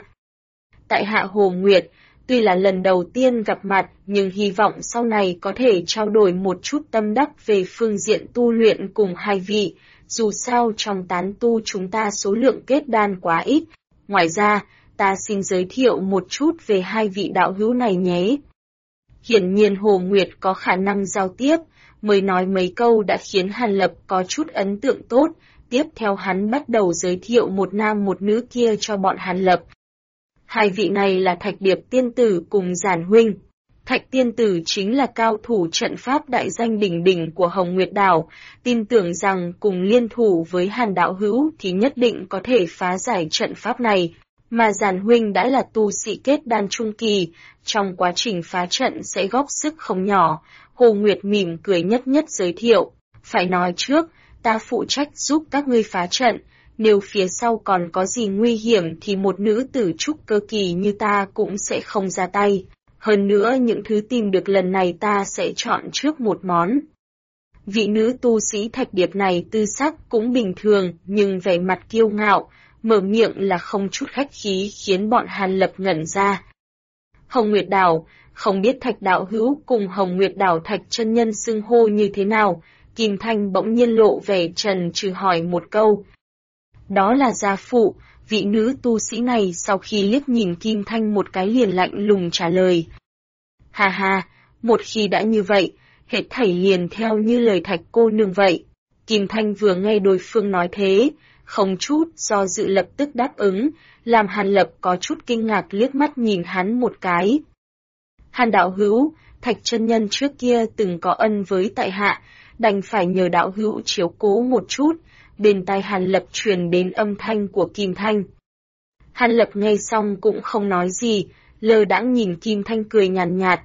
Tại hạ Hồ Nguyệt, tuy là lần đầu tiên gặp mặt nhưng hy vọng sau này có thể trao đổi một chút tâm đắc về phương diện tu luyện cùng 2 vị, dù sao trong tán tu chúng ta số lượng kết đan quá ít. Ngoài ra, ta xin giới thiệu một chút về 2 vị đạo hữu này nhé. Hiển nhiên Hồ Nguyệt có khả năng giao tiếp, mới nói mấy câu đã khiến Hàn Lập có chút ấn tượng tốt, tiếp theo hắn bắt đầu giới thiệu một nam một nữ kia cho bọn Hàn Lập. 2 vị này là Thạch Điệp Tiên Tử cùng Giản Huynh. Thạch Tiên Tử chính là cao thủ trận pháp đại danh đỉnh đỉnh của Hồng Nguyệt Đảo, tin tưởng rằng cùng liên thủ với Hàn đạo hữu thì nhất định có thể phá giải trận pháp này. Mà Giản Huynh đã là tu sĩ kết đan trung kỳ, trong quá trình phá trận sẽ góp sức không nhỏ. Hồ Nguyệt mỉm cười nhất nhất giới thiệu. Phải nói trước, ta phụ trách giúp các ngươi phá trận, nếu phía sau còn có gì nguy hiểm thì một nữ tử trúc cơ kỳ như ta cũng sẽ không ra tay. Hơn nữa những thứ tìm được lần này ta sẽ chọn trước một món. Vị nữ tu sĩ Thạch Điệp này tư sắc cũng bình thường nhưng vẻ mặt kiêu ngạo, mở miệng là không chút khách khí khiến bọn Hàn Lập ngẩn ra. Hồng Nguyệt Đảo, không biết Thạch đạo hữu cùng Hồng Nguyệt Đảo Thạch chân nhân xưng hô như thế nào, Kim Thanh bỗng nhiên lộ vẻ trần trừ hỏi một câu. Đó là gia phụ, vị nữ tu sĩ này sau khi liếc nhìn Kim Thanh một cái liền lạnh lùng trả lời. Hà hà, một khi đã như vậy, hết thảy liền theo như lời Thạch cô nương vậy. Kim Thanh vừa nghe đối phương nói thế, không chút do dự lập tức đáp ứng, làm Hàn Lập có chút kinh ngạc liếc mắt nhìn hắn một cái. Hàn đạo hữu, Thạch chân nhân trước kia từng có ân với tại hạ, đành phải nhờ đạo hữu chiếu cố một chút. Bên tai Hàn Lập truyền đến âm thanh của Kim Thanh. Hàn Lập nghe xong cũng không nói gì, lơ đãng nhìn Kim Thanh cười nhàn nhạt.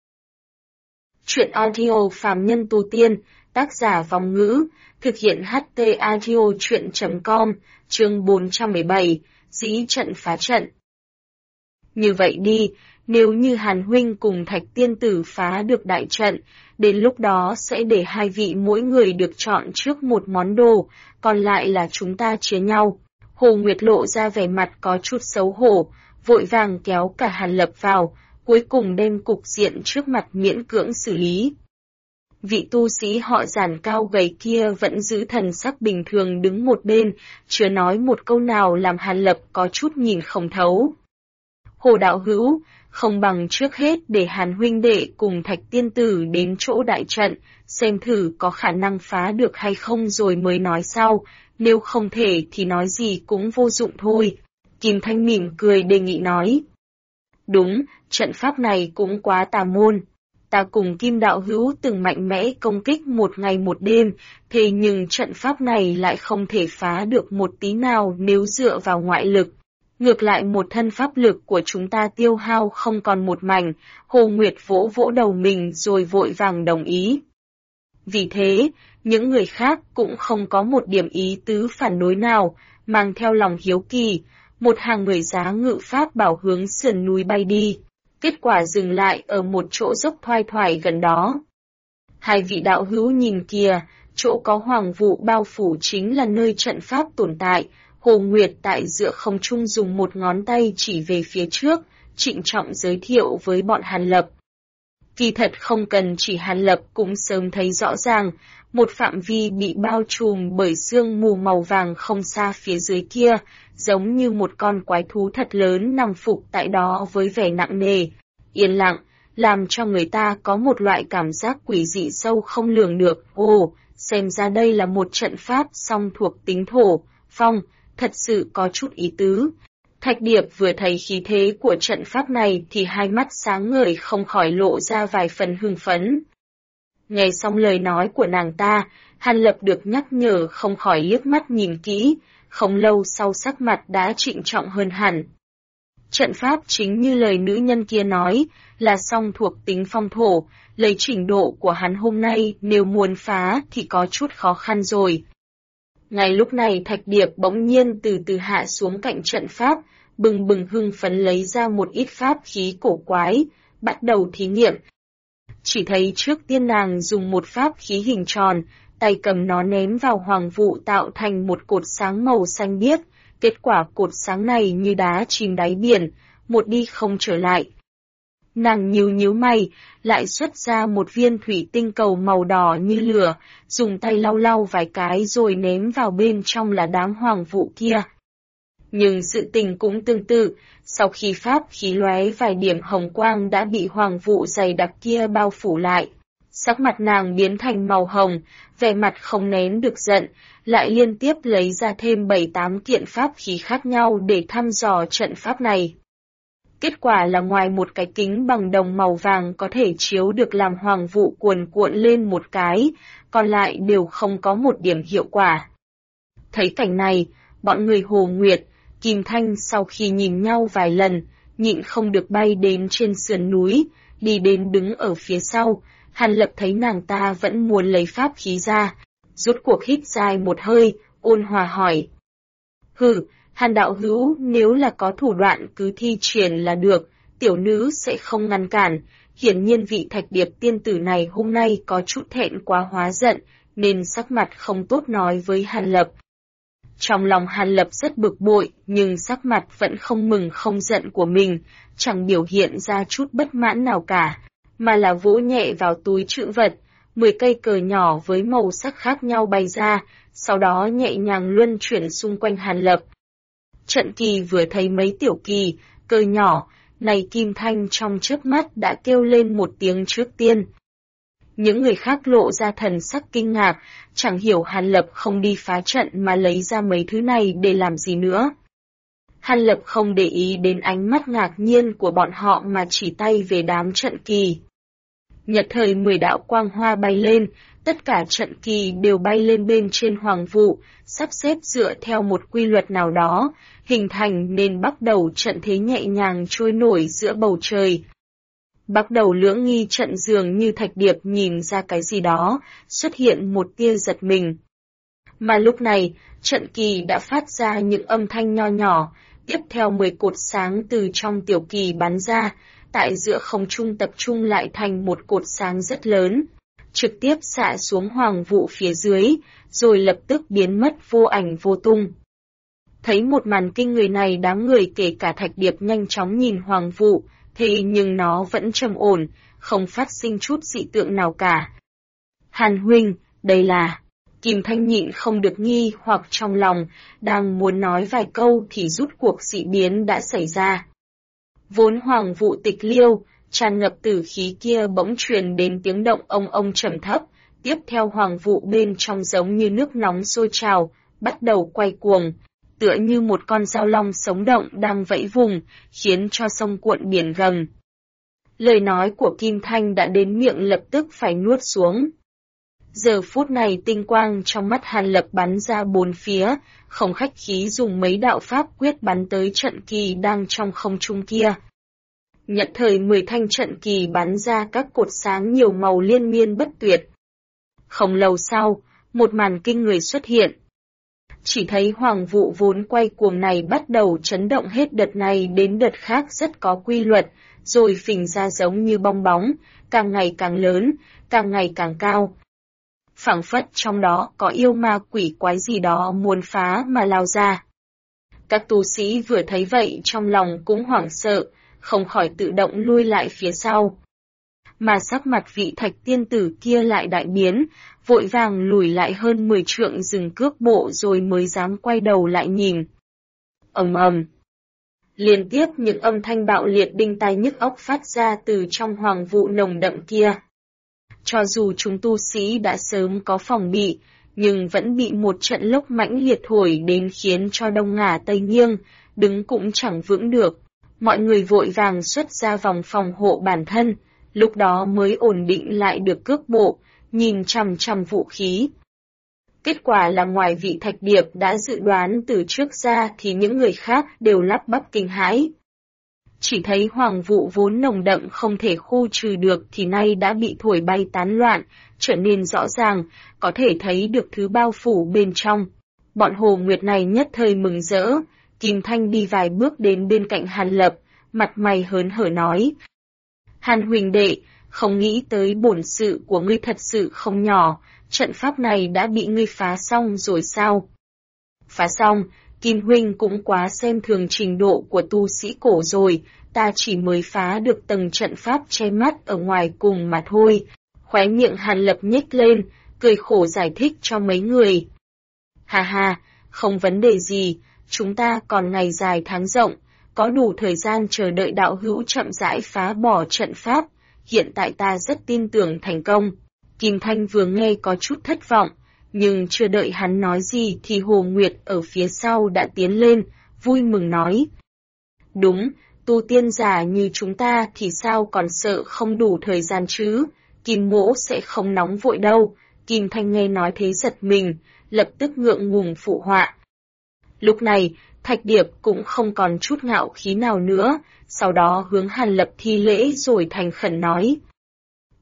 Chuyện audio phàm nhân tu tiên, tác giả Vong Ngữ, thực hiện HT audio chuyện.com, chương 417, dĩ trận phá trận. Như vậy đi, nếu như Hàn huynh cùng Thạch tiên tử phá được đại trận, đến lúc đó sẽ để hai vị mỗi người được chọn trước một món đồ, còn lại là chúng ta chia nhau. Hồ Nguyệt lộ ra vẻ mặt có chút xấu hổ, vội vàng kéo cả Hàn Lập vào, cuối cùng đem cục diện trước mặt miễn cưỡng xử lý. Vị tu sĩ họ Giản cao gầy kia vẫn giữ thần sắc bình thường đứng một bên, chưa nói một câu nào làm Hàn Lập có chút nhìn không thấu. Hồ đạo hữu, không bằng trước hết để Hàn huynh đệ cùng Thạch tiên tử đến chỗ đại trận, xem thử có khả năng phá được hay không rồi mới nói sau, nếu không thể thì nói gì cũng vô dụng thôi. Kim Thanh mỉm cười đề nghị nói. Đúng, trận pháp này cũng quá tà môn. Ta cùng Kim đạo hữu từng mạnh mẽ công kích một ngày một đêm, thế nhưng trận pháp này lại không thể phá được một tí nào nếu dựa vào ngoại lực. Ngược lại một thân pháp lực của chúng ta tiêu hao không còn một mảnh, Hồ Nguyệt vỗ vỗ đầu mình rồi vội vàng đồng ý. Vì thế, những người khác cũng không có một điểm ý tứ phản đối nào, mang theo lòng hiếu kỳ, một hàng người giá ngự pháp bảo hướng sườn núi bay đi, kết quả dừng lại ở một chỗ dốc thoai thoải gần đó. Hai vị đạo hữu nhìn kìa, chỗ có hoàng vụ bao phủ chính là nơi trận pháp tồn tại. Hồ Nguyệt tại giữa không trung dùng một ngón tay chỉ về phía trước, trịnh trọng giới thiệu với bọn Hàn Lập. Kỳ thật không cần chỉ Hàn Lập cũng sớm thấy rõ ràng, một phạm vi bị bao trùm bởi sương mù màu vàng không xa phía dưới kia, giống như một con quái thú thật lớn nằm phục tại đó với vẻ nặng nề, yên lặng, làm cho người ta có một loại cảm giác quỷ dị sâu không lường được. Ồ, xem ra đây là một trận pháp song thuộc tính thổ, phong, thật sự có chút ý tứ. Thạch Điệp vừa thấy khí thế của trận pháp này thì hai mắt sáng ngời không khỏi lộ ra vài phần hưng phấn. Nghe xong lời nói của nàng ta, Hàn Lập được nhắc nhở không khỏi liếc mắt nhìn kỹ, không lâu sau sắc mặt đã trịnh trọng hơn hẳn. Trận pháp chính như lời nữ nhân kia nói, là song thuộc tính phong thổ, lấy trình độ của hắn hôm nay nếu muốn phá thì có chút khó khăn rồi. Ngay lúc này Thạch Điệp bỗng nhiên từ từ hạ xuống cạnh trận pháp, bừng bừng hưng phấn lấy ra một ít pháp khí cổ quái, bắt đầu thí nghiệm. Chỉ thấy trước tiên nàng dùng một pháp khí hình tròn, tay cầm nó ném vào hoàng vụ tạo thành một cột sáng màu xanh biếc, kết quả cột sáng này như đá chìm đáy biển, một đi không trở lại. Nàng nhíu mày, lại xuất ra một viên thủy tinh cầu màu đỏ như lửa, dùng tay lau lau vài cái rồi ném vào bên trong là đám hoàng vụ kia. Nhưng sự tình cũng tương tự, sau khi pháp khí lóe vài điểm hồng quang đã bị hoàng vụ dày đặc kia bao phủ lại. Sắc mặt nàng biến thành màu hồng, vẻ mặt không nén được giận, lại liên tiếp lấy ra thêm 7-8 kiện pháp khí khác nhau để thăm dò trận pháp này. Kết quả là ngoài một cái kính bằng đồng màu vàng có thể chiếu được làm hoàng vụ cuồn cuộn lên một cái, còn lại đều không có một điểm hiệu quả. Thấy cảnh này, bọn người Hồ Nguyệt, Kim Thanh sau khi nhìn nhau vài lần, nhịn không được bay đến trên sườn núi, đi đến đứng ở phía sau. Hàn Lập thấy nàng ta vẫn muốn lấy pháp khí ra, rút cuộc hít dài một hơi, ôn hòa hỏi. Hừ, Hàn đạo hữu, nếu là có thủ đoạn cứ thi triển là được, tiểu nữ sẽ không ngăn cản. Hiển nhiên vị Thạch Điệp tiên tử này hôm nay có chút thẹn quá hóa giận, nên sắc mặt không tốt nói với Hàn Lập. Trong lòng Hàn Lập rất bực bội, nhưng sắc mặt vẫn không mừng không giận của mình, chẳng biểu hiện ra chút bất mãn nào cả, mà là vỗ nhẹ vào túi trữ vật, 10 cây cờ nhỏ với màu sắc khác nhau bay ra, sau đó nhẹ nhàng luân chuyển xung quanh Hàn Lập. Trận Kỳ vừa thấy mấy tiểu kỳ, cờ nhỏ, này Kim Thanh trong chớp mắt đã kêu lên một tiếng trước tiên. Những người khác lộ ra thần sắc kinh ngạc, chẳng hiểu Hàn Lập không đi phá trận mà lấy ra mấy thứ này để làm gì nữa. Hàn Lập không để ý đến ánh mắt ngạc nhiên của bọn họ mà chỉ tay về đám trận kỳ. Nhật thời 10 đạo quang hoa bay lên, tất cả trận kỳ đều bay lên bên trên hoàng vụ, sắp xếp dựa theo một quy luật nào đó, hình thành nên bắt đầu trận thế nhẹ nhàng trôi nổi giữa bầu trời. Bắt đầu Lưỡng Nghi trận dường như Thạch Điệp nhìn ra cái gì đó, xuất hiện một tia giật mình. Mà lúc này, trận kỳ đã phát ra những âm thanh nho nhỏ, tiếp theo 10 cột sáng từ trong tiểu kỳ bắn ra, tại giữa không trung tập trung lại thành một cột sáng rất lớn, trực tiếp xạ xuống hoàng vụ phía dưới, rồi lập tức biến mất vô ảnh vô tung. Thấy một màn kinh người này, đám người kể cả Thạch Điệp nhanh chóng nhìn hoàng vụ, thế nhưng nó vẫn trầm ổn, không phát sinh chút dị tượng nào cả. Hàn huynh, đây là... Kim Thanh nhịn không được nghi hoặc trong lòng, đang muốn nói vài câu thì rút cuộc dị biến đã xảy ra. Vốn hoàng vụ tịch liêu, tràn ngập tử khí kia bỗng truyền đến tiếng động ông trầm thấp, tiếp theo hoàng vụ bên trong giống như nước nóng sôi trào, bắt đầu quay cuồng, tựa như một con dao long sống động đang vẫy vùng, khiến cho sông cuộn biển gầm. Lời nói của Kim Thanh đã đến miệng lập tức phải nuốt xuống. Giờ phút này tinh quang trong mắt Hàn Lập bắn ra bốn phía, không khách khí dùng mấy đạo pháp quyết bắn tới trận kỳ đang trong không trung kia. Nhận thời 10 thanh trận kỳ bắn ra các cột sáng nhiều màu liên miên bất tuyệt. Không lâu sau, một màn kinh người xuất hiện. Chỉ thấy hoàng vụ vốn quay cuồng này bắt đầu chấn động hết đợt này đến đợt khác rất có quy luật, rồi phình ra giống như bong bóng, càng ngày càng lớn, càng ngày càng cao. Phảng phất trong đó có yêu ma quỷ quái gì đó muốn phá mà lao ra. Các tu sĩ vừa thấy vậy trong lòng cũng hoảng sợ, không khỏi tự động lui lại phía sau. Mà sắc mặt vị Thạch tiên tử kia lại đại biến, vội vàng lùi lại hơn 10 trượng dừng cước bộ rồi mới dám quay đầu lại nhìn. Ầm ầm. Liên tiếp những âm thanh bạo liệt đinh tai nhức óc phát ra từ trong hoàng vụ nồng đậm kia. Cho dù chúng tu sĩ đã sớm có phòng bị, nhưng vẫn bị một trận lốc mãnh liệt thổi đến khiến cho đông ngả tây nghiêng, đứng cũng chẳng vững được. Mọi người vội vàng xuất ra vòng phòng hộ bản thân, lúc đó mới ổn định lại được cước bộ, nhìn chằm chằm vũ khí. Kết quả là ngoài vị Thạch Điệp đã dự đoán từ trước ra thì những người khác đều lắp bắp kinh hãi. Chỉ thấy hoàng vụ vốn nồng đậm không thể khu trừ được thì nay đã bị thổi bay tán loạn, trở nên rõ ràng, có thể thấy được thứ bao phủ bên trong. Bọn Hồ Nguyệt này nhất thời mừng rỡ, Kim Thanh đi vài bước đến bên cạnh Hàn Lập, mặt mày hớn hở nói. Hàn huỳnh đệ, không nghĩ tới bổn sự của ngươi thật sự không nhỏ, trận pháp này đã bị ngươi phá xong rồi sao? Phá xong, Kim huynh cũng quá xem thường trình độ của tu sĩ cổ rồi, ta chỉ mới phá được tầng trận pháp che mắt ở ngoài cùng mà thôi. Khóe miệng Hàn Lập nhếch lên, cười khổ giải thích cho mấy người. Hà hà, không vấn đề gì, chúng ta còn ngày dài tháng rộng, có đủ thời gian chờ đợi đạo hữu chậm rãi phá bỏ trận pháp, hiện tại ta rất tin tưởng thành công. Kim Thanh vừa nghe có chút thất vọng, nhưng chưa đợi hắn nói gì thì Hồ Nguyệt ở phía sau đã tiến lên, vui mừng nói. Đúng, tu tiên giả như chúng ta thì sao còn sợ không đủ thời gian chứ, Kim mỗ sẽ không nóng vội đâu. Kim Thanh nghe nói thế giật mình, lập tức ngượng ngùng phụ họa. Lúc này, Thạch Điệp cũng không còn chút ngạo khí nào nữa, sau đó hướng Hàn Lập thi lễ rồi thành khẩn nói.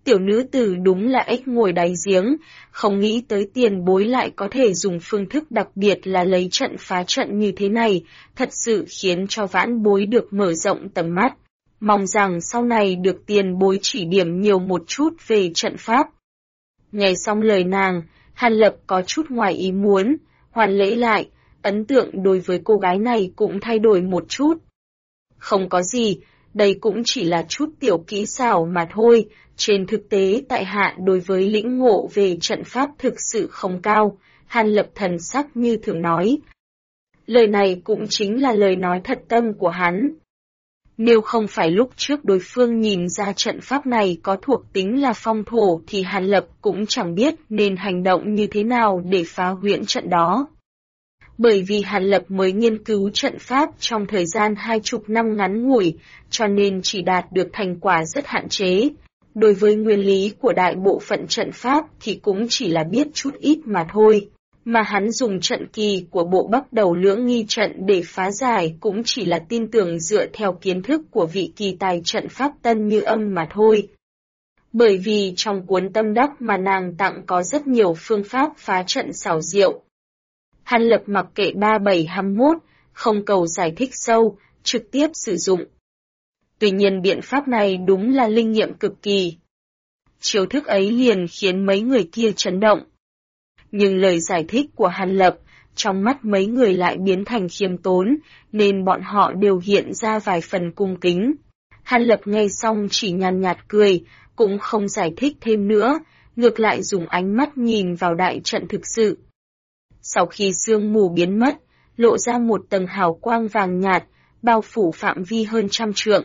Tiểu nữ tử đúng là ếch ngồi đáy giếng, không nghĩ tới tiền bối lại có thể dùng phương thức đặc biệt là lấy trận phá trận như thế này, thật sự khiến cho vãn bối được mở rộng tầm mắt. Mong rằng sau này được tiền bối chỉ điểm nhiều một chút về trận pháp. Nghe xong lời nàng, Hàn Lập có chút ngoài ý muốn, hoàn lễ lại, ấn tượng đối với cô gái này cũng thay đổi một chút. Không có gì, đây cũng chỉ là chút tiểu kỹ xảo mà thôi, trên thực tế tại hạ đối với lĩnh ngộ về trận pháp thực sự không cao, Hàn Lập thần sắc như thường nói. Lời này cũng chính là lời nói thật tâm của hắn. Nếu không phải lúc trước đối phương nhìn ra trận pháp này có thuộc tính là phong thổ thì Hàn Lập cũng chẳng biết nên hành động như thế nào để phá huyễn trận đó. Bởi vì Hàn Lập mới nghiên cứu trận pháp trong thời gian 20 năm ngắn ngủi, cho nên chỉ đạt được thành quả rất hạn chế. Đối với nguyên lý của đại bộ phận trận pháp thì cũng chỉ là biết chút ít mà thôi. Mà hắn dùng trận kỳ của bộ Bắc Đầu Lưỡng Nghi trận để phá giải cũng chỉ là tin tưởng dựa theo kiến thức của vị kỳ tài trận pháp Tân Như Âm mà thôi. Bởi vì trong cuốn tâm đắc mà nàng tặng có rất nhiều phương pháp phá trận xảo diệu. Hàn Lập mặc kệ 3721, không cầu giải thích sâu, trực tiếp sử dụng. Tuy nhiên biện pháp này đúng là linh nghiệm cực kỳ. Chiêu thức ấy liền khiến mấy người kia chấn động. Nhưng lời giải thích của Hàn Lập, trong mắt mấy người lại biến thành khiêm tốn, nên bọn họ đều hiện ra vài phần cung kính. Hàn Lập nghe xong chỉ nhàn nhạt cười, cũng không giải thích thêm nữa, ngược lại dùng ánh mắt nhìn vào đại trận thực sự. Sau khi sương mù biến mất, lộ ra một tầng hào quang vàng nhạt, bao phủ phạm vi hơn 100 trượng.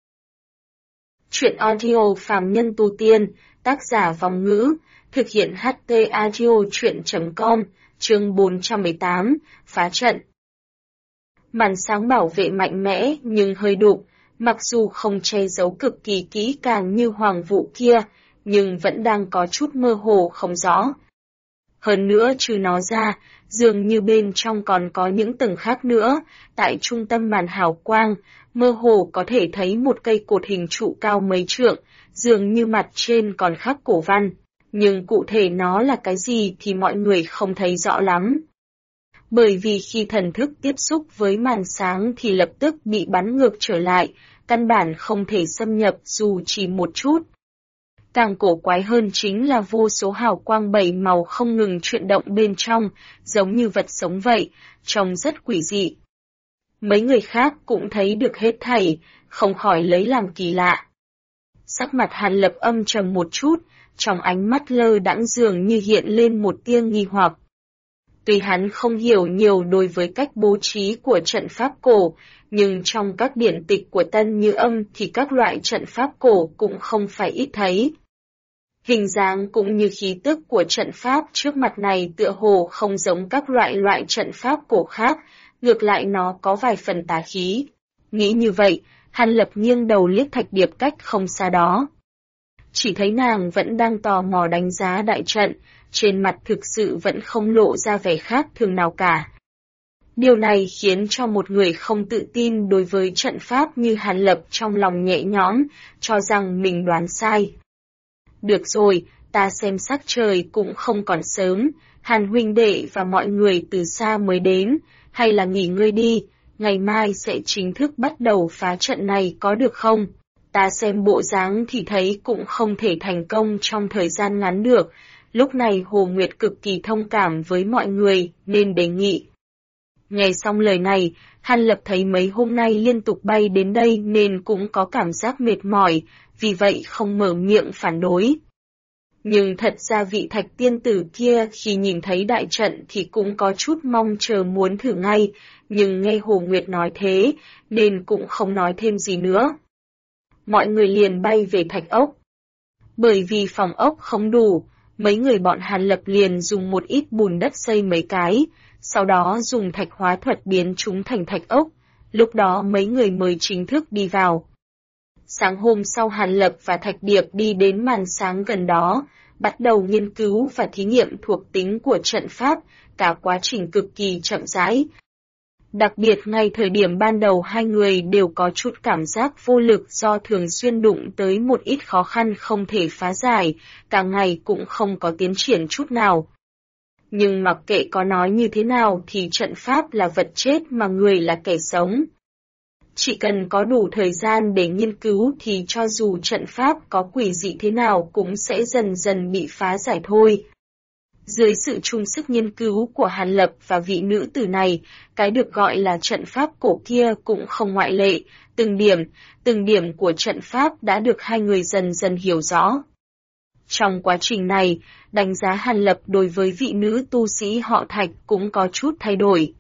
Truyện audio phàm nhân tu tiên, tác giả Vòng Ngữ, thực hiện HT Audio Truyện.com, chương 418, phá trận. Màn sáng bảo vệ mạnh mẽ nhưng hơi đục, mặc dù không che giấu cực kỳ kỹ càng như hoàng vụ kia, nhưng vẫn đang có chút mơ hồ không rõ. Hơn nữa trừ nó ra, dường như bên trong còn có những tầng khác nữa, tại trung tâm màn hào quang, mơ hồ có thể thấy một cây cột hình trụ cao mấy trượng, dường như mặt trên còn khắc cổ văn, nhưng cụ thể nó là cái gì thì mọi người không thấy rõ lắm. Bởi vì khi thần thức tiếp xúc với màn sáng thì lập tức bị bắn ngược trở lại, căn bản không thể xâm nhập dù chỉ một chút. Càng cổ quái hơn chính là vô số hào quang bảy màu không ngừng chuyển động bên trong, giống như vật sống vậy, trông rất quỷ dị. Mấy người khác cũng thấy được hết thảy, không khỏi lấy làm kỳ lạ. Sắc mặt Hàn Lập âm trầm một chút, trong ánh mắt lơ đãng dường như hiện lên một tia nghi hoặc. Tuy hắn không hiểu nhiều đối với cách bố trí của trận pháp cổ, nhưng trong các điển tịch của Tân Như Âm thì các loại trận pháp cổ cũng không phải ít thấy. Hình dáng cũng như khí tức của trận pháp trước mặt này tựa hồ không giống các loại trận pháp cổ khác, ngược lại nó có vài phần tà khí. Nghĩ như vậy, Hàn Lập nghiêng đầu liếc Thạch Điệp cách không xa đó. Chỉ thấy nàng vẫn đang tò mò đánh giá đại trận, trên mặt thực sự vẫn không lộ ra vẻ khác thường nào cả. Điều này khiến cho một người không tự tin đối với trận pháp như Hàn Lập trong lòng nhẹ nhõm, cho rằng mình đoán sai. Được rồi, ta xem sắc trời cũng không còn sớm, Hàn huynh đệ và mọi người từ xa mới đến, hay là nghỉ ngơi đi, ngày mai sẽ chính thức bắt đầu phá trận này có được không? Ta xem bộ dáng thì thấy cũng không thể thành công trong thời gian ngắn được, lúc này Hồ Nguyệt cực kỳ thông cảm với mọi người nên đề nghị. Nghe xong lời này, Hàn Lập thấy mấy hôm nay liên tục bay đến đây nên cũng có cảm giác mệt mỏi, vì vậy không mở miệng phản đối. Nhưng thật ra vị Thạch tiên tử kia khi nhìn thấy đại trận thì cũng có chút mong chờ muốn thử ngay, nhưng nghe Hồ Nguyệt nói thế, nên cũng không nói thêm gì nữa. Mọi người liền bay về Thạch ốc. Bởi vì phòng ốc không đủ, mấy người bọn Hàn Lập liền dùng một ít bùn đất xây mấy cái, sau đó dùng thạch hóa thuật biến chúng thành thạch ốc, lúc đó mấy người mới chính thức đi vào. Sáng hôm sau Hàn Lập và Thạch Điệp đi đến màn sáng gần đó, bắt đầu nghiên cứu và thí nghiệm thuộc tính của trận pháp, cả quá trình cực kỳ chậm rãi. Đặc biệt ngay thời điểm ban đầu hai người đều có chút cảm giác vô lực do thường xuyên đụng tới một ít khó khăn không thể phá giải, cả ngày cũng không có tiến triển chút nào. Nhưng mặc kệ có nói như thế nào thì trận pháp là vật chết mà người là kẻ sống. Chỉ cần có đủ thời gian để nghiên cứu thì cho dù trận pháp có quỷ dị thế nào cũng sẽ dần dần bị phá giải thôi. Dưới sự chung sức nghiên cứu của Hàn Lập và vị nữ tử này, cái được gọi là trận pháp cổ kia cũng không ngoại lệ, từng điểm của trận pháp đã được hai người dần dần hiểu rõ. Trong quá trình này, đánh giá Hàn Lập đối với vị nữ tu sĩ họ Thạch cũng có chút thay đổi.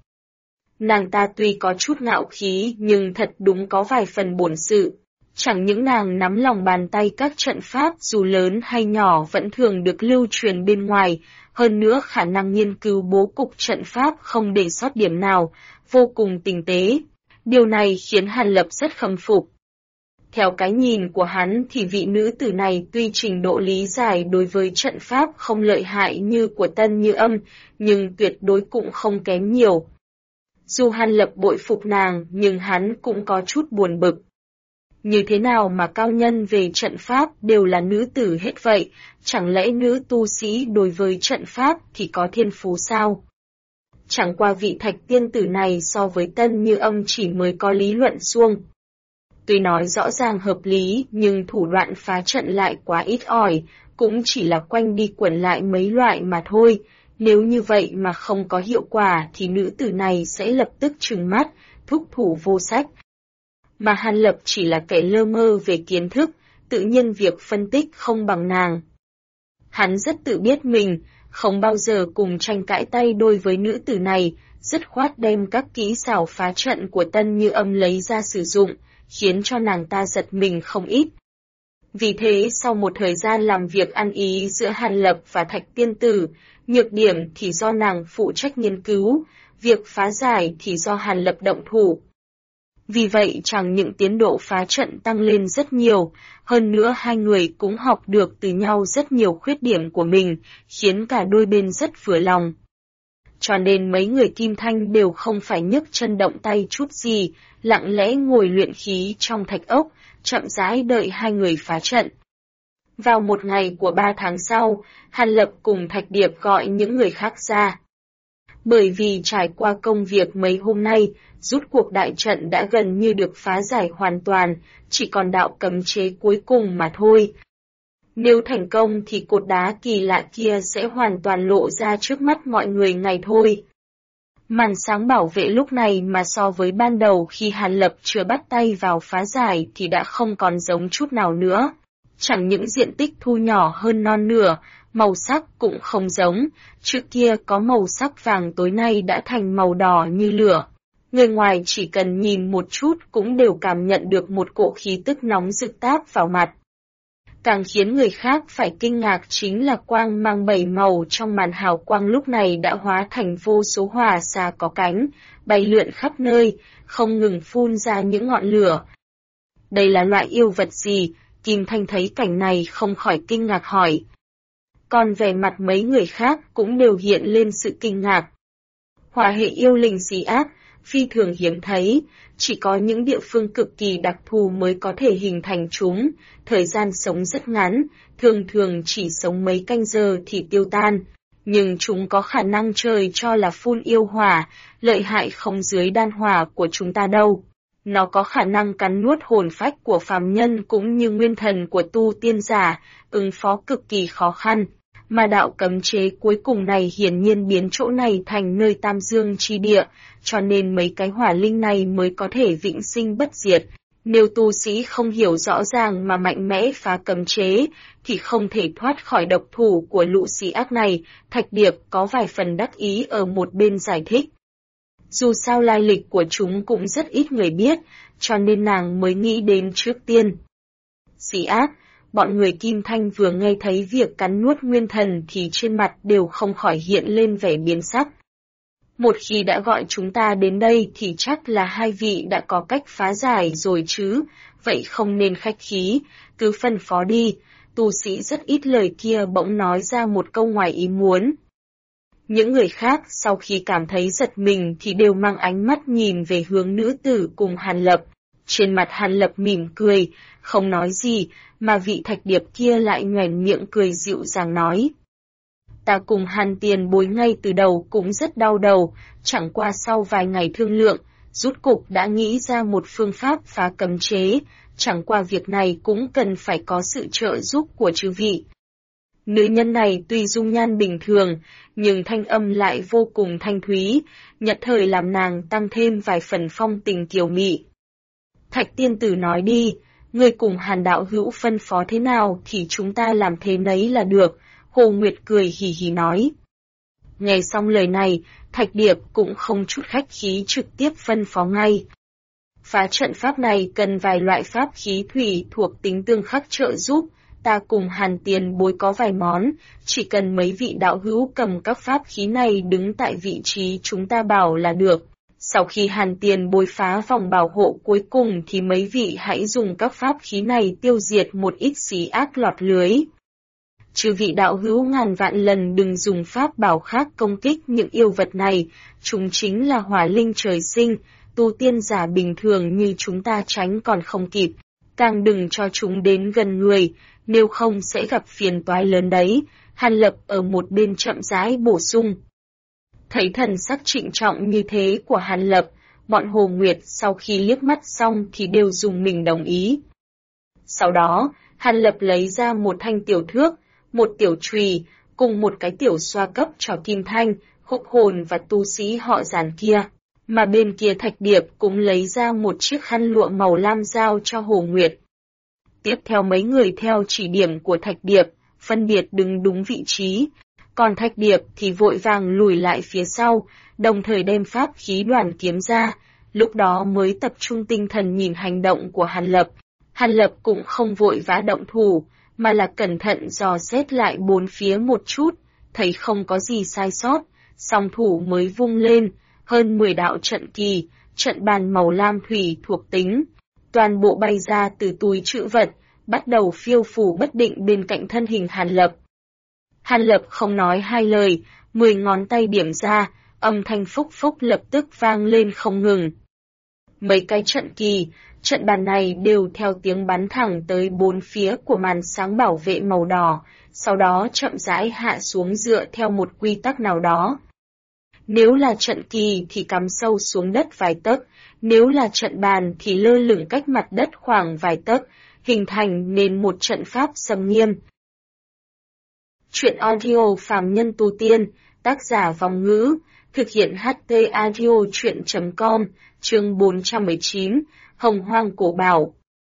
Nàng ta tuy có chút ngạo khí nhưng thật đúng có vài phần bổn sự. Chẳng những nàng nắm lòng bàn tay các trận pháp dù lớn hay nhỏ vẫn thường được lưu truyền bên ngoài, hơn nữa khả năng nghiên cứu bố cục trận pháp không để sót điểm nào, vô cùng tinh tế. Điều này khiến Hàn Lập rất khâm phục. Theo cái nhìn của hắn thì vị nữ tử này tuy trình độ lý giải đối với trận pháp không lợi hại như của Tân Như Âm, nhưng tuyệt đối cũng không kém nhiều. Dù Hàn Lập bội phục nàng nhưng hắn cũng có chút buồn bực. Như thế nào mà cao nhân về trận pháp đều là nữ tử hết vậy, chẳng lẽ nữ tu sĩ đối với trận pháp thì có thiên phú sao? Chẳng qua vị Thạch tiên tử này so với Tân Như Âm chỉ mới có lý luận suông. Tuy nói rõ ràng hợp lý nhưng thủ đoạn phá trận lại quá ít ỏi, cũng chỉ là quanh đi quẩn lại mấy loại mà thôi. Nếu như vậy mà không có hiệu quả thì nữ tử này sẽ lập tức trừng mắt, thúc thủ vô sách. Mà Hàn Lập chỉ là kẻ lơ mơ về kiến thức, tự nhiên việc phân tích không bằng nàng. Hắn rất tự biết mình, không bao giờ cùng tranh cãi tay đôi với nữ tử này, dứt khoát đem các kỹ xảo phá trận của Tân Như Âm lấy ra sử dụng, khiến cho nàng ta giật mình không ít. Vì thế sau một thời gian làm việc ăn ý giữa Hàn Lập và Thạch tiên tử, nhược điểm thì do nàng phụ trách nghiên cứu, việc phá giải thì do Hàn Lập động thủ. Vì vậy chẳng những tiến độ phá trận tăng lên rất nhiều, hơn nữa hai người cũng học được từ nhau rất nhiều khuyết điểm của mình, khiến cả đôi bên rất vừa lòng. Cho nên mấy người Kim Thanh đều không phải nhấc chân động tay chút gì, lặng lẽ ngồi luyện khí trong thạch ốc, chậm rãi đợi hai người phá trận. Vào một ngày của 3 tháng sau, Hàn Lập cùng Thạch Điệp gọi những người khác ra. Bởi vì trải qua công việc mấy hôm nay, rút cuộc đại trận đã gần như được phá giải hoàn toàn, chỉ còn đạo cấm chế cuối cùng mà thôi. Nếu thành công thì cột đá kỳ lạ kia sẽ hoàn toàn lộ ra trước mắt mọi người ngày thôi. Màn sáng bảo vệ lúc này mà so với ban đầu khi Hàn Lập chưa bắt tay vào phá giải thì đã không còn giống chút nào nữa. Chẳng những diện tích thu nhỏ hơn non nửa, màu sắc cũng không giống, trước kia có màu sắc vàng tối nay đã thành màu đỏ như lửa. Người ngoài chỉ cần nhìn một chút cũng đều cảm nhận được một cỗ khí tức nóng rực táp vào mặt. Càng khiến người khác phải kinh ngạc chính là quang mang 7 màu trong màn hào quang lúc này đã hóa thành vô số hỏa xà có cánh, bay lượn khắp nơi, không ngừng phun ra những ngọn lửa. Đây là loại yêu vật gì? Kim Thanh thấy cảnh này không khỏi kinh ngạc hỏi. Còn vẻ mặt mấy người khác cũng đều hiện lên sự kinh ngạc. Hỏa hệ yêu linh xì ác, phi thường hiếm thấy, chỉ có những địa phương cực kỳ đặc thù mới có thể hình thành chúng, thời gian sống rất ngắn, thường chỉ sống mấy canh giờ thì tiêu tan. Nhưng chúng có khả năng trời cho là phun yêu hỏa, lợi hại không dưới đan hỏa của chúng ta đâu. Nó có khả năng cắn nuốt hồn phách của phàm nhân cũng như nguyên thần của tu tiên giả, ứng phó cực kỳ khó khăn. Mà đạo cấm chế cuối cùng này hiển nhiên biến chỗ này thành nơi tam dương chi địa, cho nên mấy cái hỏa linh này mới có thể vĩnh sinh bất diệt. Nếu tu sĩ không hiểu rõ ràng mà mạnh mẽ phá cấm chế, thì không thể thoát khỏi độc thủ của lũ sĩ ác này, Thạch Điệp có vài phần đắc ý ở một bên giải thích. Dù sao lai lịch của chúng cũng rất ít người biết, cho nên nàng mới nghĩ đến trước tiên. Sĩ ác, bọn người Kim Thanh vừa nghe thấy việc cắn nuốt nguyên thần thì trên mặt đều không khỏi hiện lên vẻ biến sắc. Một khi đã gọi chúng ta đến đây thì chắc là hai vị đã có cách phá giải rồi chứ, vậy không nên khách khí, cứ phân phó đi. Tu sĩ rất ít lời kia bỗng nói ra một câu ngoài ý muốn. Những người khác sau khi cảm thấy giật mình thì đều mang ánh mắt nhìn về hướng nữ tử cùng Hàn Lập. Trên mặt Hàn Lập mỉm cười, không nói gì, mà vị Thạch Điệp kia lại nhoẻn miệng cười dịu dàng nói. Ta cùng Hàn tiền bối ngay từ đầu cũng rất đau đầu, chẳng qua sau vài ngày thương lượng, rút cục đã nghĩ ra một phương pháp phá cấm chế, chẳng qua việc này cũng cần phải có sự trợ giúp của chư vị. Nữ nhân này tuy dung nhan bình thường, nhưng thanh âm lại vô cùng thanh thúy, nhất thời làm nàng tăng thêm vài phần phong tình kiều mị. Thạch tiên tử nói đi, ngươi cùng Hàn đạo hữu phân phó thế nào thì chúng ta làm thế nấy là được, Hồ Nguyệt cười hì hì nói. Nghe xong lời này, Thạch Điệp cũng không chút khách khí trực tiếp phân phó ngay. Phá trận pháp này cần vài loại pháp khí thủy thuộc tính tương khắc trợ giúp, ta cùng Hàn tiền bối có vài món, chỉ cần mấy vị đạo hữu cầm các pháp khí này đứng tại vị trí chúng ta bảo là được. Sau khi Hàn tiền bối phá vòng bảo hộ cuối cùng thì mấy vị hãy dùng các pháp khí này tiêu diệt một ít xí ác lọt lưới. Chư vị đạo hữu ngàn vạn lần đừng dùng pháp bảo khác công kích những yêu vật này, chúng chính là hỏa linh trời sinh, tu tiên giả bình thường như chúng ta tránh còn không kịp, càng đừng cho chúng đến gần người, nếu không sẽ gặp phiền toái lớn đấy. Hàn Lập ở một bên chậm rãi bổ sung. Thấy thần sắc trịnh trọng như thế của Hàn Lập, bọn Hồ Nguyệt sau khi liếc mắt xong thì đều dùng mình đồng ý. Sau đó, Hàn Lập lấy ra một thanh tiểu thước, một tiểu chùy, cùng một cái tiểu xoa cấp trò kim thanh, húc hồn và tu sĩ họ Giản kia. Mà bên kia Thạch Điệp cũng lấy ra một chiếc khăn lụa màu lam giao cho Hồ Nguyệt. Tiếp theo mấy người theo chỉ điểm của Thạch Điệp, phân biệt đứng đúng vị trí, còn Thạch Điệp thì vội vàng lùi lại phía sau, đồng thời đem pháp khí đoàn kiếm ra, lúc đó mới tập trung tinh thần nhìn hành động của Hàn Lập. Hàn Lập cũng không vội vã động thủ, mà là cẩn thận dò xét lại bốn phía một chút, thấy không có gì sai sót, song thủ mới vung lên, hơn 10 đạo trận kỳ, trận bàn màu lam thủy thuộc tính, toàn bộ bay ra từ túi trữ vật, bắt đầu phiêu phù bất định bên cạnh thân hình Hàn Lập. Hàn Lập không nói hai lời, 10 ngón tay điểm ra, âm thanh phúc phúc lập tức vang lên không ngừng. Mấy cái trận kỳ, trận bàn này đều theo tiếng bắn thẳng tới bốn phía của màn sáng bảo vệ màu đỏ, sau đó chậm rãi hạ xuống dựa theo một quy tắc nào đó. Nếu là trận kỳ thì cắm sâu xuống đất vài tấc, nếu là trận bàn thì lơ lửng cách mặt đất khoảng vài tấc, hình thành nên một trận pháp xâm nghiêm. Truyện audio phàm nhân tu tiên, tác giả Vòng Ngữ, thực hiện HT audio truyện.com, chương 419, Hồng Hoang Cổ Bảo.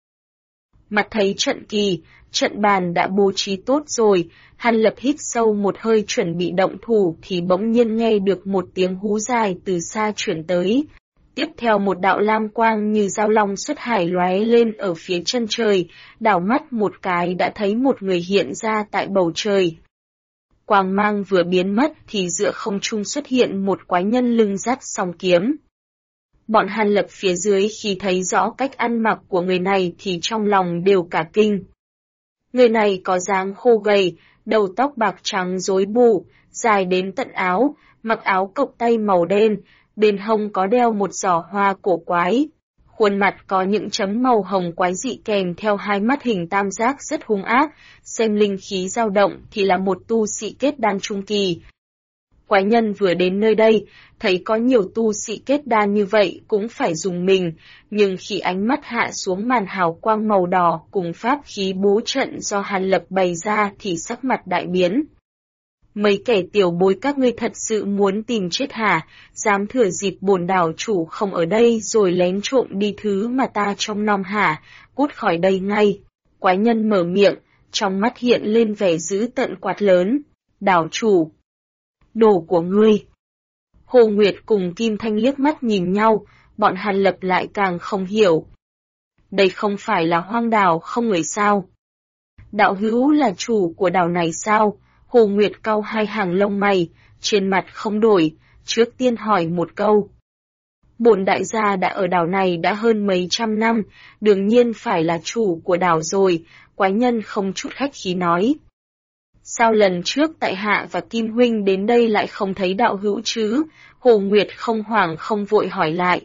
Mặt thấy trận kỳ, trận bàn đã bố trí tốt rồi, Hàn Lập hít sâu một hơi chuẩn bị động thủ thì bỗng nhiên nghe được một tiếng hú dài từ xa chuyển tới. Tiếp theo một đạo lam quang như dao long xuất hải lóe lên ở phía chân trời, đảo mắt một cái đã thấy một người hiện ra tại bầu trời. Quang mang vừa biến mất thì giữa không trung xuất hiện một quái nhân lưng dắt song kiếm. Bọn Hàn Lập phía dưới khi thấy rõ cách ăn mặc của người này thì trong lòng đều cả kinh. Người này có dáng khô gầy, đầu tóc bạc trắng rối bù, dài đến tận áo, mặc áo cộc tay màu đen, bên hông có đeo một giỏ hoa cổ quái. Khuôn mặt có những chấm màu hồng quái dị kèm theo hai mắt hình tam giác rất hung ác, xem linh khí dao động thì là một tu sĩ kết đan trung kỳ. Quái nhân vừa đến nơi đây, thấy có nhiều tu sĩ kết đan như vậy cũng phải dùng mình, nhưng khi ánh mắt hạ xuống màn hào quang màu đỏ cùng pháp khí bố trận do Hàn Lập bày ra thì sắc mặt đại biến. Mấy kẻ tiểu bối các ngươi thật sự muốn tìm chết hả, dám thừa dịp bổn đảo chủ không ở đây rồi lén trộm đi thứ mà ta trông nom hả, cút khỏi đây ngay. Quái nhân mở miệng, trong mắt hiện lên vẻ dữ tợn quát lớn, đảo chủ. Đồ của ngươi. Hồ Nguyệt cùng Kim Thanh liếc mắt nhìn nhau, bọn Hàn Lập lại càng không hiểu. Đây không phải là hoang đảo không người sao? Đạo hữu là chủ của đảo này sao? Hồ Nguyệt cau hai hàng lông mày, trên mặt không đổi, trước tiên hỏi một câu. Bổn đại gia đã ở đảo này đã hơn mấy trăm năm, đương nhiên phải là chủ của đảo rồi, quái nhân không chút khách khí nói. Sao lần trước tại hạ và Kim Huynh đến đây lại không thấy đạo hữu chứ? Hồ Nguyệt không hoảng không vội hỏi lại.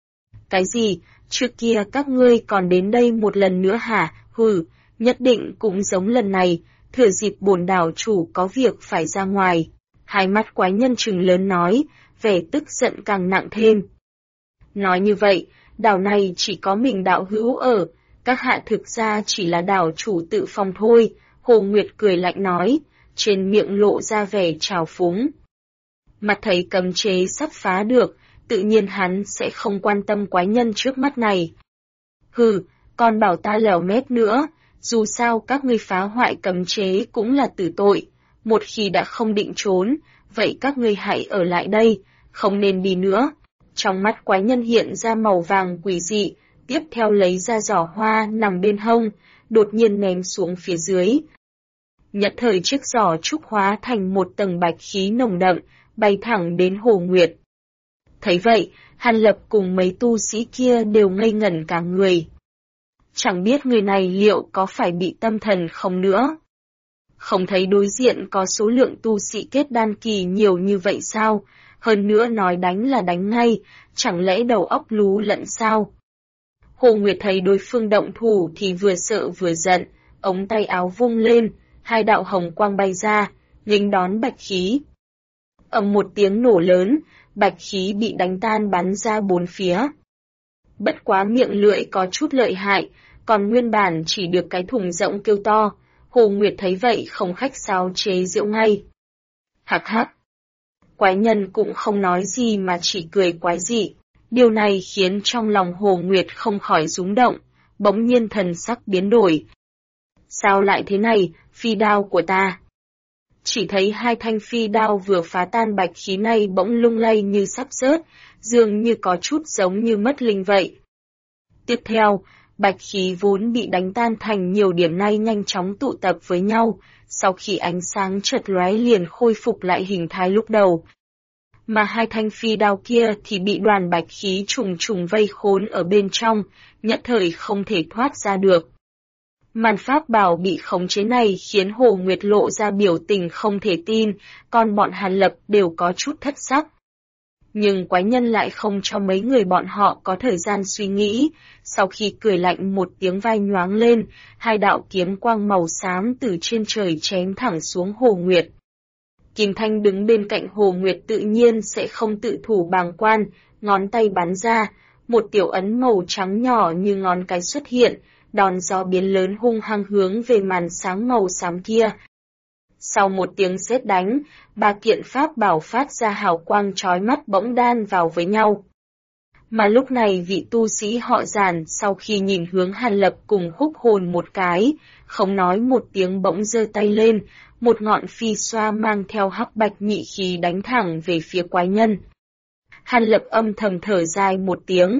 Cái gì, trước kia các ngươi còn đến đây một lần nữa hả? Hừ, nhất định cũng giống lần này, thừa dịp bổn đảo chủ có việc phải ra ngoài. Hai mắt quái nhân trừng lớn nói, vẻ tức giận càng nặng thêm. Nói như vậy, đảo này chỉ có mình đạo hữu ở, các hạ thực ra chỉ là đảo chủ tự phong thôi. Hồ Nguyệt cười lạnh nói, trên miệng lộ ra vẻ trào phúng. Mặt thấy cấm chế sắp phá được, tự nhiên hắn sẽ không quan tâm quái nhân trước mắt này. Hừ, còn bảo ta lèo mép nữa, dù sao các ngươi phá hoại cấm chế cũng là tử tội, một khi đã không định trốn, vậy các ngươi hãy ở lại đây, không nên đi nữa. Trong mắt quái nhân hiện ra màu vàng quỷ dị, tiếp theo lấy ra giỏ hoa nằm bên hông, đột nhiên ném xuống phía dưới. Nhất thời chiếc giỏ trúc hóa thành một tầng bạch khí nồng đậm, bay thẳng đến Hồ Nguyệt. Thấy vậy, Hàn Lập cùng mấy tu sĩ kia đều ngây ngẩn cả người. Chẳng biết người này liệu có phải bị tâm thần không nữa. Không thấy đối diện có số lượng tu sĩ kết đan kỳ nhiều như vậy sao, hơn nữa nói đánh là đánh ngay, chẳng lẽ đầu óc lú lẫn sao? Hồ Nguyệt thấy đối phương động thủ thì vừa sợ vừa giận, ống tay áo vung lên, hai đạo hồng quang bay ra, nghênh đón bạch khí. Ầm một tiếng nổ lớn, bạch khí bị đánh tan bắn ra bốn phía. Bất quá miệng lưỡi có chút lợi hại, còn nguyên bản chỉ được cái thùng rỗng kêu to. Hồ Nguyệt thấy vậy không khách sáo chế giễu ngay. Hắc hắc. Quái nhân cũng không nói gì mà chỉ cười quái dị. Điều này khiến trong lòng Hồ Nguyệt không khỏi rúng động, bỗng nhiên thần sắc biến đổi. Sao lại thế này, phi đao của ta? Chỉ thấy hai thanh phi đao vừa phá tan bạch khí này bỗng lung lay như sắp rớt, dường như có chút giống như mất linh vậy. Tiếp theo, bạch khí vốn bị đánh tan thành nhiều điểm này nhanh chóng tụ tập với nhau, sau khi ánh sáng chợt lóe liền khôi phục lại hình thái lúc đầu. Mà hai thanh phi đao kia thì bị đoàn bạch khí trùng trùng vây khốn ở bên trong, nhất thời không thể thoát ra được. Màn pháp bảo bị khống chế này khiến Hồ Nguyệt lộ ra biểu tình không thể tin, còn bọn Hàn Lập đều có chút thất sắc. Nhưng quái nhân lại không cho mấy người bọn họ có thời gian suy nghĩ, sau khi cười lạnh một tiếng vai nhoáng lên, hai đạo kiếm quang màu xám từ trên trời chém thẳng xuống Hồ Nguyệt. Kim Thanh đứng bên cạnh Hồ Nguyệt tự nhiên sẽ không tự thủ bàng quan, ngón tay bắn ra, một tiểu ấn màu trắng nhỏ như ngón cái xuất hiện, đòn gió biến lớn hung hăng hướng về màn sáng màu xám kia. Sau một tiếng sét đánh, ba kiện pháp bảo phát ra hào quang chói mắt bỗng đan vào với nhau. Mà lúc này vị tu sĩ họ Giản sau khi nhìn hướng Hàn Lập cùng Húc Hồn một cái, không nói một tiếng bỗng giơ tay lên, một ngọn phi xoa mang theo hắc bạch nhị khí đánh thẳng về phía quái nhân. Hàn Lập âm thầm thở dài một tiếng.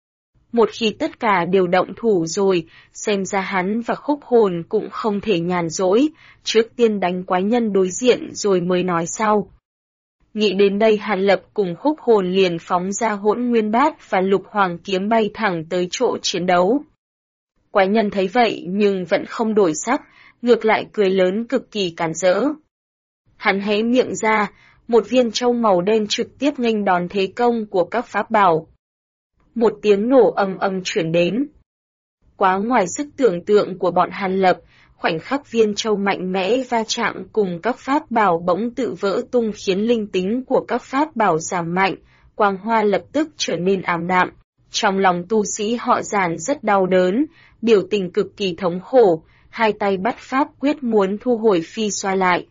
Một khi tất cả đều động thủ rồi, xem ra hắn và Khúc Hồn cũng không thể nhàn rỗi, trước tiên đánh quái nhân đối diện rồi mới nói sau. Nghĩ đến đây Hàn Lập cùng Khúc Hồn liền phóng ra Hỗn Nguyên Bát và Lục Hoàng kiếm bay thẳng tới chỗ chiến đấu. Quái nhân thấy vậy nhưng vẫn không đổi sắc, ngược lại cười lớn cực kỳ càn rỡ. Hắn hé miệng ra, một viên châu màu đen trực tiếp nghênh đòn thế công của các pháp bảo. Một tiếng nổ ầm ầm chuyển đến. Quá ngoài sức tưởng tượng của bọn Hàn Lập, khoảnh khắc viên châu mạnh mẽ va chạm cùng các pháp bảo bỗng tự vỡ tung khiến linh tính của các pháp bảo giảm mạnh, quang hoa lập tức trở nên ảm đạm. Trong lòng tu sĩ họ Giản rất đau đớn, biểu tình cực kỳ thống khổ, hai tay bắt pháp quyết muốn thu hồi phi xoa lại.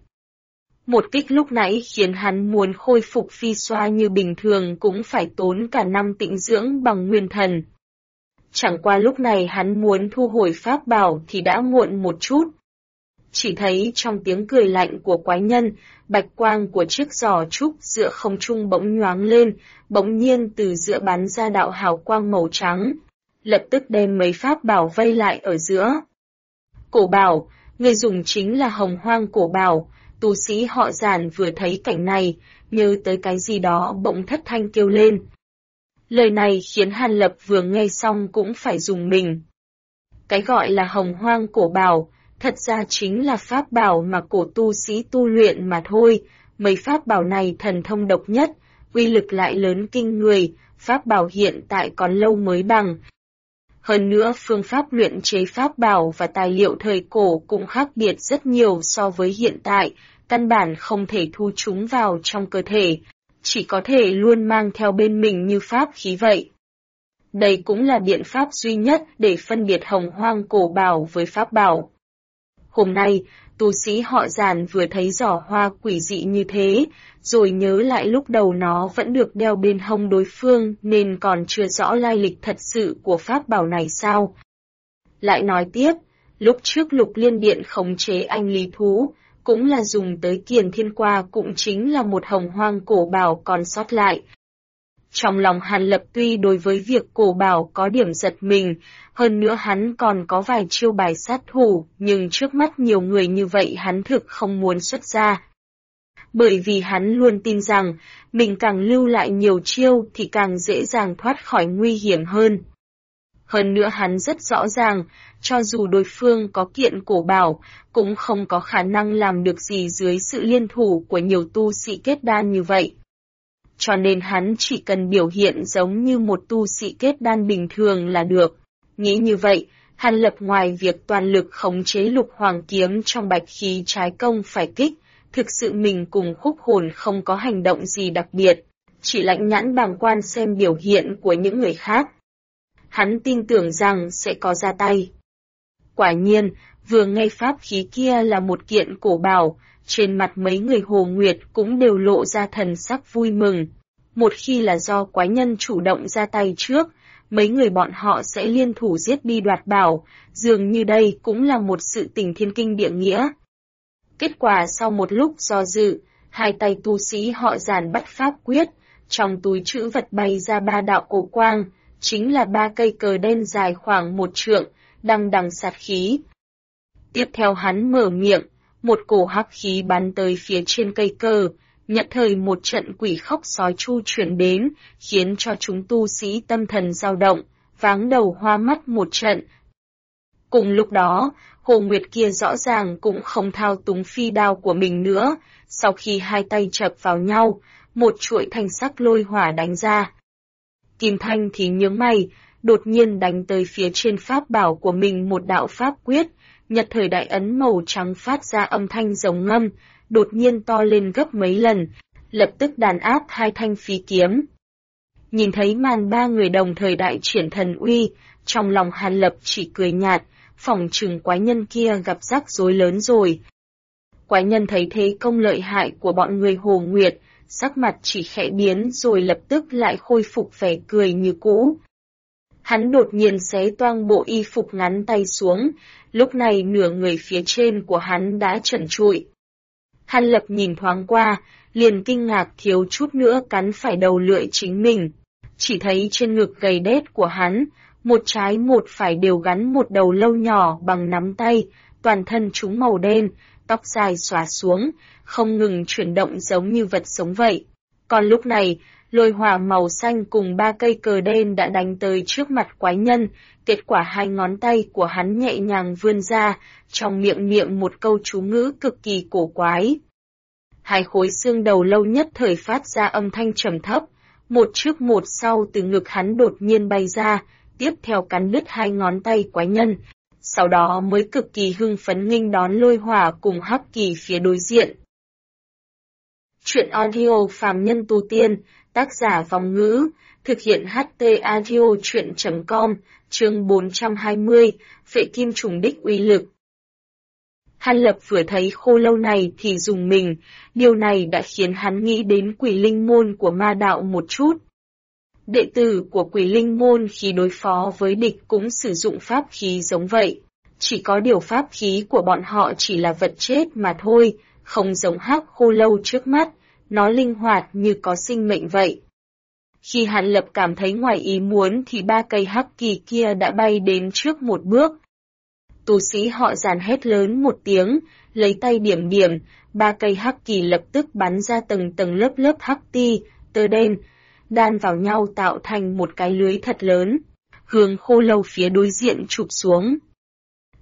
Một kích lúc nãy khiến hắn muốn khôi phục phi xoa như bình thường cũng phải tốn cả năm tĩnh dưỡng bằng nguyên thần. Chẳng qua lúc này hắn muốn thu hồi pháp bảo thì đã muộn một chút. Chỉ thấy trong tiếng cười lạnh của quái nhân, bạch quang của chiếc giỏ trúc giữa không trung bỗng nhoáng lên, bỗng nhiên từ giữa bắn ra đạo hào quang màu trắng, lập tức đem mấy pháp bảo vây lại ở giữa. Cổ bảo, người dùng chính là Hồng Hoang cổ bảo. Tu sĩ họ Giản vừa thấy cảnh này, nhớ tới cái gì đó bỗng thất thanh kêu lên. Lời này khiến Hàn Lập vừa nghe xong cũng phải dùng mình. Cái gọi là Hồng Hoang cổ bảo, thật ra chính là pháp bảo mà cổ tu sĩ tu luyện mà thôi. Mấy pháp bảo này thần thông độc nhất, uy lực lại lớn kinh người, pháp bảo hiện tại còn lâu mới bằng. Hơn nữa phương pháp luyện chế pháp bảo và tài liệu thời cổ cũng khác biệt rất nhiều so với hiện tại, căn bản không thể thu chúng vào trong cơ thể, chỉ có thể luôn mang theo bên mình như pháp khí vậy. Đây cũng là biện pháp duy nhất để phân biệt hồng hoang cổ bảo với pháp bảo. Hôm nay, tu sĩ họ Giản vừa thấy giỏ hoa quỷ dị như thế, rồi nhớ lại lúc đầu nó vẫn được đeo bên hông đối phương nên còn chưa rõ lai lịch thật sự của pháp bảo này sao. Lại nói tiếp, lúc trước Lục Liên Điện khống chế anh Lý Thú, cũng là dùng tới Kiền Thiên Qua, cũng chính là một hồng hoang cổ bảo còn sót lại. Trong lòng Hàn Lập tuy đối với việc cổ bảo có điểm giật mình, hơn nữa hắn còn có vài chiêu bài sát thủ, nhưng trước mắt nhiều người như vậy hắn thực không muốn xuất ra. Bởi vì hắn luôn tin rằng, mình càng lưu lại nhiều chiêu thì càng dễ dàng thoát khỏi nguy hiểm hơn. Hơn nữa hắn rất rõ ràng, cho dù đối phương có kiện cổ bảo, cũng không có khả năng làm được gì dưới sự liên thủ của nhiều tu sĩ kết đan như vậy. Cho nên hắn chỉ cần biểu hiện giống như một tu sĩ kết đan bình thường là được. Nghĩ như vậy, Hàn Lập ngoài việc toàn lực khống chế Lục Hoàng kiếm trong bạch khí trái công phải kích, thực sự mình cùng Khúc Hồn không có hành động gì đặc biệt, chỉ lạnh nhãn bàng quan xem biểu hiện của những người khác. Hắn tin tưởng rằng sẽ có ra tay. Quả nhiên, vừa nghe pháp khí kia là một kiện cổ bảo, trên mặt mấy người Hồ Nguyệt cũng đều lộ ra thần sắc vui mừng. Một khi là do quái nhân chủ động ra tay trước, mấy người bọn họ sẽ liên thủ giết đi đoạt bảo, dường như đây cũng là một sự tình thiên kinh địa nghĩa. Kết quả sau một lúc do dự, hai tay tu sĩ họ Giản bắt pháp quyết, trong túi trữ vật bay ra 3 đạo cổ quang, chính là 3 cây cờ đen dài khoảng 1 trượng, đằng đằng sát khí. Tiếp theo hắn mở miệng, một cổ hắc khí bắn tới phía trên cây cờ, nhận thời một trận quỷ khóc sói chu chuyển đến, khiến cho chúng tu sĩ tâm thần dao động, váng đầu hoa mắt một trận. Cùng lúc đó, Hồ Nguyệt kia rõ ràng cũng không thao túng phi đao của mình nữa, sau khi hai tay chập vào nhau, một chuỗi thanh sắc lôi hỏa đánh ra. Kim Thanh thì nhướng mày, đột nhiên đánh tới phía trên pháp bảo của mình một đạo pháp quyết, nhật thời đại ấn màu trắng phát ra âm thanh rồng ngâm, đột nhiên to lên gấp mấy lần, lập tức đàn áp hai thanh phi kiếm. Nhìn thấy màn 3 người đồng thời đại triển thần uy, trong lòng Hàn Lập chỉ cười nhạt, phỏng chừng quái nhân kia gặp rắc rối lớn rồi. Quái nhân thấy thế công lợi hại của bọn người Hồ Nguyệt, sắc mặt chỉ khẽ biến rồi lập tức lại khôi phục vẻ cười như cũ. Hắn đột nhiên xé toang bộ y phục ngắn tay xuống, lúc này nửa người phía trên của hắn đã trần trụi. Hàn Lập nhìn thoáng qua, liền kinh ngạc thiếu chút nữa cắn phải đầu lưỡi chính mình. Chỉ thấy trên ngực gầy đét của hắn, một trái một phải đều gắn một đầu lâu nhỏ bằng nắm tay, toàn thân chúng màu đen, tóc dài xõa xuống, không ngừng chuyển động giống như vật sống vậy. Còn lúc này, lôi hỏa màu xanh cùng 3 cây cờ đen đã đánh tới trước mặt quái nhân, kết quả 2 ngón tay của hắn nhẹ nhàng vươn ra, trong miệng niệm một câu chú ngữ cực kỳ cổ quái. 2 khối xương đầu lâu nhất thời phát ra âm thanh trầm thấp, một trước một sau từ ngực hắn đột nhiên bay ra, tiếp theo cắn đứt 2 ngón tay quái nhân, sau đó mới cực kỳ hưng phấn nghênh đón lôi hỏa cùng hắc kỳ phía đối diện. Chuyện audio phàm nhân tu tiên, tác giả Vòng Ngữ, thực hiện HT audio chuyện.com, chương 420, phệ kim trùng đích uy lực. Hàn Lập vừa thấy khô lâu này thì dùng mình, điều này đã khiến hắn nghĩ đến Quỷ Linh môn của ma đạo một chút. Đệ tử của Quỷ Linh môn khi đối phó với địch cũng sử dụng pháp khí giống vậy, chỉ có điều pháp khí của bọn họ chỉ là vật chết mà thôi, không giống hắc khô lâu trước mắt, nó linh hoạt như có sinh mệnh vậy. Khi Hàn Lập cảm thấy ngoài ý muốn thì 3 cây hắc kỳ kia đã bay đến trước một bước. Tu sĩ họ Giản hét lớn một tiếng, lấy tay điểm điểm, 3 cây hắc kỳ lập tức bắn ra từng tầng lớp lớp hắc ti, tơ đen, đan vào nhau tạo thành một cái lưới thật lớn, hướng khô lâu phía đối diện chụp xuống.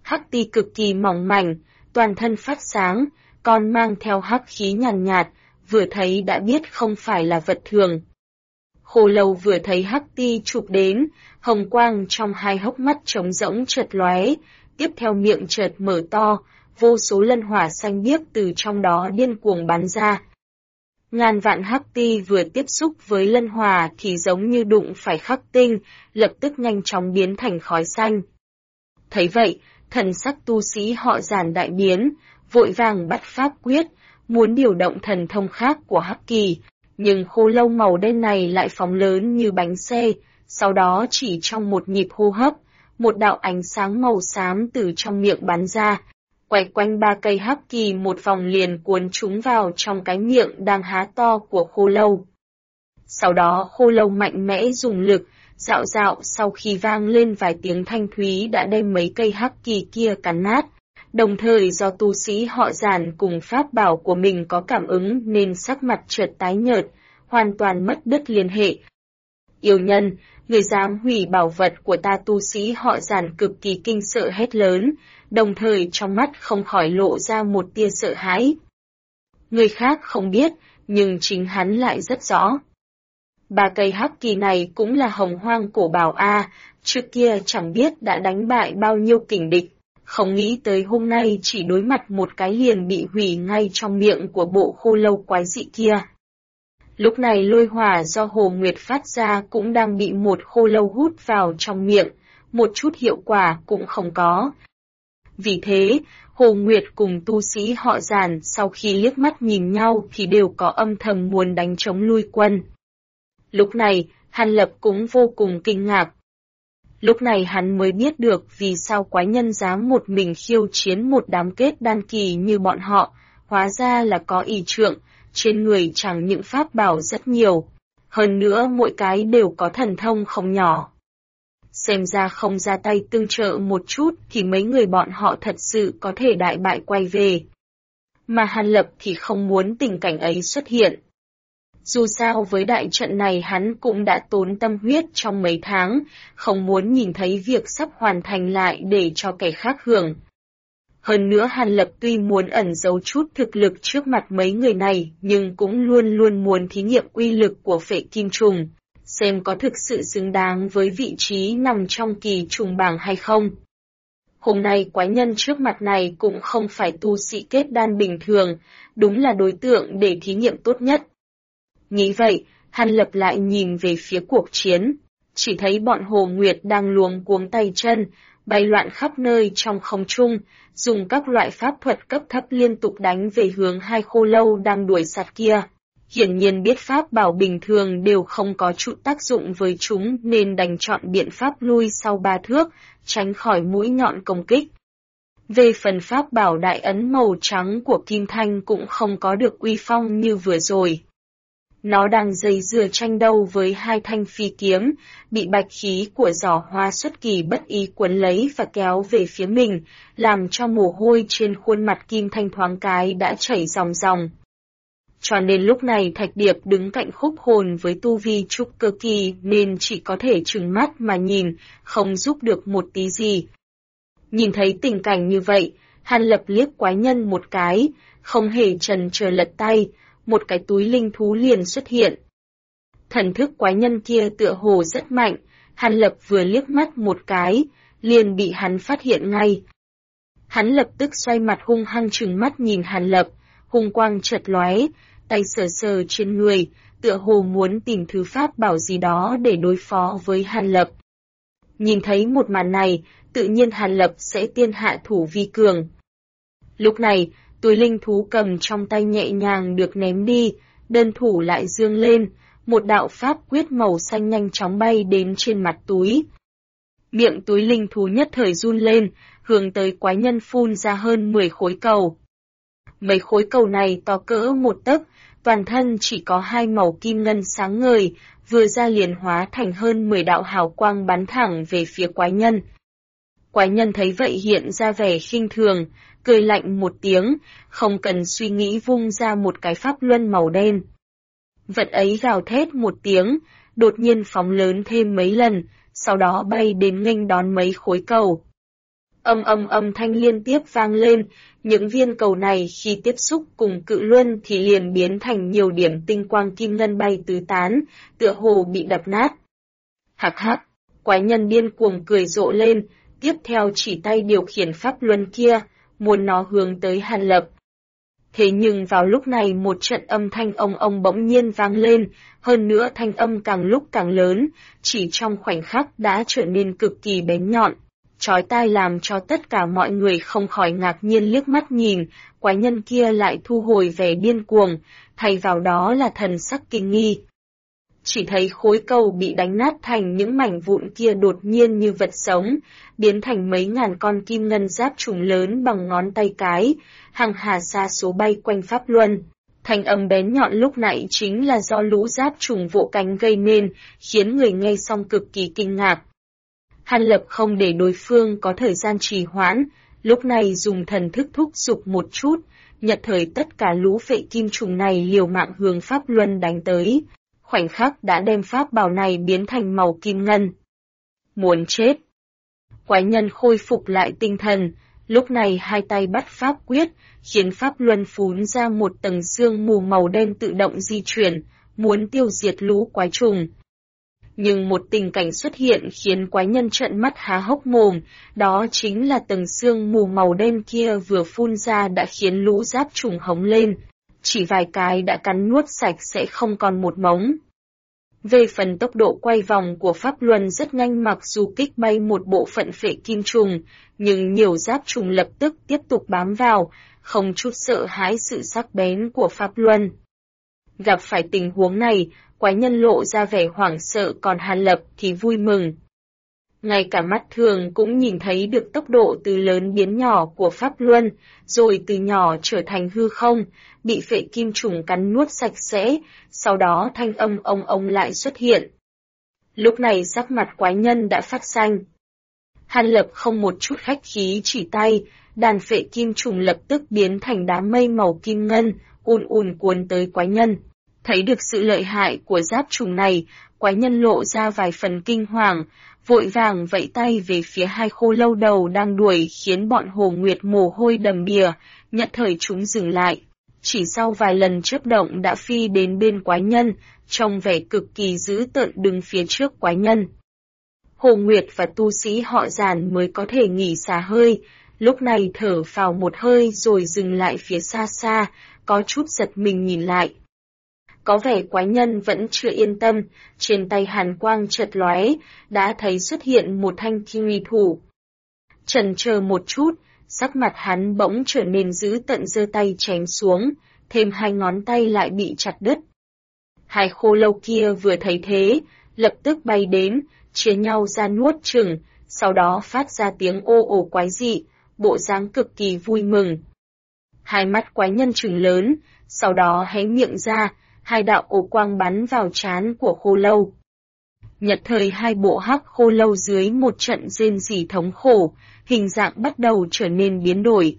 Hắc ti cực kỳ mỏng mảnh, toàn thân phát sáng, còn mang theo hắc khí nhàn nhạt, vừa thấy đã biết không phải là vật thường. Khô Lâu vừa thấy hắc ti chụp đến, hồng quang trong hai hốc mắt trống rỗng chợt lóe, tiếp theo miệng chợt mở to, vô số lân hỏa xanh biếc từ trong đó điên cuồng bắn ra. Ngàn vạn hắc ti vừa tiếp xúc với lân hỏa thì giống như đụng phải khắc tinh, lập tức nhanh chóng biến thành khói xanh. Thấy vậy, thần sắc tu sĩ họ Giản đại biến, vội vàng bắt pháp quyết, muốn điều động thần thông khác của hắc kỳ, nhưng khô lâu màu đen này lại phóng lớn như bánh xe, sau đó chỉ trong một nhịp hô hấp, một đạo ánh sáng màu xám từ trong miệng bắn ra, quay quanh ba cây hắc kỳ một vòng liền cuốn chúng vào trong cái miệng đang há to của khô lâu. Sau đó khô lâu mạnh mẽ dùng lực, dạo dạo sau khi vang lên vài tiếng thanh thúy đã đem mấy cây hắc kỳ kia cắn nát. Đồng thời do tu sĩ họ Giản cùng pháp bảo của mình có cảm ứng nên sắc mặt chợt tái nhợt, hoàn toàn mất đứt liên hệ. Yêu nhân, người dám hủy bảo vật của ta, tu sĩ họ Giản cực kỳ kinh sợ hét lớn, đồng thời trong mắt không khỏi lộ ra một tia sợ hãi. Người khác không biết, nhưng chính hắn lại rất rõ. Ba cây hắc kỳ này cũng là hồng hoang cổ bảo a, trước kia chẳng biết đã đánh bại bao nhiêu kình địch. Không nghĩ tới hôm nay chỉ đối mặt một cái liền bị hủy ngay trong miệng của bộ khô lâu quái dị kia. Lúc này lôi hỏa do Hồ Nguyệt phát ra cũng đang bị một khô lâu hút vào trong miệng, một chút hiệu quả cũng không có. Vì thế, Hồ Nguyệt cùng tu sĩ họ Giản sau khi liếc mắt nhìn nhau thì đều có âm thầm muốn đánh chống lui quân. Lúc này, Hàn Lập cũng vô cùng kinh ngạc. Lúc này hắn mới biết được vì sao quái nhân dám một mình khiêu chiến một đám kết đan kỳ như bọn họ, hóa ra là có ỷ trượng, trên người chẳng những pháp bảo rất nhiều, hơn nữa mỗi cái đều có thần thông không nhỏ. Xem ra không ra tay tương trợ một chút thì mấy người bọn họ thật sự có thể đại bại quay về. Mà Hàn Lập thì không muốn tình cảnh ấy xuất hiện. Dù sao với đại trận này hắn cũng đã tốn tâm huyết trong mấy tháng, không muốn nhìn thấy việc sắp hoàn thành lại để cho kẻ khác hưởng. Hơn nữa Hàn Lập tuy muốn ẩn giấu chút thực lực trước mặt mấy người này, nhưng cũng luôn luôn muốn thí nghiệm uy lực của phệ kim trùng, xem có thực sự xứng đáng với vị trí nằm trong kỳ trùng bảng hay không. Hôm nay quái nhân trước mặt này cũng không phải tu sĩ kết đan bình thường, đúng là đối tượng để thí nghiệm tốt nhất. Nghĩ vậy, Hàn Lập lại nhìn về phía cuộc chiến, chỉ thấy bọn Hồ Nguyệt đang luống cuống tay chân, bay loạn khắp nơi trong không trung, dùng các loại pháp thuật cấp thấp liên tục đánh về hướng hai khô lâu đang đuổi sát kia. Hiển nhiên biết pháp bảo bình thường đều không có chút tác dụng với chúng nên đành chọn biện pháp lui sau 3 thước, tránh khỏi mũi nhọn công kích. Về phần pháp bảo đại ấn màu trắng của Kim Thanh cũng không có được uy phong như vừa rồi. Nó đang dây dưa tranh đấu với hai thanh phi kiếm, bị bạch khí của giỏ hoa xuất kỳ bất ý cuốn lấy và kéo về phía mình, làm cho mồ hôi trên khuôn mặt Kim Thanh thoáng cái đã chảy ròng ròng. Cho nên lúc này Thạch Điệp đứng cạnh Khúc Hồn với tu vi trúc cơ kỳ nên chỉ có thể trừng mắt mà nhìn, không giúp được một tí gì. Nhìn thấy tình cảnh như vậy, Hàn Lập liếc quái nhân một cái, không hề chần chờ lật tay, một cái túi linh thú liền xuất hiện. Thần thức quái nhân kia tựa hồ rất mạnh, Hàn Lập vừa liếc mắt một cái, liền bị hắn phát hiện ngay. Hắn lập tức xoay mặt hung hăng trừng mắt nhìn Hàn Lập, hung quang chợt lóe, tay sờ sờ trên người, tựa hồ muốn tìm thứ pháp bảo gì đó để đối phó với Hàn Lập. Nhìn thấy một màn này, tự nhiên Hàn Lập sẽ tiên hạ thủ vi cường. Lúc này, túi linh thú cầm trong tay nhẹ nhàng được ném đi, đơn thủ lại dương lên, một đạo pháp quyết màu xanh nhanh chóng bay đến trên mặt túi. Miệng túi linh thú nhất thời run lên, hướng tới quái nhân phun ra hơn 10 khối cầu. Mấy khối cầu này to cỡ một tấc, toàn thân chỉ có hai màu kim ngân sáng ngời, vừa ra liền hóa thành hơn 10 đạo hào quang bắn thẳng về phía quái nhân. Quái nhân thấy vậy hiện ra vẻ khinh thường, cười lạnh một tiếng, không cần suy nghĩ vung ra một cái pháp luân màu đen. Vật ấy gào thét một tiếng, đột nhiên phóng lớn thêm mấy lần, sau đó bay đến nghênh đón mấy khối cầu. Âm thanh liên tiếp vang lên, những viên cầu này khi tiếp xúc cùng cự luân thì liền biến thành nhiều điểm tinh quang kim ngân bay tứ tán, tựa hồ bị đập nát. Hắc hắc, quái nhân điên cuồng cười rộ lên, tiếp theo chỉ tay điều khiển pháp luân kia, muốn nó hướng tới Hàn Lập. Thế nhưng vào lúc này một trận âm thanh ông bỗng nhiên vang lên, hơn nữa thanh âm càng lúc càng lớn, chỉ trong khoảnh khắc đã trở nên cực kỳ bén nhọn, chói tai làm cho tất cả mọi người không khỏi ngạc nhiên liếc mắt nhìn, quái nhân kia lại thu hồi vẻ điên cuồng, thay vào đó là thần sắc kinh nghi. Chỉ thấy khối cầu bị đánh nát thành những mảnh vụn kia đột nhiên như vật sống, biến thành mấy ngàn con kim ngân giáp trùng lớn bằng ngón tay cái, hàng hà sa số bay quanh pháp luân. Thanh âm bén nhọn lúc nãy chính là do lũ giáp trùng vỗ cánh gây nên, khiến người nghe xong cực kỳ kinh ngạc. Hàn Lập không để đối phương có thời gian trì hoãn, lúc này dùng thần thức thúc giục một chút, nhật thời tất cả lũ phệ kim trùng này liều mạng hướng pháp luân đánh tới. Khoảnh khắc đã đem pháp bảo này biến thành màu kim ngân. Muốn chết. Quái nhân khôi phục lại tinh thần, lúc này hai tay bắt pháp quyết, khiến pháp luân phún ra một tầng sương mù màu đen tự động di chuyển, muốn tiêu diệt lũ quái trùng. Nhưng một tình cảnh xuất hiện khiến quái nhân trợn mắt há hốc mồm, đó chính là tầng sương mù màu đen kia vừa phun ra đã khiến lũ giáp trùng hống lên, chỉ vài cái đã cắn nuốt sạch sẽ không còn một mống. Về phần tốc độ quay vòng của pháp luân rất nhanh, mặc dù kích bay một bộ phận phệ kim trùng, nhưng nhiều giáp trùng lập tức tiếp tục bám vào, không chút sợ hãi sự sắc bén của pháp luân. Gặp phải tình huống này, quái nhân lộ ra vẻ hoảng sợ, còn Hàn Lập thì vui mừng. Ngay cả mắt thường cũng nhìn thấy được tốc độ từ lớn biến nhỏ của pháp luân, rồi từ nhỏ trở thành hư không, bị phệ kim trùng cắn nuốt sạch sẽ, sau đó thanh âm ông lại xuất hiện. Lúc này sắc mặt quái nhân đã phát xanh. Hàn Lập không một chút khách khí chỉ tay, đàn phệ kim trùng lập tức biến thành đám mây màu kim ngân, cuồn tới quái nhân. Thấy được sự lợi hại của giáp trùng này, quái nhân lộ ra vài phần kinh hoàng, vội vàng vẫy tay về phía hai khô lâu đầu đang đuổi, khiến bọn Hồ Nguyệt mồ hôi đầm đìa, nhận thời chúng dừng lại. Chỉ sau vài lần chớp động đã phi đến bên quái nhân, trông vẻ cực kỳ dữ tợn đứng phía trước quái nhân. Hồ Nguyệt và tu sĩ họ Giản mới có thể nghỉ xả hơi, lúc này thở phào một hơi rồi dừng lại phía xa xa, có chút giật mình nhìn lại. Có vẻ quái nhân vẫn chưa yên tâm, trên tay hàn quang chợt lóe, đã thấy xuất hiện một thanh kim thủ. Chần chờ một chút, sắc mặt hắn bỗng trở nên dữ tợn, giơ tay chém xuống, thêm hai ngón tay lại bị chặt đứt. Hai khô lâu kia vừa thấy thế, lập tức bay đến, chia nhau ra nuốt chửng, sau đó phát ra tiếng ô ồ quái dị, bộ dáng cực kỳ vui mừng. Hai mắt quái nhân trừng lớn, sau đó hé miệng ra, hai đạo ồ quang bắn vào trán của khô lâu. Nhật thời hai bộ hắc khô lâu dưới một trận rên rỉ thống khổ, hình dạng bắt đầu trở nên biến đổi.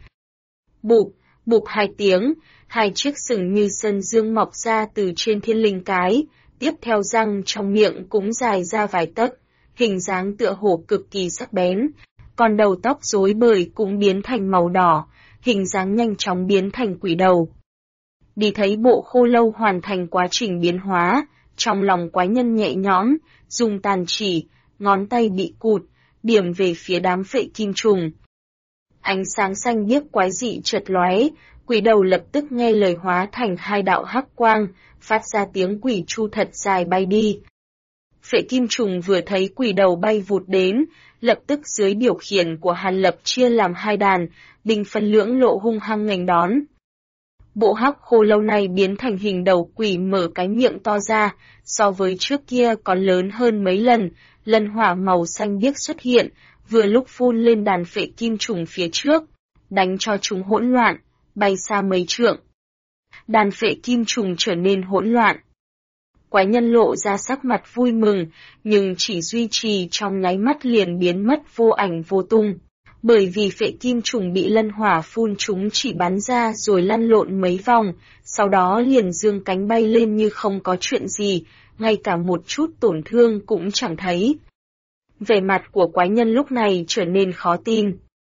Bụp hai tiếng, hai chiếc sừng như sơn dương mọc ra từ trên thiên linh cái, tiếp theo răng trong miệng cũng dài ra vài tấc, hình dáng tựa hồ cực kỳ sắc bén, còn đầu tóc rối bời cũng biến thành màu đỏ, hình dáng nhanh chóng biến thành quỷ đầu. Đi thấy bộ khô lâu hoàn thành quá trình biến hóa, trong lòng quái nhân nhẹ nhõm, dùng tàn chỉ, ngón tay bị cụt, điểm về phía đám phệ kim trùng. Ánh sáng xanh biếc quái dị chợt lóe, quỷ đầu lập tức nghe lời hóa thành hai đạo hắc quang, phát ra tiếng quỷ chu thật dài bay đi. Phệ kim trùng vừa thấy quỷ đầu bay vụt đến, lập tức dưới điều khiển của Hàn Lập chia làm hai đàn, bình phân lưỡng lộ hung hăng nghênh đón. Bộ hắc khô lâu này biến thành hình đầu quỷ, mở cái miệng to ra, so với trước kia còn lớn hơn mấy lần, lân hỏa màu xanh biếc xuất hiện, vừa lúc phun lên đàn phệ kim trùng phía trước, đánh cho chúng hỗn loạn, bay xa mấy trượng. Đàn phệ kim trùng trở nên hỗn loạn. Quái nhân lộ ra sắc mặt vui mừng, nhưng chỉ duy trì trong nháy mắt liền biến mất vô ảnh vô tung. Bởi vì phệ kim trùng bị lân hỏa phun chúng chỉ bắn ra rồi lăn lộn mấy vòng, sau đó liền dương cánh bay lên như không có chuyện gì, ngay cả một chút tổn thương cũng chẳng thấy. Vẻ mặt của quái nhân lúc này trở nên khó tin.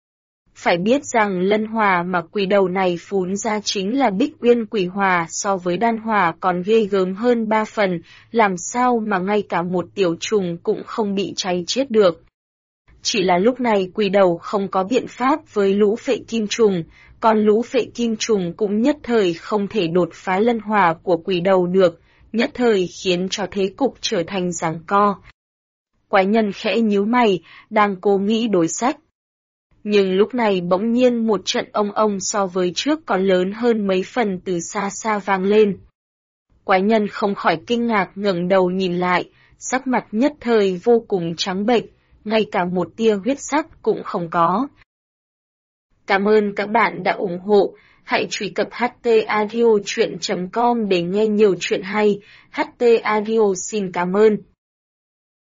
Phải biết rằng lân hỏa mà quỷ đầu này phún ra chính là Bích Uyên quỷ hỏa, so với đan hỏa còn ghê gớm hơn 3 phần, làm sao mà ngay cả một tiểu trùng cũng không bị cháy chết được. Chỉ là lúc này quỷ đầu không có biện pháp với lũ phệ kim trùng, còn lũ phệ kim trùng cũng nhất thời không thể đột phá lân hỏa của quỷ đầu được, nhất thời khiến cho thế cục trở thành giằng co. Quái nhân khẽ nhíu mày, đang cố nghĩ đối sách. Nhưng lúc này bỗng nhiên một trận ông so với trước còn lớn hơn mấy phần từ xa xa vang lên. Quái nhân không khỏi kinh ngạc ngẩng đầu nhìn lại, sắc mặt nhất thời vô cùng trắng bệch, ngay cả một tia huyết sắc cũng không có. Cảm ơn các bạn đã ủng hộ, hãy truy cập htaudio.com để nghe nhiều chuyện hay, HT Audio xin cảm ơn.